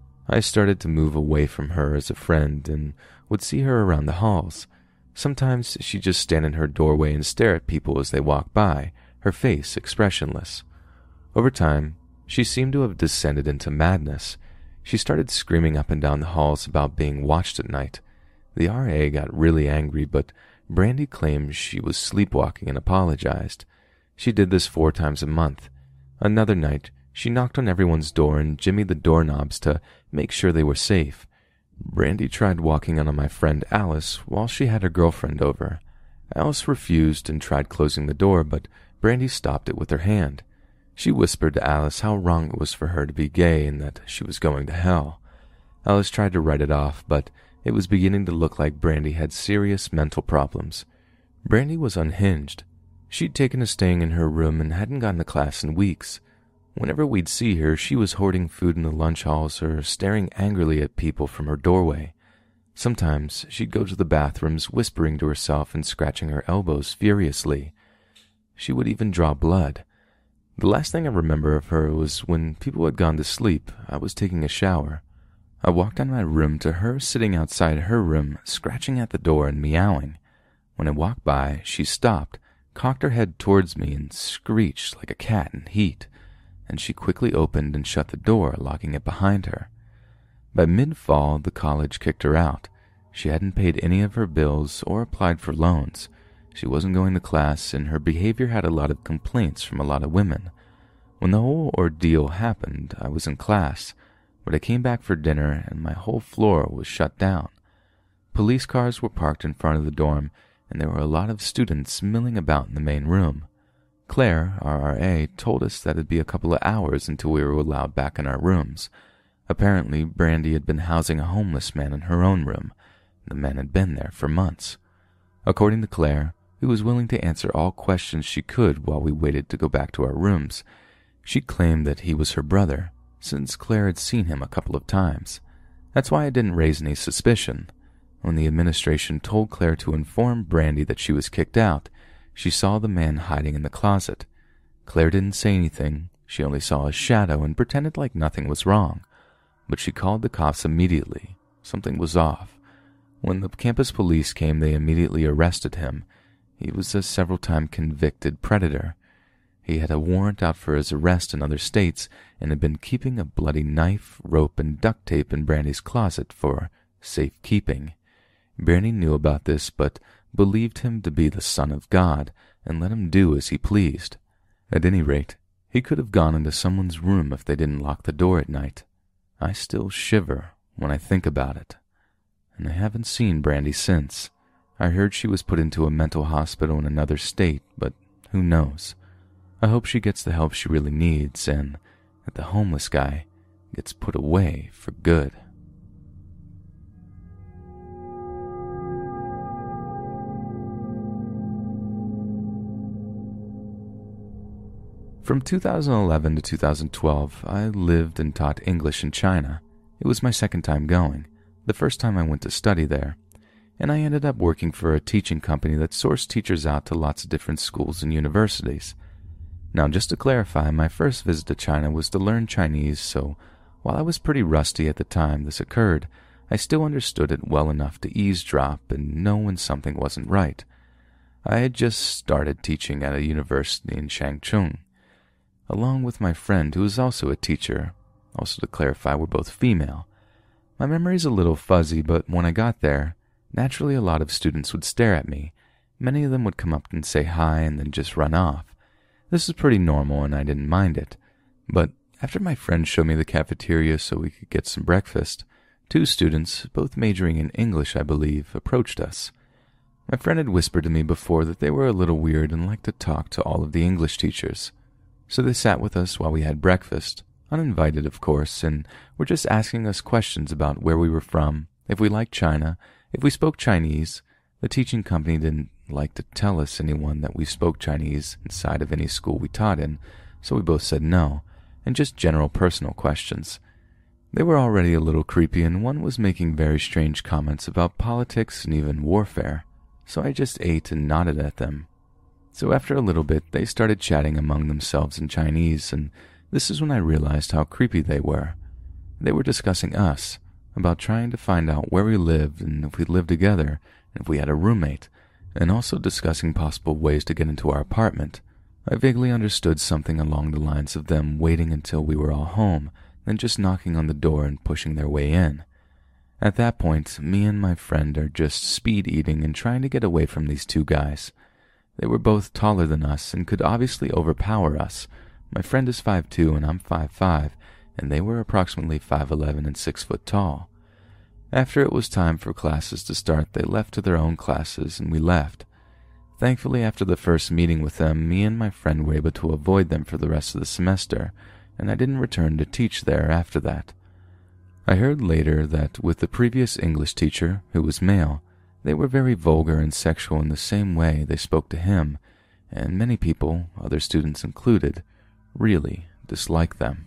I started to move away from her as a friend and would see her around the halls. Sometimes she'd just stand in her doorway and stare at people as they walked by, her face expressionless. Over time, she seemed to have descended into madness. She started screaming up and down the halls about being watched at night. The R A got really angry, but Brandy claimed she was sleepwalking and apologized. She did this four times a month. Another night, she knocked on everyone's door and jimmied the doorknobs to make sure they were safe. Brandy tried walking on my friend Alice while she had her girlfriend over. Alice refused and tried closing the door, but Brandy stopped it with her hand. She whispered to Alice how wrong it was for her to be gay and that she was going to hell. Alice tried to write it off, but it was beginning to look like Brandy had serious mental problems. Brandy was unhinged. She'd taken to staying in her room and hadn't gone to class in weeks. Whenever we'd see her, she was hoarding food in the lunch halls or staring angrily at people from her doorway. Sometimes she'd go to the bathrooms whispering to herself and scratching her elbows furiously. She would even draw blood. The last thing I remember of her was when people had gone to sleep, I was taking a shower. I walked out of my room to her sitting outside her room, scratching at the door and meowing. When I walked by, she stopped, cocked her head towards me and screeched like a cat in heat, and she quickly opened and shut the door, locking it behind her. By mid-fall, the college kicked her out. She hadn't paid any of her bills or applied for loans. She wasn't going to class, and her behavior had a lot of complaints from a lot of women. When the whole ordeal happened, I was in class, but I came back for dinner and my whole floor was shut down. Police cars were parked in front of the dorm, and there were a lot of students milling about in the main room. Claire, our R A, told us that it'd be a couple of hours until we were allowed back in our rooms. Apparently, Brandy had been housing a homeless man in her own room. The man had been there for months. According to Claire, who was willing to answer all questions she could while we waited to go back to our rooms, she claimed that he was her brother, since Claire had seen him a couple of times. That's why I didn't raise any suspicion. When the administration told Claire to inform Brandy that she was kicked out, she saw the man hiding in the closet. Claire didn't say anything. She only saw a shadow and pretended like nothing was wrong. But she called the cops immediately. Something was off. When the campus police came, they immediately arrested him. He was a several-time convicted predator. He had a warrant out for his arrest in other states and had been keeping a bloody knife, rope, and duct tape in Brandy's closet for safekeeping. Brandy knew about this, but believed him to be the Son of God and let him do as he pleased. At any rate, he could have gone into someone's room if they didn't lock the door at night. I still shiver when I think about it. And I haven't seen Brandy since. I heard she was put into a mental hospital in another state, but who knows? I hope she gets the help she really needs and that the homeless guy gets put away for good. From two thousand eleven to two thousand twelve, I lived and taught English in China. It was my second time going, the first time I went to study there, and I ended up working for a teaching company that sourced teachers out to lots of different schools and universities. Now, just to clarify, my first visit to China was to learn Chinese, so while I was pretty rusty at the time this occurred, I still understood it well enough to eavesdrop and know when something wasn't right. I had just started teaching at a university in Changchun, along with my friend who was also a teacher. Also to clarify, we're both female. My memory's a little fuzzy, but when I got there, naturally a lot of students would stare at me. Many of them would come up and say hi and then just run off. This is pretty normal and I didn't mind it. But after my friend showed me the cafeteria so we could get some breakfast, two students, both majoring in English I believe, approached us. My friend had whispered to me before that they were a little weird and liked to talk to all of the English teachers. So they sat with us while we had breakfast, uninvited of course, and were just asking us questions about where we were from, if we liked China, if we spoke Chinese. The teaching company didn't like to tell us anyone that we spoke Chinese inside of any school we taught in, so we both said no, and just general personal questions. They were already a little creepy, and one was making very strange comments about politics and even warfare, so I just ate and nodded at them. So after a little bit, they started chatting among themselves in Chinese, and this is when I realized how creepy they were. They were discussing us, about trying to find out where we lived and if we lived together, and if we had a roommate, and also discussing possible ways to get into our apartment. I vaguely understood something along the lines of them waiting until we were all home, then just knocking on the door and pushing their way in. At that point, me and my friend are just speed-eating and trying to get away from these two guys. They were both taller than us and could obviously overpower us. My friend is five two and I'm five five, and they were approximately five eleven and six foot tall. After it was time for classes to start, they left to their own classes and we left. Thankfully, after the first meeting with them, me and my friend were able to avoid them for the rest of the semester, and I didn't return to teach there after that. I heard later that with the previous English teacher, who was male, they were very vulgar and sexual in the same way they spoke to him, and many people, other students included, really disliked them.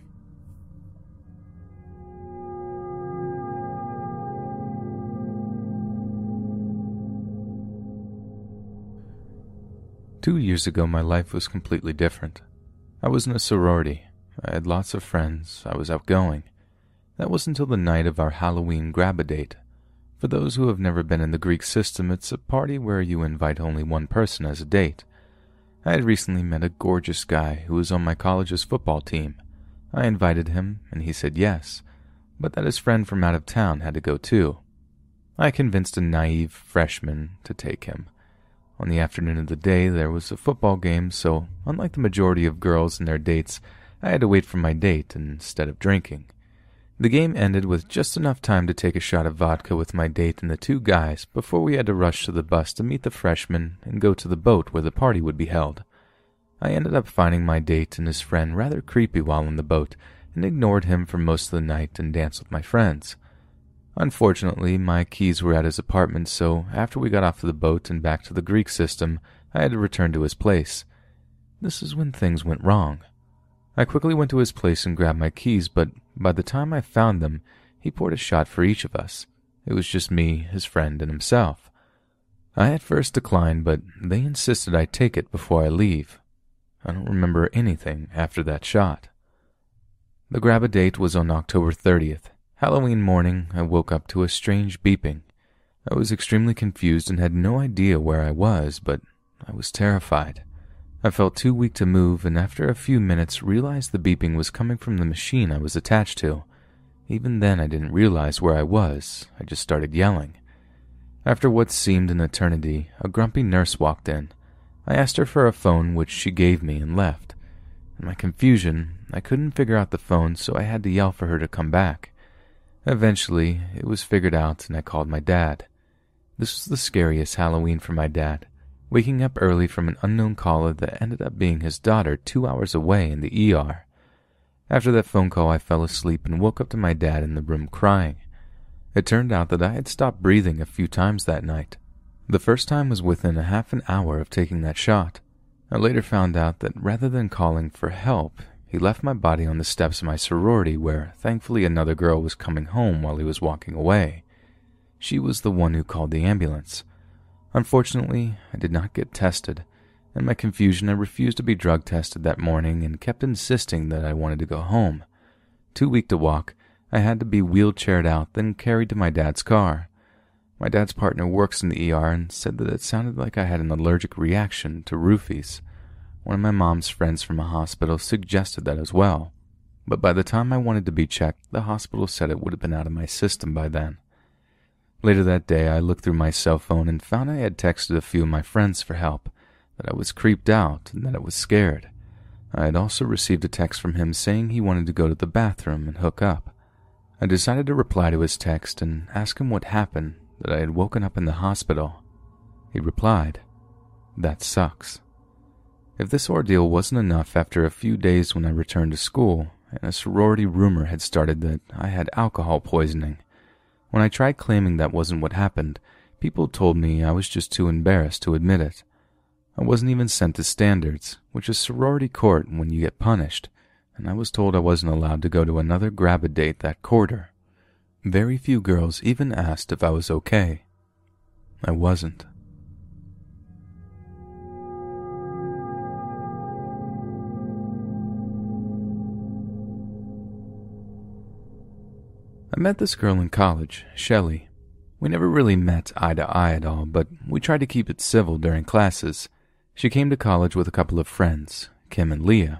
Two years ago, my life was completely different. I was in a sorority. I had lots of friends. I was outgoing. That was until the night of our Halloween grab-a-date. For those who have never been in the Greek system, it's a party where you invite only one person as a date. I had recently met a gorgeous guy who was on my college's football team. I invited him, and he said yes, but that his friend from out of town had to go too. I convinced a naive freshman to take him. On the afternoon of the day, there was a football game, so unlike the majority of girls and their dates, I had to wait for my date instead of drinking. The game ended with just enough time to take a shot of vodka with my date and the two guys before we had to rush to the bus to meet the freshmen and go to the boat where the party would be held. I ended up finding my date and his friend rather creepy while on the boat and ignored him for most of the night and danced with my friends. Unfortunately, my keys were at his apartment, so after we got off the boat and back to the Greek system, I had to return to his place. This is when things went wrong. I quickly went to his place and grabbed my keys, but by the time I found them, he poured a shot for each of us. It was just me, his friend, and himself. I at first declined, but they insisted I take it before I leave. I don't remember anything after that shot. The grab-a-date was on October thirtieth. Halloween morning, I woke up to a strange beeping. I was extremely confused and had no idea where I was, but I was terrified. I felt too weak to move, and after a few minutes realized the beeping was coming from the machine I was attached to. Even then I didn't realize where I was. I just started yelling. After what seemed an eternity, a grumpy nurse walked in. I asked her for a phone, which she gave me and left. In my confusion, I couldn't figure out the phone, so I had to yell for her to come back. Eventually, it was figured out and I called my dad. This was the scariest Halloween for my dad, waking up early from an unknown caller that ended up being his daughter two hours away in the E R. After that phone call, I fell asleep and woke up to my dad in the room crying. It turned out that I had stopped breathing a few times that night. The first time was within a half an hour of taking that shot. I later found out that rather than calling for help, he left my body on the steps of my sorority where, thankfully, another girl was coming home while he was walking away. She was the one who called the ambulance. Unfortunately, I did not get tested. In my confusion, I refused to be drug tested that morning and kept insisting that I wanted to go home. Too weak to walk, I had to be wheelchaired out, then carried to my dad's car. My dad's partner works in the E R and said that it sounded like I had an allergic reaction to roofies. One of my mom's friends from a hospital suggested that as well, but by the time I wanted to be checked, the hospital said it would have been out of my system by then. Later that day, I looked through my cell phone and found I had texted a few of my friends for help, that I was creeped out and that I was scared. I had also received a text from him saying he wanted to go to the bathroom and hook up. I decided to reply to his text and ask him what happened, that I had woken up in the hospital. He replied, "That sucks." If this ordeal wasn't enough, after a few days when I returned to school, and a sorority rumor had started that I had alcohol poisoning. When I tried claiming that wasn't what happened, people told me I was just too embarrassed to admit it. I wasn't even sent to standards, which is sorority court when you get punished, and I was told I wasn't allowed to go to another grab-a-date that quarter. Very few girls even asked if I was okay. I wasn't. I met this girl in college, Shelley. We never really met eye to eye at all, but we tried to keep it civil during classes. She came to college with a couple of friends, Kim and Leah.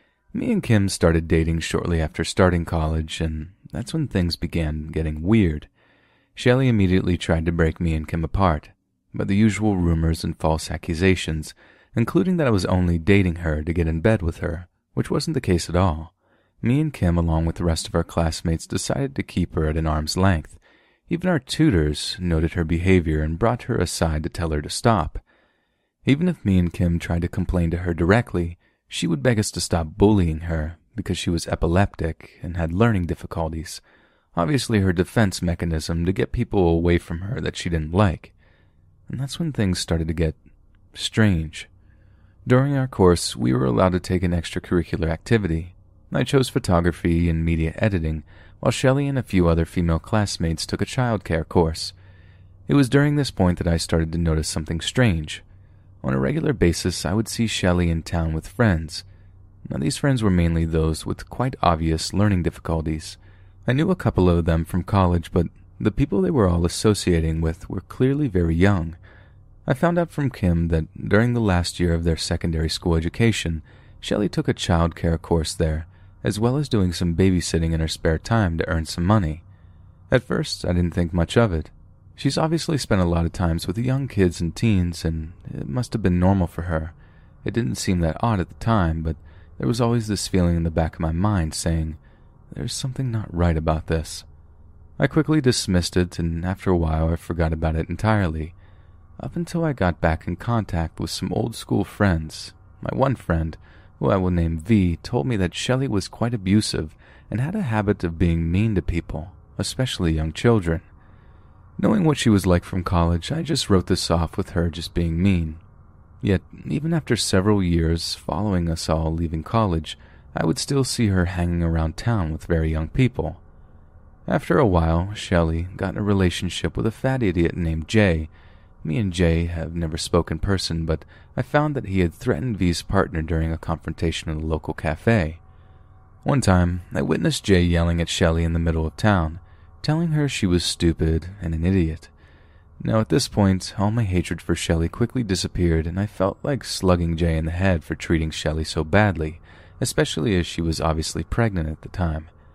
Me and Kim started dating shortly after starting college, and that's when things began getting weird. Shelley immediately tried to break me and Kim apart, but the usual rumors and false accusations, including that I was only dating her to get in bed with her, which wasn't the case at all. Me and Kim, along with the rest of our classmates, decided to keep her at an arm's length. Even our tutors noted her behavior and brought her aside to tell her to stop. Even if me and Kim tried to complain to her directly, she would beg us to stop bullying her because she was epileptic and had learning difficulties. Obviously her defense mechanism to get people away from her that she didn't like. And that's when things started to get strange. During our course, we were allowed to take an extracurricular activity. I chose photography and media editing, while Shelley and a few other female classmates took a childcare course. It was during this point that I started to notice something strange. On a regular basis, I would see Shelley in town with friends. Now, these friends were mainly those with quite obvious learning difficulties. I knew a couple of them from college, but the people they were all associating with were clearly very young. I found out from Kim that during the last year of their secondary school education, Shelley took a childcare course there, as well as doing some babysitting in her spare time to earn some money. At first, I didn't think much of it. She's obviously spent a lot of times with young kids and teens, and it must have been normal for her. It didn't seem that odd at the time, but there was always this feeling in the back of my mind saying, there's something not right about this. I quickly dismissed it, and after a while I forgot about it entirely, up until I got back in contact with some old school friends. My one friend, who I will name V, told me that Shelley was quite abusive and had a habit of being mean to people, especially young children. Knowing what she was like from college, I just wrote this off with her just being mean. Yet, even after several years following us all leaving college, I would still see her hanging around town with very young people. After a while, Shelley got in a relationship with a fat idiot named Jay. Me and Jay have never spoken in person, but I found that he had threatened V's partner during a confrontation in a local cafe. One time, I witnessed Jay yelling at Shelley in the middle of town, telling her she was stupid and an idiot. Now at this point, all my hatred for Shelley quickly disappeared, and I felt like slugging Jay in the head for treating Shelley so badly, especially as she was obviously pregnant at the time.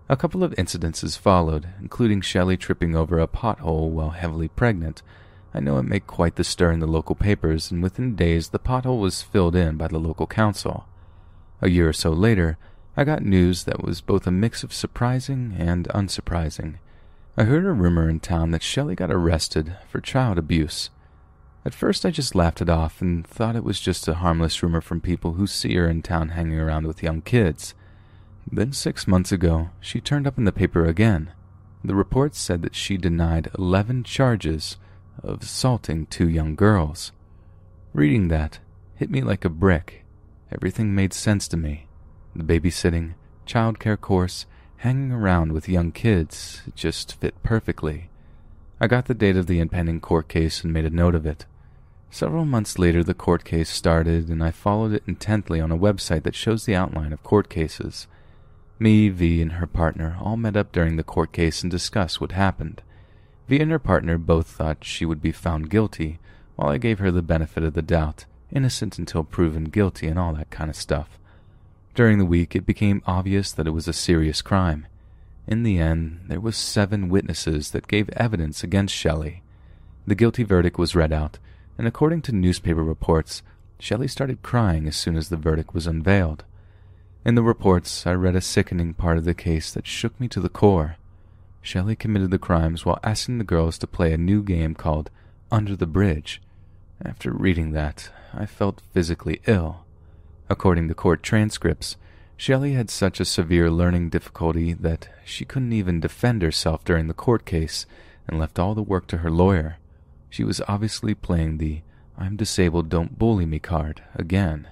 A couple of incidences followed, including Shelley tripping over a pothole while heavily pregnant. I know it made quite the stir in the local papers, and within days the pothole was filled in by the local council. A year or so later, I got news that was both a mix of surprising and unsurprising. I heard a rumor in town that Shelley got arrested for child abuse. At first I just laughed it off and thought it was just a harmless rumor from people who see her in town hanging around with young kids. Then six months ago, she turned up in the paper again. The reports said that she denied eleven charges of assaulting two young girls. Reading that hit me like a brick. Everything made sense to me. The babysitting, childcare course, hanging around with young kids, it just fit perfectly. I got the date of the impending court case and made a note of it. Several months later, the court case started, and I followed it intently on a website that shows the outline of court cases. Me, V, and her partner all met up during the court case and discussed what happened. V and her partner both thought she would be found guilty, while I gave her the benefit of the doubt, innocent until proven guilty and all that kind of stuff. During the week, it became obvious that it was a serious crime. In the end, there was seven witnesses that gave evidence against Shelley. The guilty verdict was read out, and according to newspaper reports, Shelley started crying as soon as the verdict was unveiled. In the reports, I read a sickening part of the case that shook me to the core. Shelley committed the crimes while asking the girls to play a new game called Under the Bridge. After reading that, I felt physically ill. According to court transcripts, Shelley had such a severe learning difficulty that she couldn't even defend herself during the court case and left all the work to her lawyer. She was obviously playing the "I'm disabled, don't bully me" card again.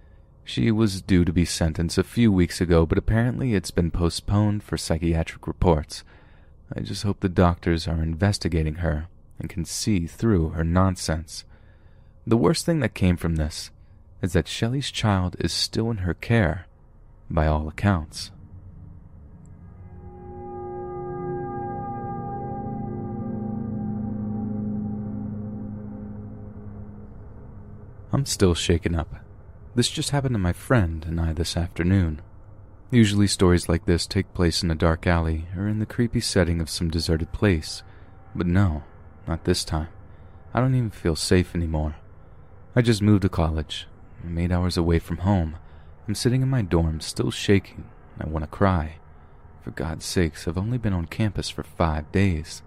She was due to be sentenced a few weeks ago, but apparently it's been postponed for psychiatric reports. I just hope the doctors are investigating her and can see through her nonsense. The worst thing that came from this is that Shelley's child is still in her care, by all accounts. I'm still shaken up. This just happened to my friend and I this afternoon. Usually stories like this take place in a dark alley or in the creepy setting of some deserted place. But no, not this time. I don't even feel safe anymore. I just moved to college. I'm eight hours away from home. I'm sitting in my dorm, still shaking. I want to cry. For God's sakes, I've only been on campus for five days.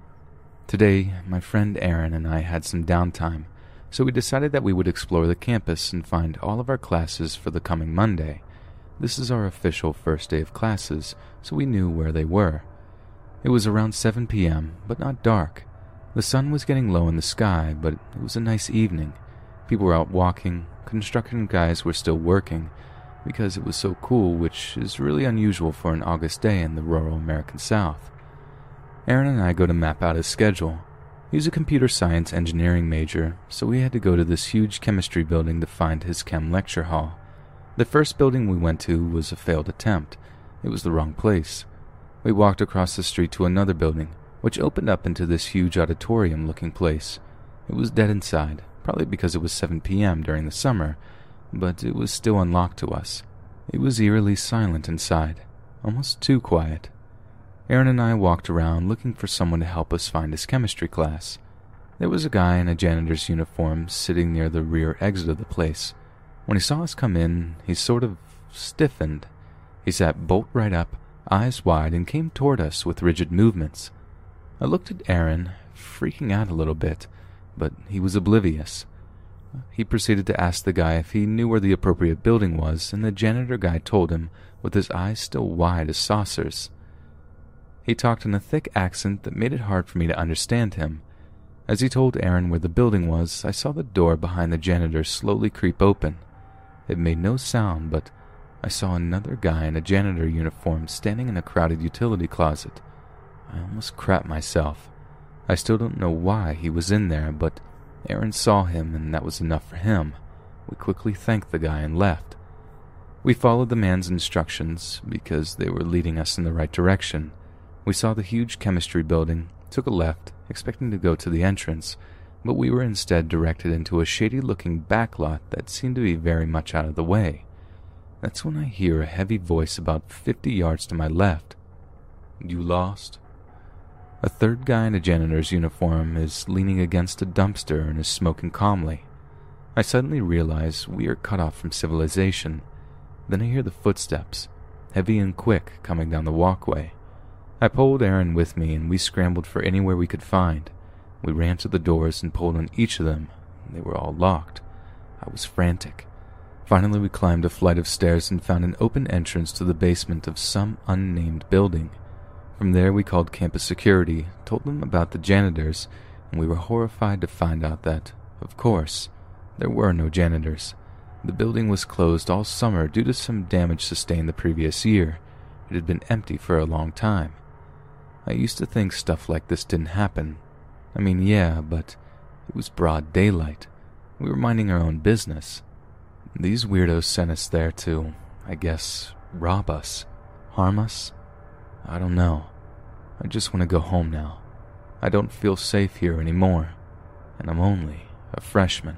Today, my friend Aaron and I had some downtime, so we decided that we would explore the campus and find all of our classes for the coming Monday. This is our official first day of classes, so we knew where they were. It was around seven p.m., but not dark. The sun was getting low in the sky, but it was a nice evening. People were out walking, construction guys were still working, because it was so cool, which is really unusual for an August day in the rural American South. Aaron and I go to map out his schedule. He's a computer science engineering major, so we had to go to this huge chemistry building to find his chem lecture hall. The first building we went to was a failed attempt. It was the wrong place. We walked across the street to another building, which opened up into this huge auditorium-looking place. It was dead inside, probably because it was seven p.m. during the summer, but it was still unlocked to us. It was eerily silent inside, almost too quiet. Aaron and I walked around looking for someone to help us find his chemistry class. There was a guy in a janitor's uniform sitting near the rear exit of the place. When he saw us come in, he sort of stiffened. He sat bolt right up, eyes wide, and came toward us with rigid movements. I looked at Aaron, freaking out a little bit, but he was oblivious. He proceeded to ask the guy if he knew where the appropriate building was, and the janitor guy told him, with his eyes still wide as saucers. He talked in a thick accent that made it hard for me to understand him. As he told Aaron where the building was, I saw the door behind the janitor slowly creep open. It made no sound, but I saw another guy in a janitor uniform standing in a crowded utility closet. I almost crapped myself. I still don't know why he was in there, but Aaron saw him, and that was enough for him. We quickly thanked the guy and left. We followed the man's instructions because they were leading us in the right direction. We saw the huge chemistry building, took a left, expecting to go to the entrance, but we were instead directed into a shady-looking backlot that seemed to be very much out of the way. That's when I hear a heavy voice about fifty yards to my left. You lost? A third guy in a janitor's uniform is leaning against a dumpster and is smoking calmly. I suddenly realize we are cut off from civilization. Then I hear the footsteps, heavy and quick, coming down the walkway. I pulled Aaron with me and we scrambled for anywhere we could find. We ran to the doors and pulled on each of them. They were all locked. I was frantic. Finally, we climbed a flight of stairs and found an open entrance to the basement of some unnamed building. From there, we called campus security, told them about the janitors, and we were horrified to find out that, of course, there were no janitors. The building was closed all summer due to some damage sustained the previous year. It had been empty for a long time. I used to think stuff like this didn't happen. I mean, yeah, but it was broad daylight. We were minding our own business. These weirdos sent us there to, I guess, rob us, harm us. I don't know. I just want to go home now. I don't feel safe here anymore, and I'm only a freshman.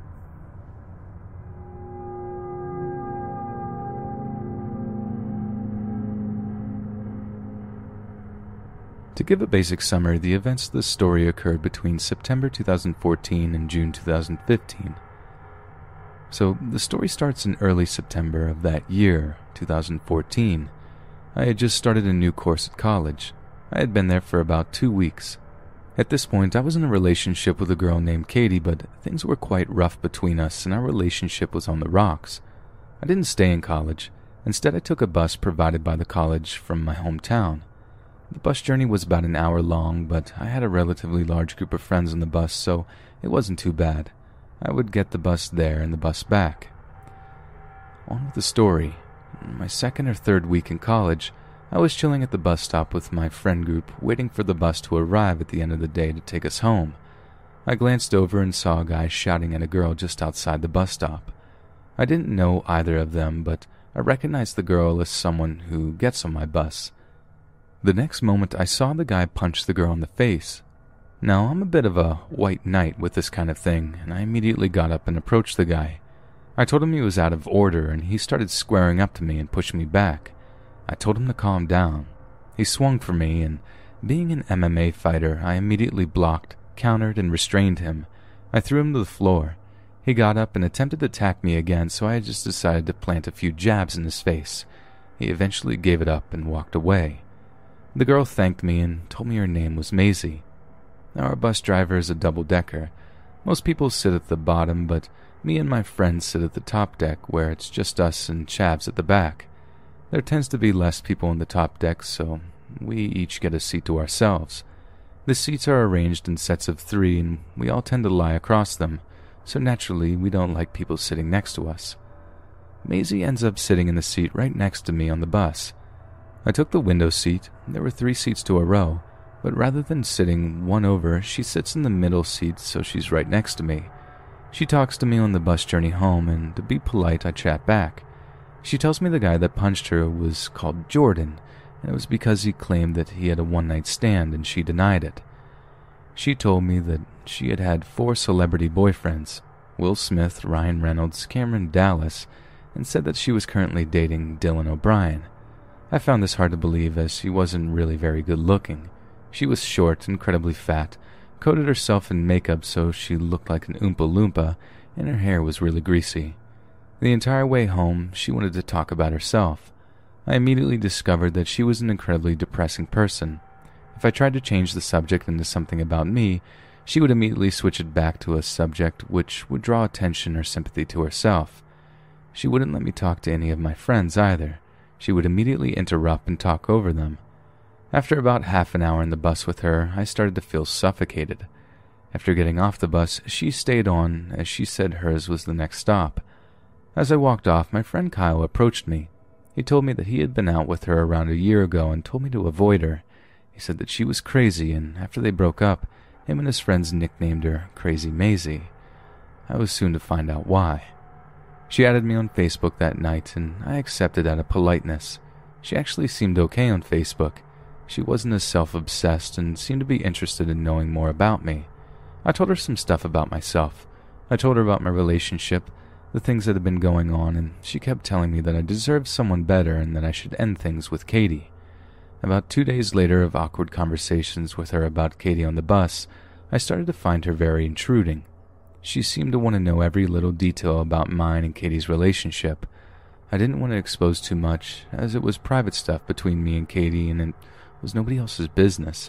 To give a basic summary, the events of this story occurred between September two thousand fourteen and June two thousand fifteen. So, the story starts in early September of that year, two thousand fourteen. I had just started a new course at college. I had been there for about two weeks. At this point, I was in a relationship with a girl named Katie, but things were quite rough between us and our relationship was on the rocks. I didn't stay in college. Instead, I took a bus provided by the college from my hometown. The bus journey was about an hour long, but I had a relatively large group of friends on the bus, so it wasn't too bad. I would get the bus there and the bus back. On with the story. In my second or third week in college, I was chilling at the bus stop with my friend group, waiting for the bus to arrive at the end of the day to take us home. I glanced over and saw a guy shouting at a girl just outside the bus stop. I didn't know either of them, but I recognized the girl as someone who gets on my bus. The next moment, I saw the guy punch the girl in the face. Now, I'm a bit of a white knight with this kind of thing, and I immediately got up and approached the guy. I told him he was out of order, and he started squaring up to me and pushing me back. I told him to calm down. He swung for me, and being an M M A fighter, I immediately blocked, countered, and restrained him. I threw him to the floor. He got up and attempted to attack me again, so I just decided to plant a few jabs in his face. He eventually gave it up and walked away. The girl thanked me and told me her name was Maisie. Our bus driver is a double-decker. Most people sit at the bottom, but me and my friends sit at the top deck where it's just us and Chavs at the back. There tends to be less people in the top deck, so we each get a seat to ourselves. The seats are arranged in sets of three, and we all tend to lie across them, so naturally we don't like people sitting next to us. Maisie ends up sitting in the seat right next to me on the bus. I took the window seat. There were three seats to a row, but rather than sitting one over, she sits in the middle seat so she's right next to me. She talks to me on the bus journey home, and to be polite, I chat back. She tells me the guy that punched her was called Jordan, and it was because he claimed that he had a one-night stand and she denied it. She told me that she had had four celebrity boyfriends, Will Smith, Ryan Reynolds, Cameron Dallas, and said that she was currently dating Dylan O'Brien. I found this hard to believe as she wasn't really very good looking. She was short, incredibly fat, coated herself in makeup so she looked like an Oompa Loompa, and her hair was really greasy. The entire way home, she wanted to talk about herself. I immediately discovered that she was an incredibly depressing person. If I tried to change the subject into something about me, she would immediately switch it back to a subject which would draw attention or sympathy to herself. She wouldn't let me talk to any of my friends either. She would immediately interrupt and talk over them. After about half an hour in the bus with her, I started to feel suffocated. After getting off the bus, she stayed on, as she said hers was the next stop. As I walked off, my friend Kyle approached me. He told me that he had been out with her around a year ago and told me to avoid her. He said that she was crazy, and after they broke up, him and his friends nicknamed her Crazy Maisie. I was soon to find out why. She added me on Facebook that night, and I accepted out of politeness. She actually seemed okay on Facebook. She wasn't as self-obsessed and seemed to be interested in knowing more about me. I told her some stuff about myself. I told her about my relationship, the things that had been going on, and she kept telling me that I deserved someone better and that I should end things with Katie. About two days later of awkward conversations with her about Katie on the bus, I started to find her very intruding. She seemed to want to know every little detail about mine and Katie's relationship. I didn't want to expose too much, as it was private stuff between me and Katie and it was nobody else's business.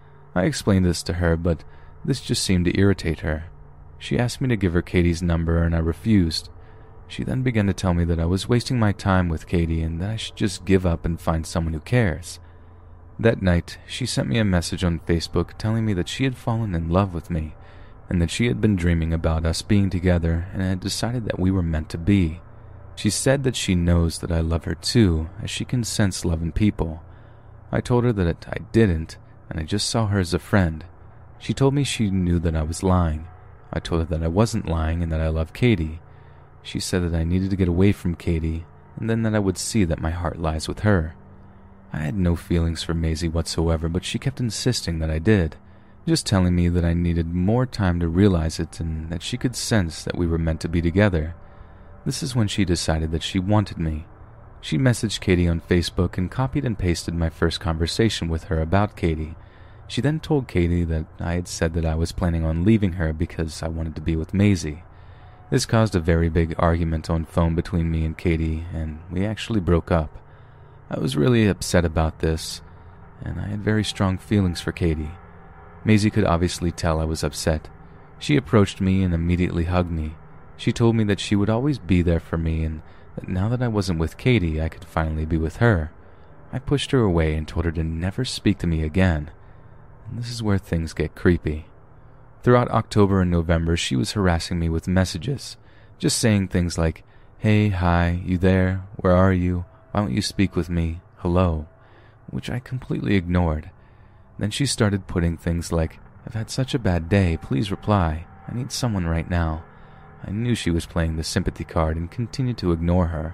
I explained this to her, but this just seemed to irritate her. She asked me to give her Katie's number and I refused. She then began to tell me that I was wasting my time with Katie and that I should just give up and find someone who cares. That night, she sent me a message on Facebook telling me that she had fallen in love with me and that she had been dreaming about us being together and had decided that we were meant to be. She said that she knows that I love her too, as she can sense love in people. I told her that I didn't, and I just saw her as a friend. She told me she knew that I was lying. I told her that I wasn't lying and that I loved Katie. She said that I needed to get away from Katie, and then that I would see that my heart lies with her. I had no feelings for Maisie whatsoever, but she kept insisting that I did, just telling me that I needed more time to realize it and that she could sense that we were meant to be together. This is when she decided that she wanted me. She messaged Katie on Facebook and copied and pasted my first conversation with her about Katie. She then told Katie that I had said that I was planning on leaving her because I wanted to be with Maisie. This caused a very big argument on phone between me and Katie, and we actually broke up. I was really upset about this, and I had very strong feelings for Katie. Maisie could obviously tell I was upset. She approached me and immediately hugged me. She told me that she would always be there for me and that now that I wasn't with Katie, I could finally be with her. I pushed her away and told her to never speak to me again. And this is where things get creepy. Throughout October and November, she was harassing me with messages, just saying things like, "Hey, hi, you there? Where are you? Why don't you speak with me? Hello," which I completely ignored. Then she started putting things like, "I've had such a bad day, please reply. I need someone right now." I knew she was playing the sympathy card and continued to ignore her.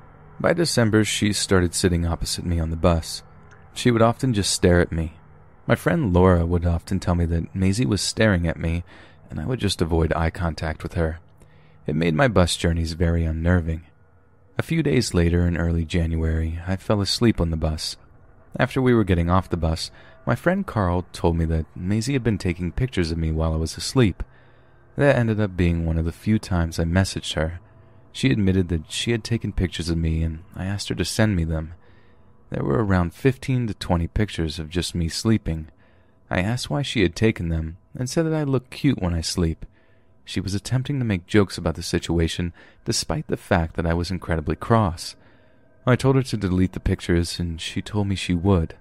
By December, she started sitting opposite me on the bus. She would often just stare at me. My friend Laura would often tell me that Maisie was staring at me, and I would just avoid eye contact with her. It made my bus journeys very unnerving. A few days later, in early January, I fell asleep on the bus. After we were getting off the bus, my friend Carl told me that Maisie had been taking pictures of me while I was asleep. That ended up being one of the few times I messaged her. She admitted that she had taken pictures of me, and I asked her to send me them. There were around fifteen to twenty pictures of just me sleeping. I asked why she had taken them, and said that I looked cute when I sleep. She was attempting to make jokes about the situation, despite the fact that I was incredibly cross. I told her to delete the pictures, and she told me she would.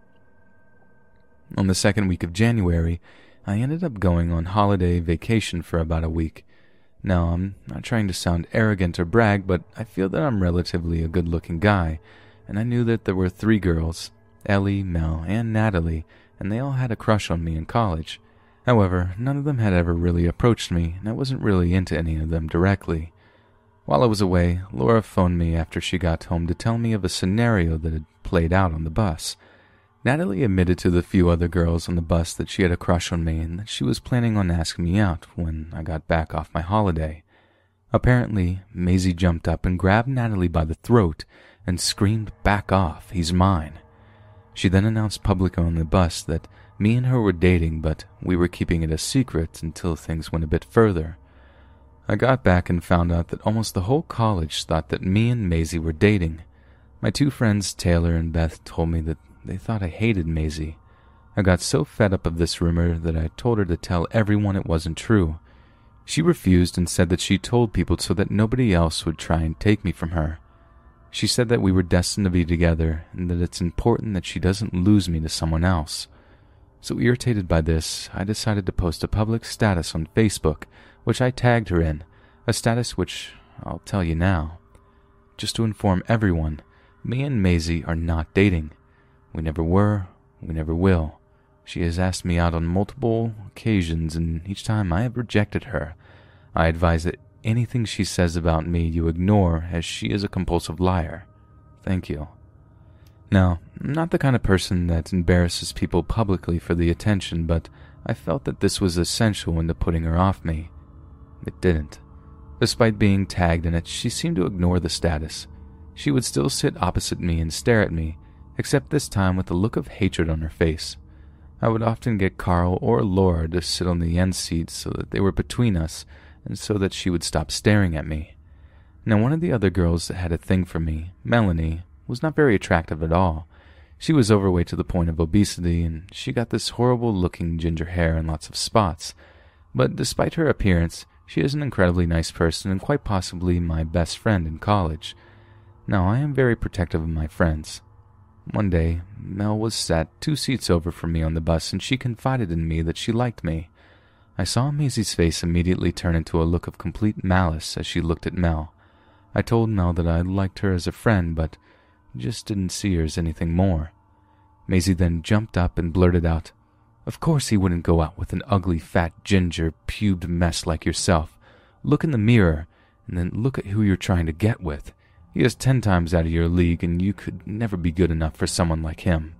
On the second week of January, I ended up going on holiday vacation for about a week. Now, I'm not trying to sound arrogant or brag, but I feel that I'm relatively a good-looking guy, and I knew that there were three girls, Ellie, Mel, and Natalie, and they all had a crush on me in college. However, none of them had ever really approached me, and I wasn't really into any of them directly. While I was away, Laura phoned me after she got home to tell me of a scenario that had played out on the bus. Natalie admitted to the few other girls on the bus that she had a crush on me and that she was planning on asking me out when I got back off my holiday. Apparently, Maisie jumped up and grabbed Natalie by the throat and screamed, "Back off, he's mine." She then announced publicly on the bus that me and her were dating, but we were keeping it a secret until things went a bit further. I got back and found out that almost the whole college thought that me and Maisie were dating. My two friends, Taylor and Beth, told me that they thought I hated Maisie. I got so fed up of this rumor that I told her to tell everyone it wasn't true. She refused and said that she told people so that nobody else would try and take me from her. She said that we were destined to be together and that it's important that she doesn't lose me to someone else. So irritated by this, I decided to post a public status on Facebook, which I tagged her in, a status which I'll tell you now. Just to inform everyone, me and Maisie are not dating. We never were, we never will. She has asked me out on multiple occasions, and each time I have rejected her. I advise that anything she says about me you ignore, as she is a compulsive liar. Thank you. Now, I'm not the kind of person that embarrasses people publicly for the attention, but I felt that this was essential into putting her off me. It didn't. Despite being tagged in it, she seemed to ignore the status. She would still sit opposite me and stare at me, except this time with a look of hatred on her face. I would often get Carl or Laura to sit on the end seat so that they were between us and so that she would stop staring at me. Now, one of the other girls that had a thing for me, Melanie, was not very attractive at all. She was overweight to the point of obesity, and she got this horrible-looking ginger hair and lots of spots. But despite her appearance, she is an incredibly nice person and quite possibly my best friend in college. Now, I am very protective of my friends. One day, Mel was sat two seats over from me on the bus, and she confided in me that she liked me. I saw Maisie's face immediately turn into a look of complete malice as she looked at Mel. I told Mel that I liked her as a friend, but just didn't see her as anything more. Maisie then jumped up and blurted out, "Of course he wouldn't go out with an ugly, fat, ginger, pubed mess like yourself. Look in the mirror, and then look at who you're trying to get with. He is ten times out of your league, and you could never be good enough for someone like him."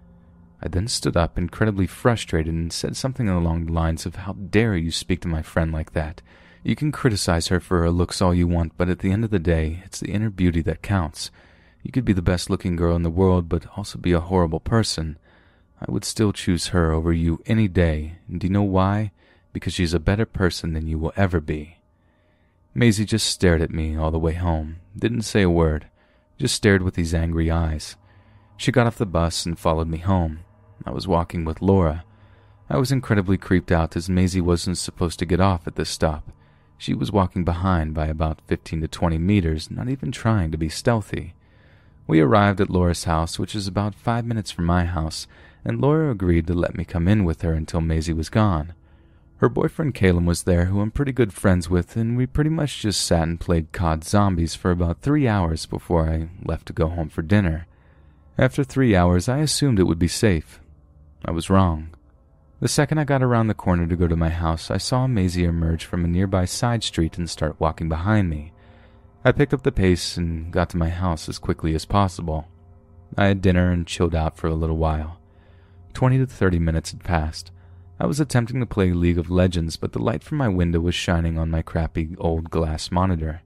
I then stood up, incredibly frustrated, and said something along the lines of, "How dare you speak to my friend like that? You can criticize her for her looks all you want, but at the end of the day, it's the inner beauty that counts. You could be the best-looking girl in the world, but also be a horrible person. I would still choose her over you any day, and do you know why? Because she's a better person than you will ever be." Maisie just stared at me all the way home, didn't say a word, just stared with these angry eyes. She got off the bus and followed me home. I was walking with Laura. I was incredibly creeped out as Maisie wasn't supposed to get off at this stop. She was walking behind by about fifteen to twenty meters, not even trying to be stealthy. We arrived at Laura's house, which is about five minutes from my house, and Laura agreed to let me come in with her until Maisie was gone. Her boyfriend Caleb was there, who I'm pretty good friends with, and we pretty much just sat and played C O D Zombies for about three hours before I left to go home for dinner. After three hours, I assumed it would be safe. I was wrong. The second I got around the corner to go to my house, I saw Maisie emerge from a nearby side street and start walking behind me. I picked up the pace and got to my house as quickly as possible. I had dinner and chilled out for a little while. Twenty to thirty minutes had passed. I was attempting to play League of Legends, but the light from my window was shining on my crappy old glass monitor.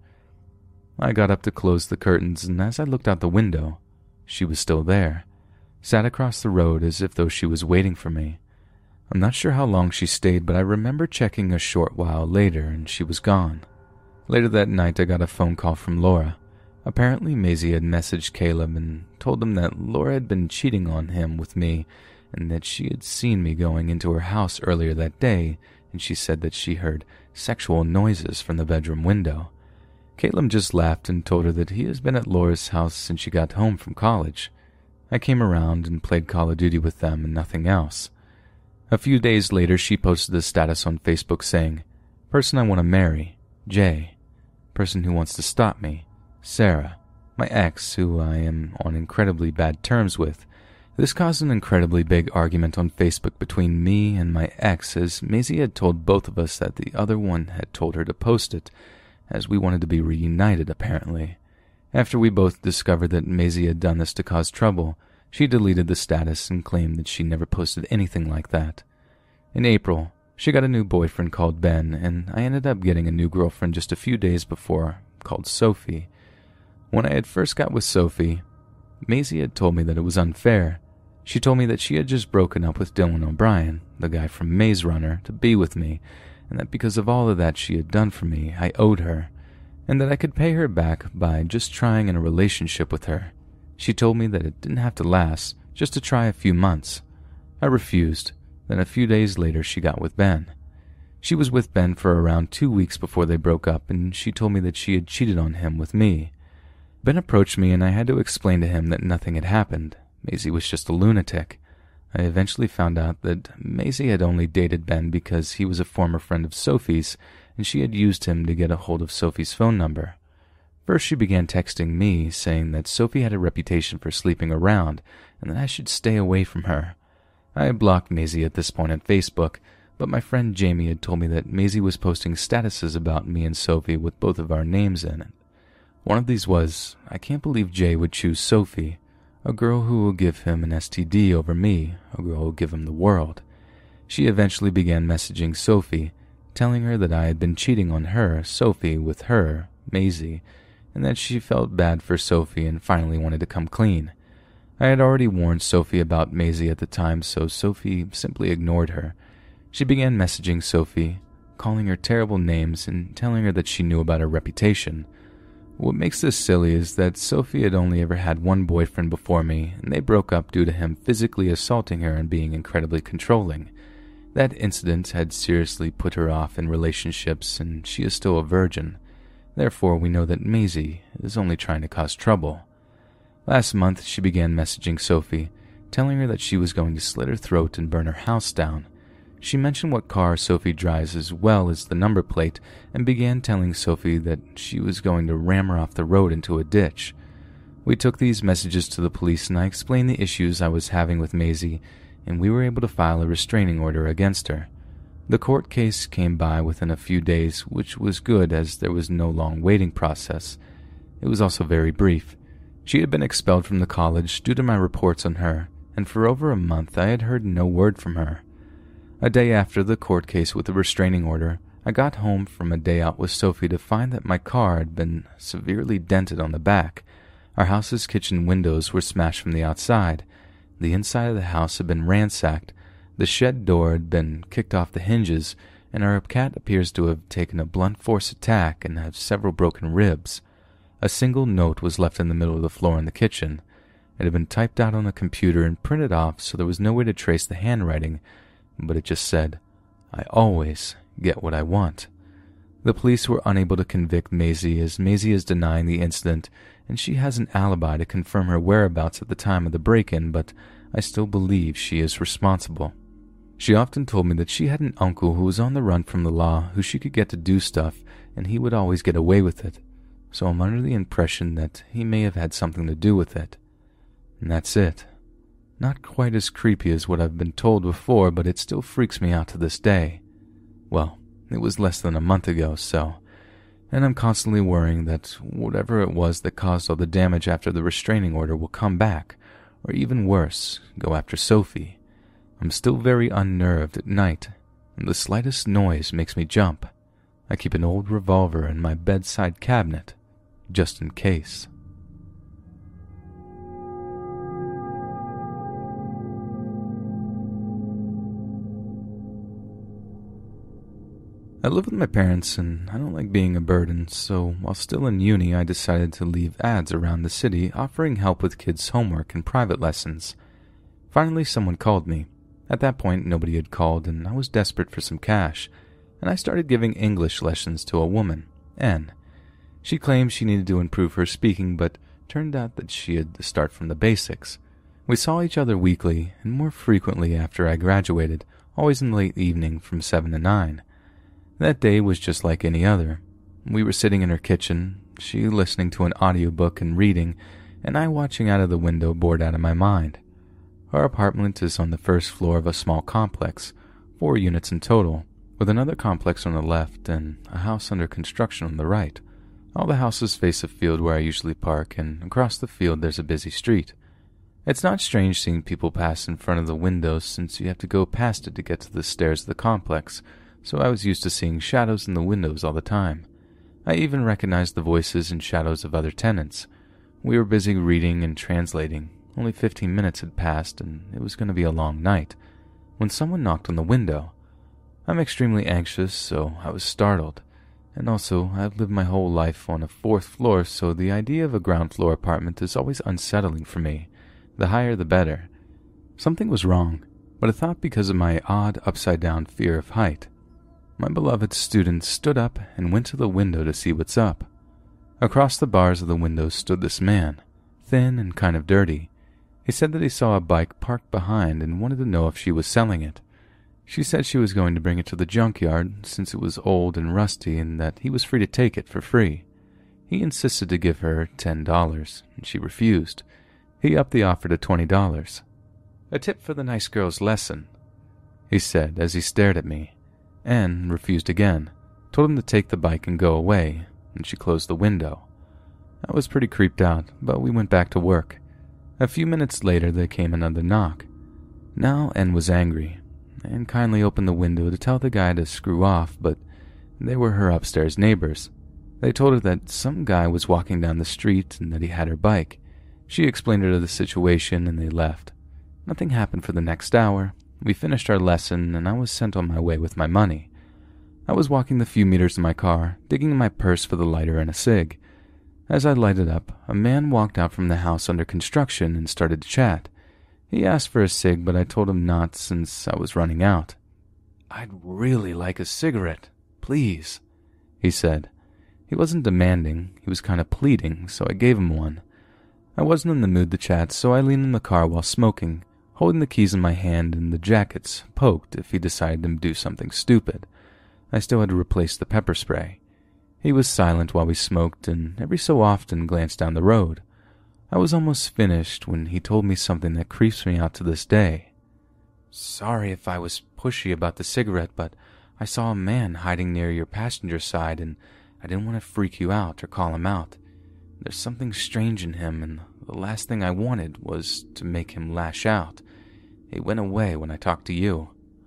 I got up to close the curtains, and as I looked out the window, she was still there, sat across the road as if though she was waiting for me. I'm not sure how long she stayed, but I remember checking a short while later, and she was gone. Later that night, I got a phone call from Laura. Apparently, Maisie had messaged Caleb and told him that Laura had been cheating on him with me, and that she had seen me going into her house earlier that day, and she said that she heard sexual noises from the bedroom window. Caleb just laughed and told her that he has been at Laura's house since she got home from college. I came around and played Call of Duty with them and nothing else. A few days later, she posted a status on Facebook saying, "Person I want to marry, Jay. Person who wants to stop me, Sarah. My ex, who I am on incredibly bad terms with." This caused an incredibly big argument on Facebook between me and my ex, as Maisie had told both of us that the other one had told her to post it, as we wanted to be reunited apparently. After we both discovered that Maisie had done this to cause trouble, she deleted the status and claimed that she never posted anything like that. In April, she got a new boyfriend called Ben, and I ended up getting a new girlfriend just a few days before, called Sophie. When I had first got with Sophie, Maisie had told me that it was unfair. She told me that she had just broken up with Dylan O'Brien, the guy from Maze Runner, to be with me, and that because of all of that she had done for me, I owed her, and that I could pay her back by just trying in a relationship with her. She told me that it didn't have to last, just to try a few months. I refused. Then a few days later she got with Ben. She was with Ben for around two weeks before they broke up, and she told me that she had cheated on him with me. Ben approached me, and I had to explain to him that nothing had happened. Maisie was just a lunatic. I eventually found out that Maisie had only dated Ben because he was a former friend of Sophie's, and she had used him to get a hold of Sophie's phone number. First she began texting me, saying that Sophie had a reputation for sleeping around, and that I should stay away from her. I had blocked Maisie at this point on Facebook, but my friend Jamie had told me that Maisie was posting statuses about me and Sophie with both of our names in it. One of these was, "I can't believe Jay would choose Sophie, a girl who will give him an S T D over me, a girl who will give him the world." She eventually began messaging Sophie, telling her that I had been cheating on her, Sophie, with her, Maisie, and that she felt bad for Sophie and finally wanted to come clean. I had already warned Sophie about Maisie at the time, so Sophie simply ignored her. She began messaging Sophie, calling her terrible names and telling her that she knew about her reputation. What makes this silly is that Sophie had only ever had one boyfriend before me, and they broke up due to him physically assaulting her and being incredibly controlling. That incident had seriously put her off in relationships, and she is still a virgin. Therefore, we know that Maisie is only trying to cause trouble. Last month, she began messaging Sophie, telling her that she was going to slit her throat and burn her house down. She mentioned what car Sophie drives as well as the number plate and began telling Sophie that she was going to ram her off the road into a ditch. We took these messages to the police and I explained the issues I was having with Maisie, and we were able to file a restraining order against her. The court case came by within a few days, which was good as there was no long waiting process. It was also very brief. She had been expelled from the college due to my reports on her, and for over a month I had heard no word from her. A day after the court case with the restraining order, I got home from a day out with Sophie to find that my car had been severely dented on the back. Our house's kitchen windows were smashed from the outside. The inside of the house had been ransacked. The shed door had been kicked off the hinges, and our cat appears to have taken a blunt force attack and have several broken ribs. A single note was left in the middle of the floor in the kitchen. It had been typed out on a computer and printed off, so there was no way to trace the handwriting, but it just said, "I always get what I want." The police were unable to convict Maisie as Maisie is denying the incident, and she has an alibi to confirm her whereabouts at the time of the break-in, but I still believe she is responsible. She often told me that she had an uncle who was on the run from the law who she could get to do stuff, and he would always get away with it, so I'm under the impression that he may have had something to do with it. And that's it. Not quite as creepy as what I've been told before, but it still freaks me out to this day. Well, it was less than a month ago, so... And I'm constantly worrying that whatever it was that caused all the damage after the restraining order will come back, or even worse, go after Sophie. I'm still very unnerved at night, and the slightest noise makes me jump. I keep an old revolver in my bedside cabinet, just in case. I live with my parents, and I don't like being a burden, so while still in uni, I decided to leave ads around the city offering help with kids' homework and private lessons. Finally, someone called me. At that point, nobody had called, and I was desperate for some cash, and I started giving English lessons to a woman, Anne. She claimed she needed to improve her speaking, but turned out that she had to start from the basics. We saw each other weekly, and more frequently after I graduated, always in the late evening from seven to nine. That day was just like any other. We were sitting in her kitchen, she listening to an audiobook and reading, and I watching out of the window bored out of my mind. Our apartment is on the first floor of a small complex, four units in total, with another complex on the left and a house under construction on the right. All the houses face a field where I usually park, and across the field there's a busy street. It's not strange seeing people pass in front of the windows since you have to go past it to get to the stairs of the complex, so I was used to seeing shadows in the windows all the time. I even recognized the voices and shadows of other tenants. We were busy reading and translating. Only fifteen minutes had passed, and it was going to be a long night, when someone knocked on the window. I'm extremely anxious, so I was startled. And also, I've lived my whole life on a fourth floor, so the idea of a ground floor apartment is always unsettling for me. The higher the better. Something was wrong, but I thought because of my odd upside-down fear of height. My beloved student stood up and went to the window to see what's up. Across the bars of the window stood this man, thin and kind of dirty. He said that he saw a bike parked behind and wanted to know if she was selling it. She said she was going to bring it to the junkyard since it was old and rusty and that he was free to take it for free. He insisted to give her ten dollars, and she refused. He upped the offer to twenty dollars. "A tip for the nice girl's lesson," he said as he stared at me. Anne refused again, told him to take the bike and go away, and she closed the window. I was pretty creeped out, but we went back to work. A few minutes later there came another knock. Now Anne was angry, and kindly opened the window to tell the guy to screw off, but they were her upstairs neighbors. They told her that some guy was walking down the street and that he had her bike. She explained her the situation and they left. Nothing happened for the next hour. We finished our lesson and I was sent on my way with my money. I was walking the few meters in my car, digging in my purse for the lighter and a cig. As I lighted up, a man walked out from the house under construction and started to chat. He asked for a cig, but I told him not since I was running out. "I'd really like a cigarette, please," he said. He wasn't demanding, he was kind of pleading, so I gave him one. I wasn't in the mood to chat, so I leaned in the car while smoking, holding the keys in my hand and the jackets poked if he decided to do something stupid. I still had to replace the pepper spray. He was silent while we smoked and every so often glanced down the road. I was almost finished when he told me something that creeps me out to this day. "Sorry if I was pushy about the cigarette, but I saw a man hiding near your passenger side and I didn't want to freak you out or call him out. There's something strange in him and the last thing I wanted was to make him lash out. He went away when I talked to you."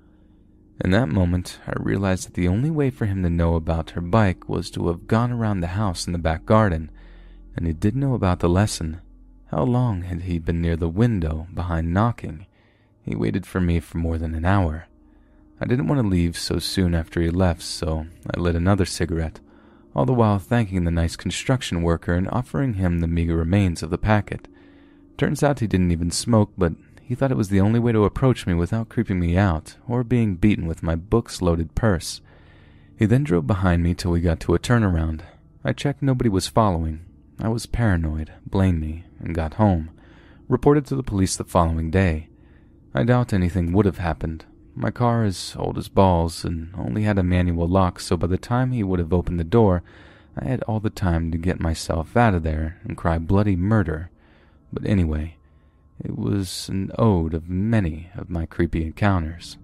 In that moment, I realized that the only way for him to know about her bike was to have gone around the house in the back garden, and he did know about the lesson. How long had he been near the window behind knocking? He waited for me for more than an hour. I didn't want to leave so soon after he left, so I lit another cigarette, all the while thanking the nice construction worker and offering him the meager remains of the packet. Turns out he didn't even smoke, but he thought it was the only way to approach me without creeping me out or being beaten with my books-loaded purse. He then drove behind me till we got to a turnaround. I checked nobody was following. I was paranoid, blame me, and got home. Reported to the police the following day. I doubt anything would have happened. My car is old as balls and only had a manual lock, so by the time he would have opened the door, I had all the time to get myself out of there and cry bloody murder. But anyway, it was an ode of many of my creepy encounters.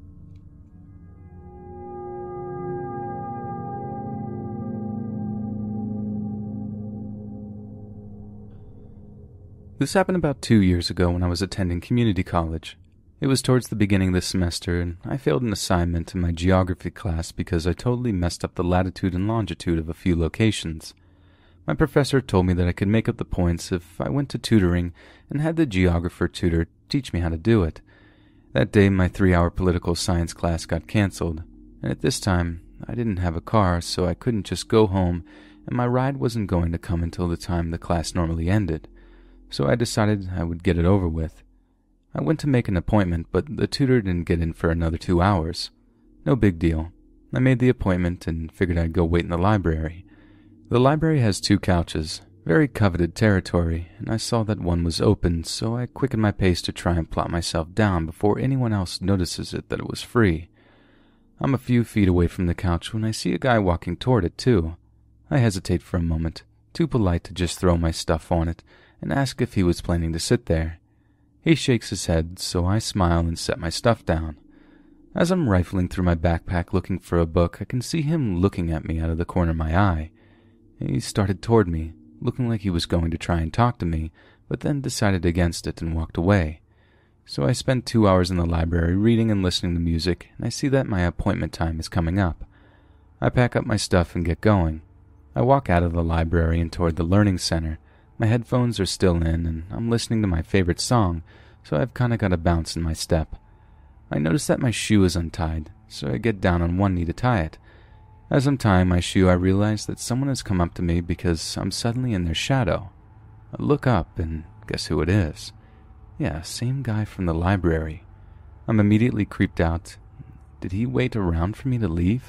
This happened about two years ago when I was attending community college. It was towards the beginning of the semester, and I failed an assignment in my geography class because I totally messed up the latitude and longitude of a few locations. My professor told me that I could make up the points if I went to tutoring and had the geographer tutor teach me how to do it. That day, my three-hour political science class got canceled, and at this time, I didn't have a car, so I couldn't just go home, and my ride wasn't going to come until the time the class normally ended. So I decided I would get it over with. I went to make an appointment, but the tutor didn't get in for another two hours. No big deal. I made the appointment and figured I'd go wait in the library. The library has two couches, very coveted territory, and I saw that one was open, so I quickened my pace to try and plop myself down before anyone else notices it that it was free. I'm a few feet away from the couch when I see a guy walking toward it, too. I hesitate for a moment, too polite to just throw my stuff on it, and ask if he was planning to sit there. He shakes his head, so I smile and set my stuff down. As I'm rifling through my backpack looking for a book, I can see him looking at me out of the corner of my eye. He started toward me, looking like he was going to try and talk to me, but then decided against it and walked away. So I spent two hours in the library reading and listening to music, and I see that my appointment time is coming up. I pack up my stuff and get going. I walk out of the library and toward the learning center. My headphones are still in, and I'm listening to my favorite song, so I've kinda got a bounce in my step. I notice that my shoe is untied, so I get down on one knee to tie it. As I'm tying my shoe, I realize that someone has come up to me because I'm suddenly in their shadow. I look up, and guess who it is? Yeah, same guy from the library. I'm immediately creeped out. Did he wait around for me to leave?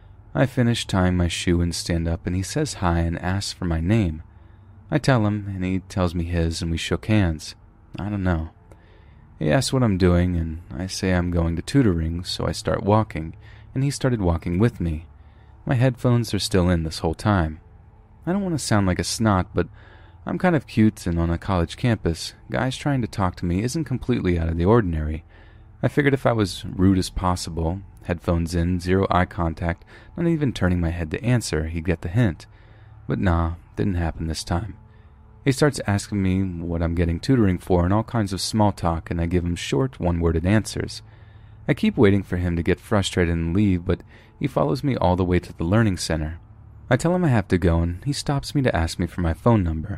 I finish tying my shoe and stand up, and he says hi and asks for my name. I tell him, and he tells me his, and we shook hands. I don't know. He asks what I'm doing, and I say I'm going to tutoring, so I start walking, and he started walking with me. My headphones are still in this whole time. I don't want to sound like a snot, but I'm kind of cute, and on a college campus, guys trying to talk to me isn't completely out of the ordinary. I figured if I was rude as possible, headphones in, zero eye contact, not even turning my head to answer, he'd get the hint. But nah, didn't happen this time. He starts asking me what I'm getting tutoring for and all kinds of small talk, and I give him short, one-worded answers. I keep waiting for him to get frustrated and leave, but he follows me all the way to the learning center. I tell him I have to go, and he stops me to ask me for my phone number.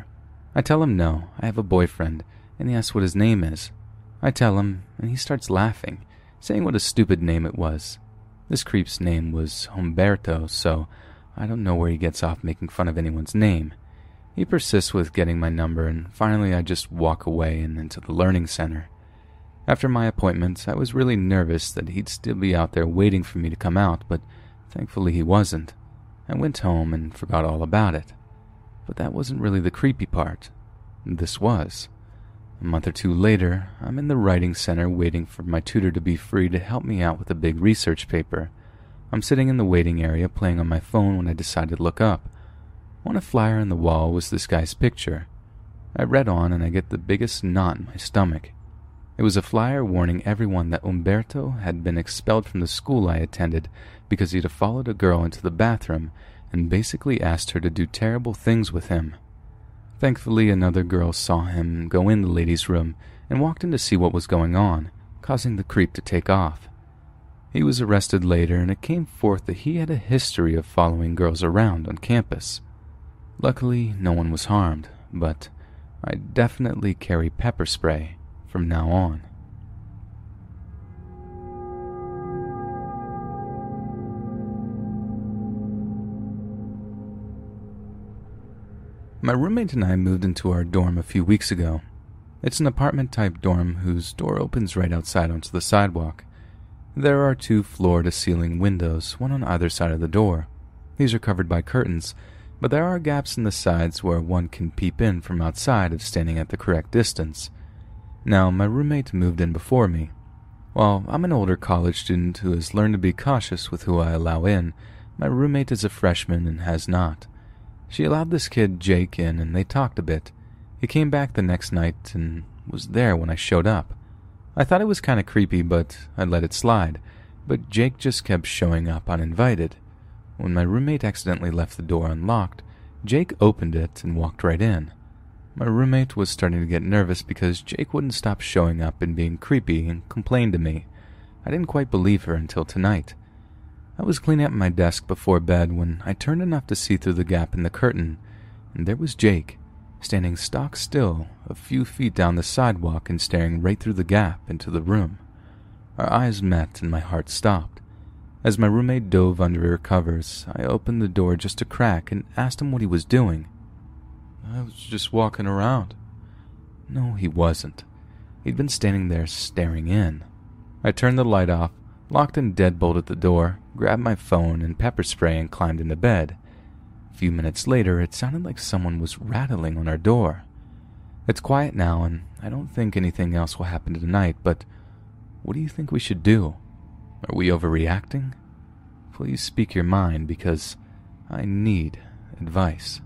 I tell him no, I have a boyfriend, and he asks what his name is. I tell him, and he starts laughing, saying what a stupid name it was. This creep's name was Humberto, so I don't know where he gets off making fun of anyone's name. He persists with getting my number, and finally I just walk away and into the learning center. After my appointment, I was really nervous that he'd still be out there waiting for me to come out, but thankfully he wasn't. I went home and forgot all about it. But that wasn't really the creepy part. This was. A month or two later, I'm in the writing center waiting for my tutor to be free to help me out with a big research paper. I'm sitting in the waiting area playing on my phone when I decided to look up. On a flyer on the wall was this guy's picture. I read on and I get the biggest knot in my stomach. It was a flyer warning everyone that Humberto had been expelled from the school I attended because he'd followed a girl into the bathroom and basically asked her to do terrible things with him. Thankfully, another girl saw him go in the ladies' room and walked in to see what was going on, causing the creep to take off. He was arrested later, and it came forth that he had a history of following girls around on campus. Luckily, no one was harmed, but I definitely carry pepper spray from now on. My roommate and I moved into our dorm a few weeks ago. It's an apartment-type dorm whose door opens right outside onto the sidewalk. There are two floor-to-ceiling windows, one on either side of the door. These are covered by curtains, but there are gaps in the sides where one can peep in from outside if standing at the correct distance. Now, my roommate moved in before me. While I'm an older college student who has learned to be cautious with who I allow in, my roommate is a freshman and has not. She allowed this kid, Jake, in, and they talked a bit. He came back the next night and was there when I showed up. I thought it was kind of creepy, but I let it slide. But Jake just kept showing up uninvited. When my roommate accidentally left the door unlocked, Jake opened it and walked right in. My roommate was starting to get nervous because Jake wouldn't stop showing up and being creepy and complained to me. I didn't quite believe her until tonight. I was cleaning up my desk before bed when I turned enough to see through the gap in the curtain, and there was Jake, standing stock still a few feet down the sidewalk and staring right through the gap into the room. Our eyes met and my heart stopped. As my roommate dove under her covers, I opened the door just a crack and asked him what he was doing. I was just walking around. No, he wasn't. He'd been standing there staring in. I turned the light off, locked and deadbolted the door, grabbed my phone and pepper spray and climbed into bed. A few minutes later, it sounded like someone was rattling on our door. It's quiet now, and I don't think anything else will happen tonight, but what do you think we should do? Are we overreacting? Please speak your mind, because I need advice.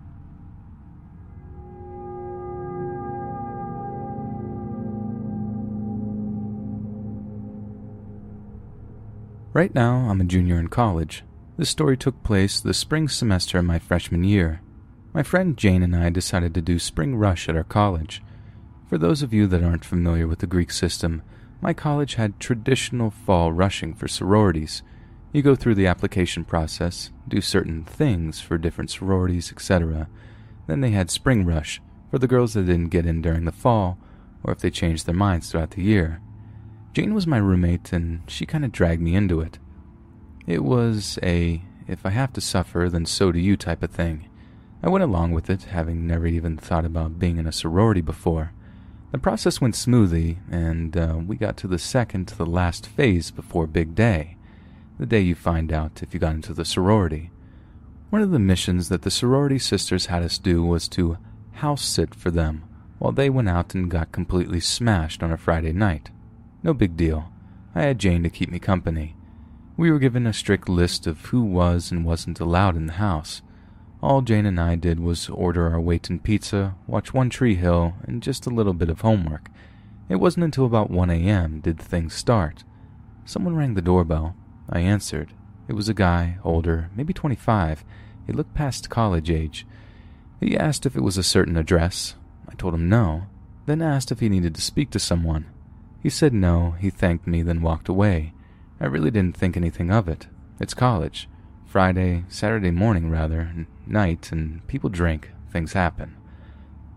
Right now, I'm a junior in college. This story took place the spring semester of my freshman year. My friend Jane and I decided to do spring rush at our college. For those of you that aren't familiar with the Greek system, my college had traditional fall rushing for sororities. You go through the application process, do certain things for different sororities, et cetera. Then they had spring rush for the girls that didn't get in during the fall, or if they changed their minds throughout the year. Jane was my roommate, and she kind of dragged me into it. It was a, if I have to suffer, then so do you type of thing. I went along with it, having never even thought about being in a sorority before. The process went smoothly, and uh, we got to the second to the last phase before big day, the day you find out if you got into the sorority. One of the missions that the sorority sisters had us do was to house sit for them while they went out and got completely smashed on a Friday night. No big deal. I had Jane to keep me company. We were given a strict list of who was and wasn't allowed in the house. All Jane and I did was order our weight in pizza, watch One Tree Hill, and just a little bit of homework. It wasn't until about one a.m. did things start. Someone rang the doorbell. I answered. It was a guy, older, maybe twenty-five. He looked past college age. He asked if it was a certain address. I told him no, then asked if he needed to speak to someone. He said no, he thanked me, then walked away. I really didn't think anything of it. It's college. Friday, Saturday morning rather, night, and people drink, things happen.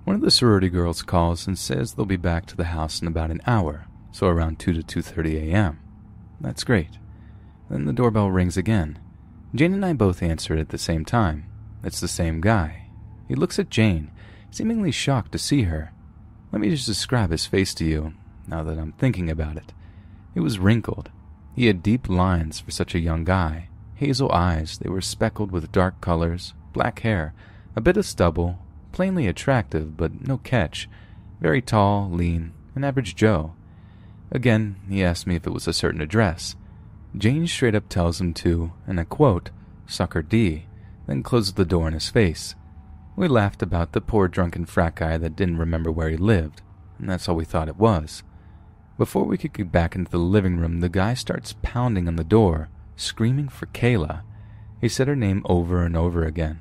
One of the sorority girls calls and says they'll be back to the house in about an hour, so around two to two thirty a.m. That's great. Then the doorbell rings again. Jane and I both answer it at the same time. It's the same guy. He looks at Jane, seemingly shocked to see her. Let me just describe his face to you, now that I'm thinking about it. It was wrinkled. He had deep lines for such a young guy. Hazel eyes, they were speckled with dark colors, black hair, a bit of stubble, plainly attractive, but no catch. Very tall, lean, an average Joe. Again, he asked me if it was a certain address. Jane straight up tells him to, and I quote, "Sucker D," then closes the door in his face. We laughed about the poor drunken frat guy that didn't remember where he lived, and that's all we thought it was. Before we could get back into the living room, the guy starts pounding on the door, screaming for Kayla. He said her name over and over again.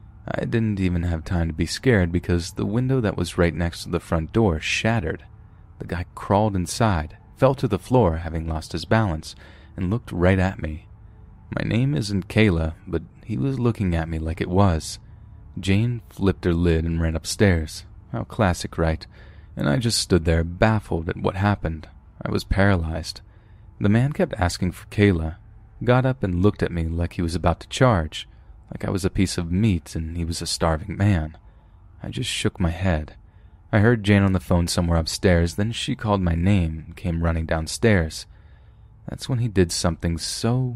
I didn't even have time to be scared because the window that was right next to the front door shattered. The guy crawled inside, fell to the floor having lost his balance, and looked right at me. My name isn't Kayla, but he was looking at me like it was. Jane flipped her lid and ran upstairs. How classic, right? And I just stood there, baffled at what happened. I was paralyzed. The man kept asking for Kayla, got up and looked at me like he was about to charge, like I was a piece of meat and he was a starving man. I just shook my head. I heard Jane on the phone somewhere upstairs, then she called my name and came running downstairs. That's when he did something so,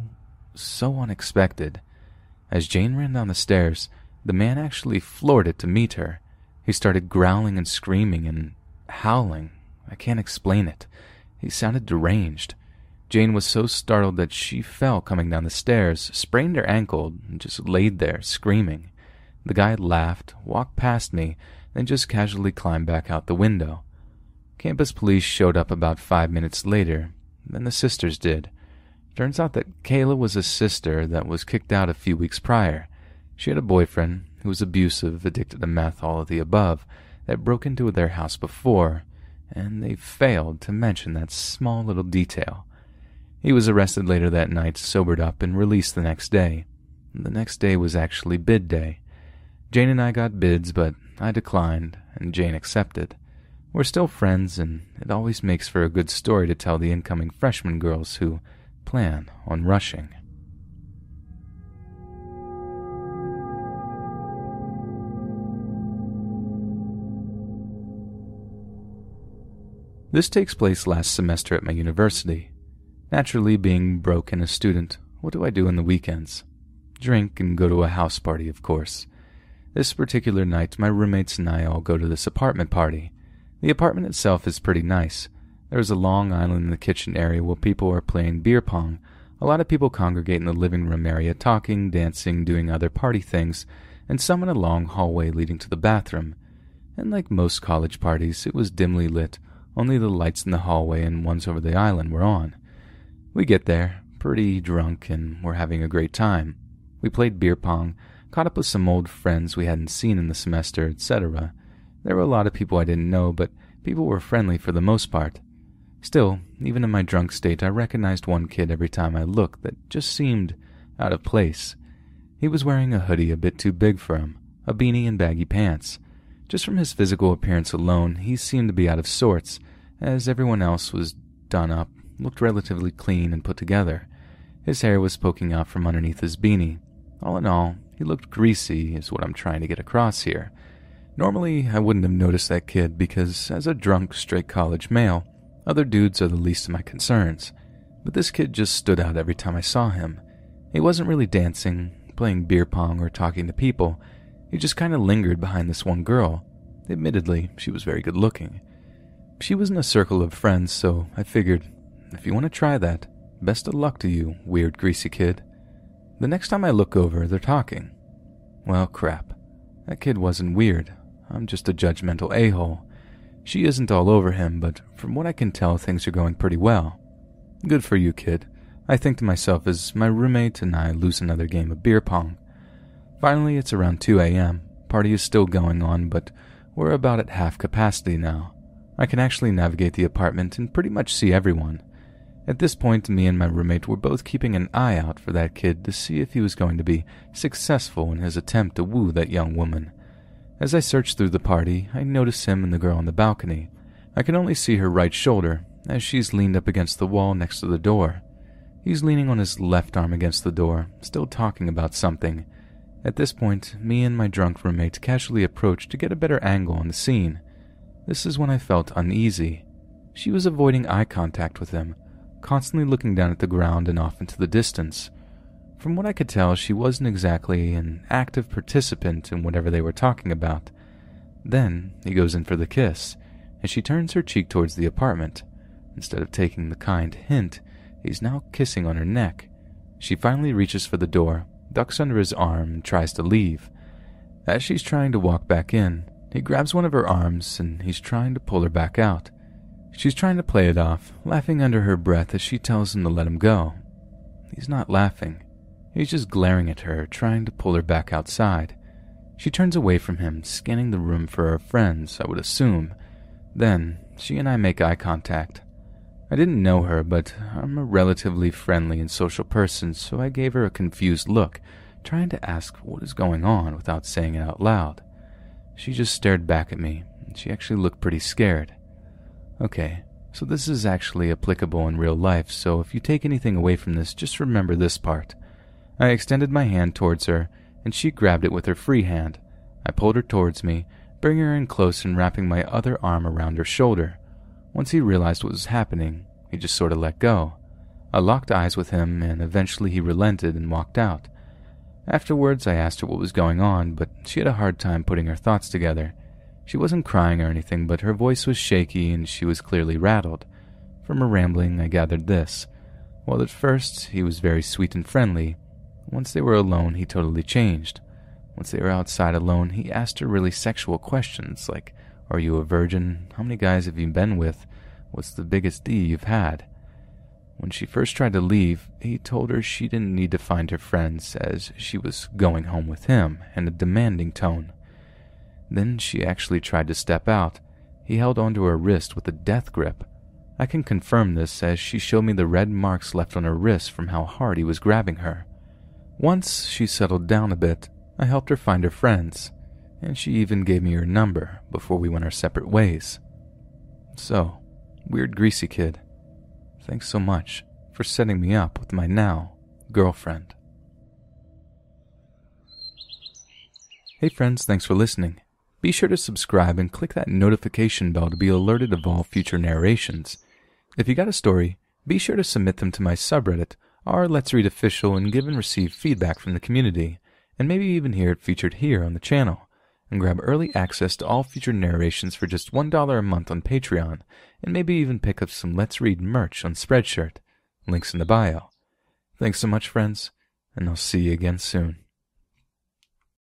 so unexpected. As Jane ran down the stairs, the man actually floored it to meet her. He started growling and screaming and howling. I can't explain it. He sounded deranged. Jane was so startled that she fell coming down the stairs, sprained her ankle, and just laid there, screaming. The guy laughed, walked past me, then just casually climbed back out the window. Campus police showed up about five minutes later. Then the sisters did. Turns out that Kayla was a sister that was kicked out a few weeks prior. She had a boyfriend who was abusive, addicted to meth, all of the above, that broke into their house before, and they failed to mention that small little detail. He was arrested later that night, sobered up, and released the next day. The next day was actually bid day. Jane and I got bids, but I declined, and Jane accepted. We're still friends, and it always makes for a good story to tell the incoming freshman girls who plan on rushing. This takes place last semester at my university. Naturally, being broke and a student, what do I do in the weekends? Drink and go to a house party, of course. This particular night, my roommates and I all go to this apartment party. The apartment itself is pretty nice. There's a long island in the kitchen area where people are playing beer pong. A lot of people congregate in the living room area, talking, dancing, doing other party things, and some in a long hallway leading to the bathroom. And like most college parties, it was dimly lit. Only the lights in the hallway and ones over the island were on. We get there, pretty drunk, and we're having a great time. We played beer pong, caught up with some old friends we hadn't seen in the semester, et cetera. There were a lot of people I didn't know, but people were friendly for the most part. Still, even in my drunk state, I recognized one kid every time I looked that just seemed out of place. He was wearing a hoodie a bit too big for him, a beanie and baggy pants. Just from his physical appearance alone, he seemed to be out of sorts, as everyone else was done up, looked relatively clean and put together. His hair was poking out from underneath his beanie. All in all, he looked greasy, is what I'm trying to get across here. Normally, I wouldn't have noticed that kid because, as a drunk, straight college male, other dudes are the least of my concerns. But this kid just stood out every time I saw him. He wasn't really dancing, playing beer pong, or talking to people. He just kind of lingered behind this one girl. Admittedly, she was very good looking. She was in a circle of friends, so I figured, if you want to try that, best of luck to you, weird greasy kid. The next time I look over, they're talking. Well, crap. That kid wasn't weird. I'm just a judgmental a-hole. She isn't all over him, but from what I can tell, things are going pretty well. Good for you, kid. I think to myself as my roommate and I lose another game of beer pong. Finally, it's around two a.m. Party is still going on, but we're about at half capacity now. I can actually navigate the apartment and pretty much see everyone. At this point, me and my roommate were both keeping an eye out for that kid to see if he was going to be successful in his attempt to woo that young woman. As I search through the party, I notice him and the girl on the balcony. I can only see her right shoulder, as she's leaned up against the wall next to the door. He's leaning on his left arm against the door, still talking about something. At this point, me and my drunk roommate casually approached to get a better angle on the scene. This is when I felt uneasy. She was avoiding eye contact with him, constantly looking down at the ground and off into the distance. From what I could tell, she wasn't exactly an active participant in whatever they were talking about. Then he goes in for the kiss, and she turns her cheek towards the apartment. Instead of taking the kind hint, he's now kissing on her neck. She finally reaches for the door, ducks under his arm, and tries to leave. As she's trying to walk back in, he grabs one of her arms and he's trying to pull her back out. She's trying to play it off, laughing under her breath as she tells him to let him go. He's not laughing. He's just glaring at her, trying to pull her back outside. She turns away from him, scanning the room for her friends, I would assume. Then, she and I make eye contact. I didn't know her, but I'm a relatively friendly and social person, so I gave her a confused look, trying to ask what is going on without saying it out loud. She just stared back at me, and she actually looked pretty scared. Okay, so this is actually applicable in real life, so if you take anything away from this, just remember this part. I extended my hand towards her, and she grabbed it with her free hand. I pulled her towards me, bringing her in close and wrapping my other arm around her shoulder. Once he realized what was happening, he just sort of let go. I locked eyes with him, and eventually he relented and walked out. Afterwards, I asked her what was going on, but she had a hard time putting her thoughts together. She wasn't crying or anything, but her voice was shaky and she was clearly rattled. From her rambling, I gathered this. While at first, he was very sweet and friendly, once they were alone, he totally changed. Once they were outside alone, he asked her really sexual questions, like, are you a virgin? How many guys have you been with? What's the biggest D you've had? When she first tried to leave, he told her she didn't need to find her friends, as she was going home with him, in a demanding tone. Then she actually tried to step out. He held onto her wrist with a death grip. I can confirm this, as she showed me the red marks left on her wrist from how hard he was grabbing her. Once she settled down a bit, I helped her find her friends, and she even gave me her number before we went our separate ways. So, weird greasy kid, thanks so much for setting me up with my now girlfriend. Hey friends, thanks for listening. Be sure to subscribe and click that notification bell to be alerted of all future narrations. If you got a story, be sure to submit them to my subreddit, r Let's Read Official, and give and receive feedback from the community, and maybe even hear it featured here on the channel, and grab early access to all future narrations for just one dollar a month on Patreon, and maybe even pick up some Let's Read merch on Spreadshirt. Links in the bio. Thanks so much, friends, and I'll see you again soon.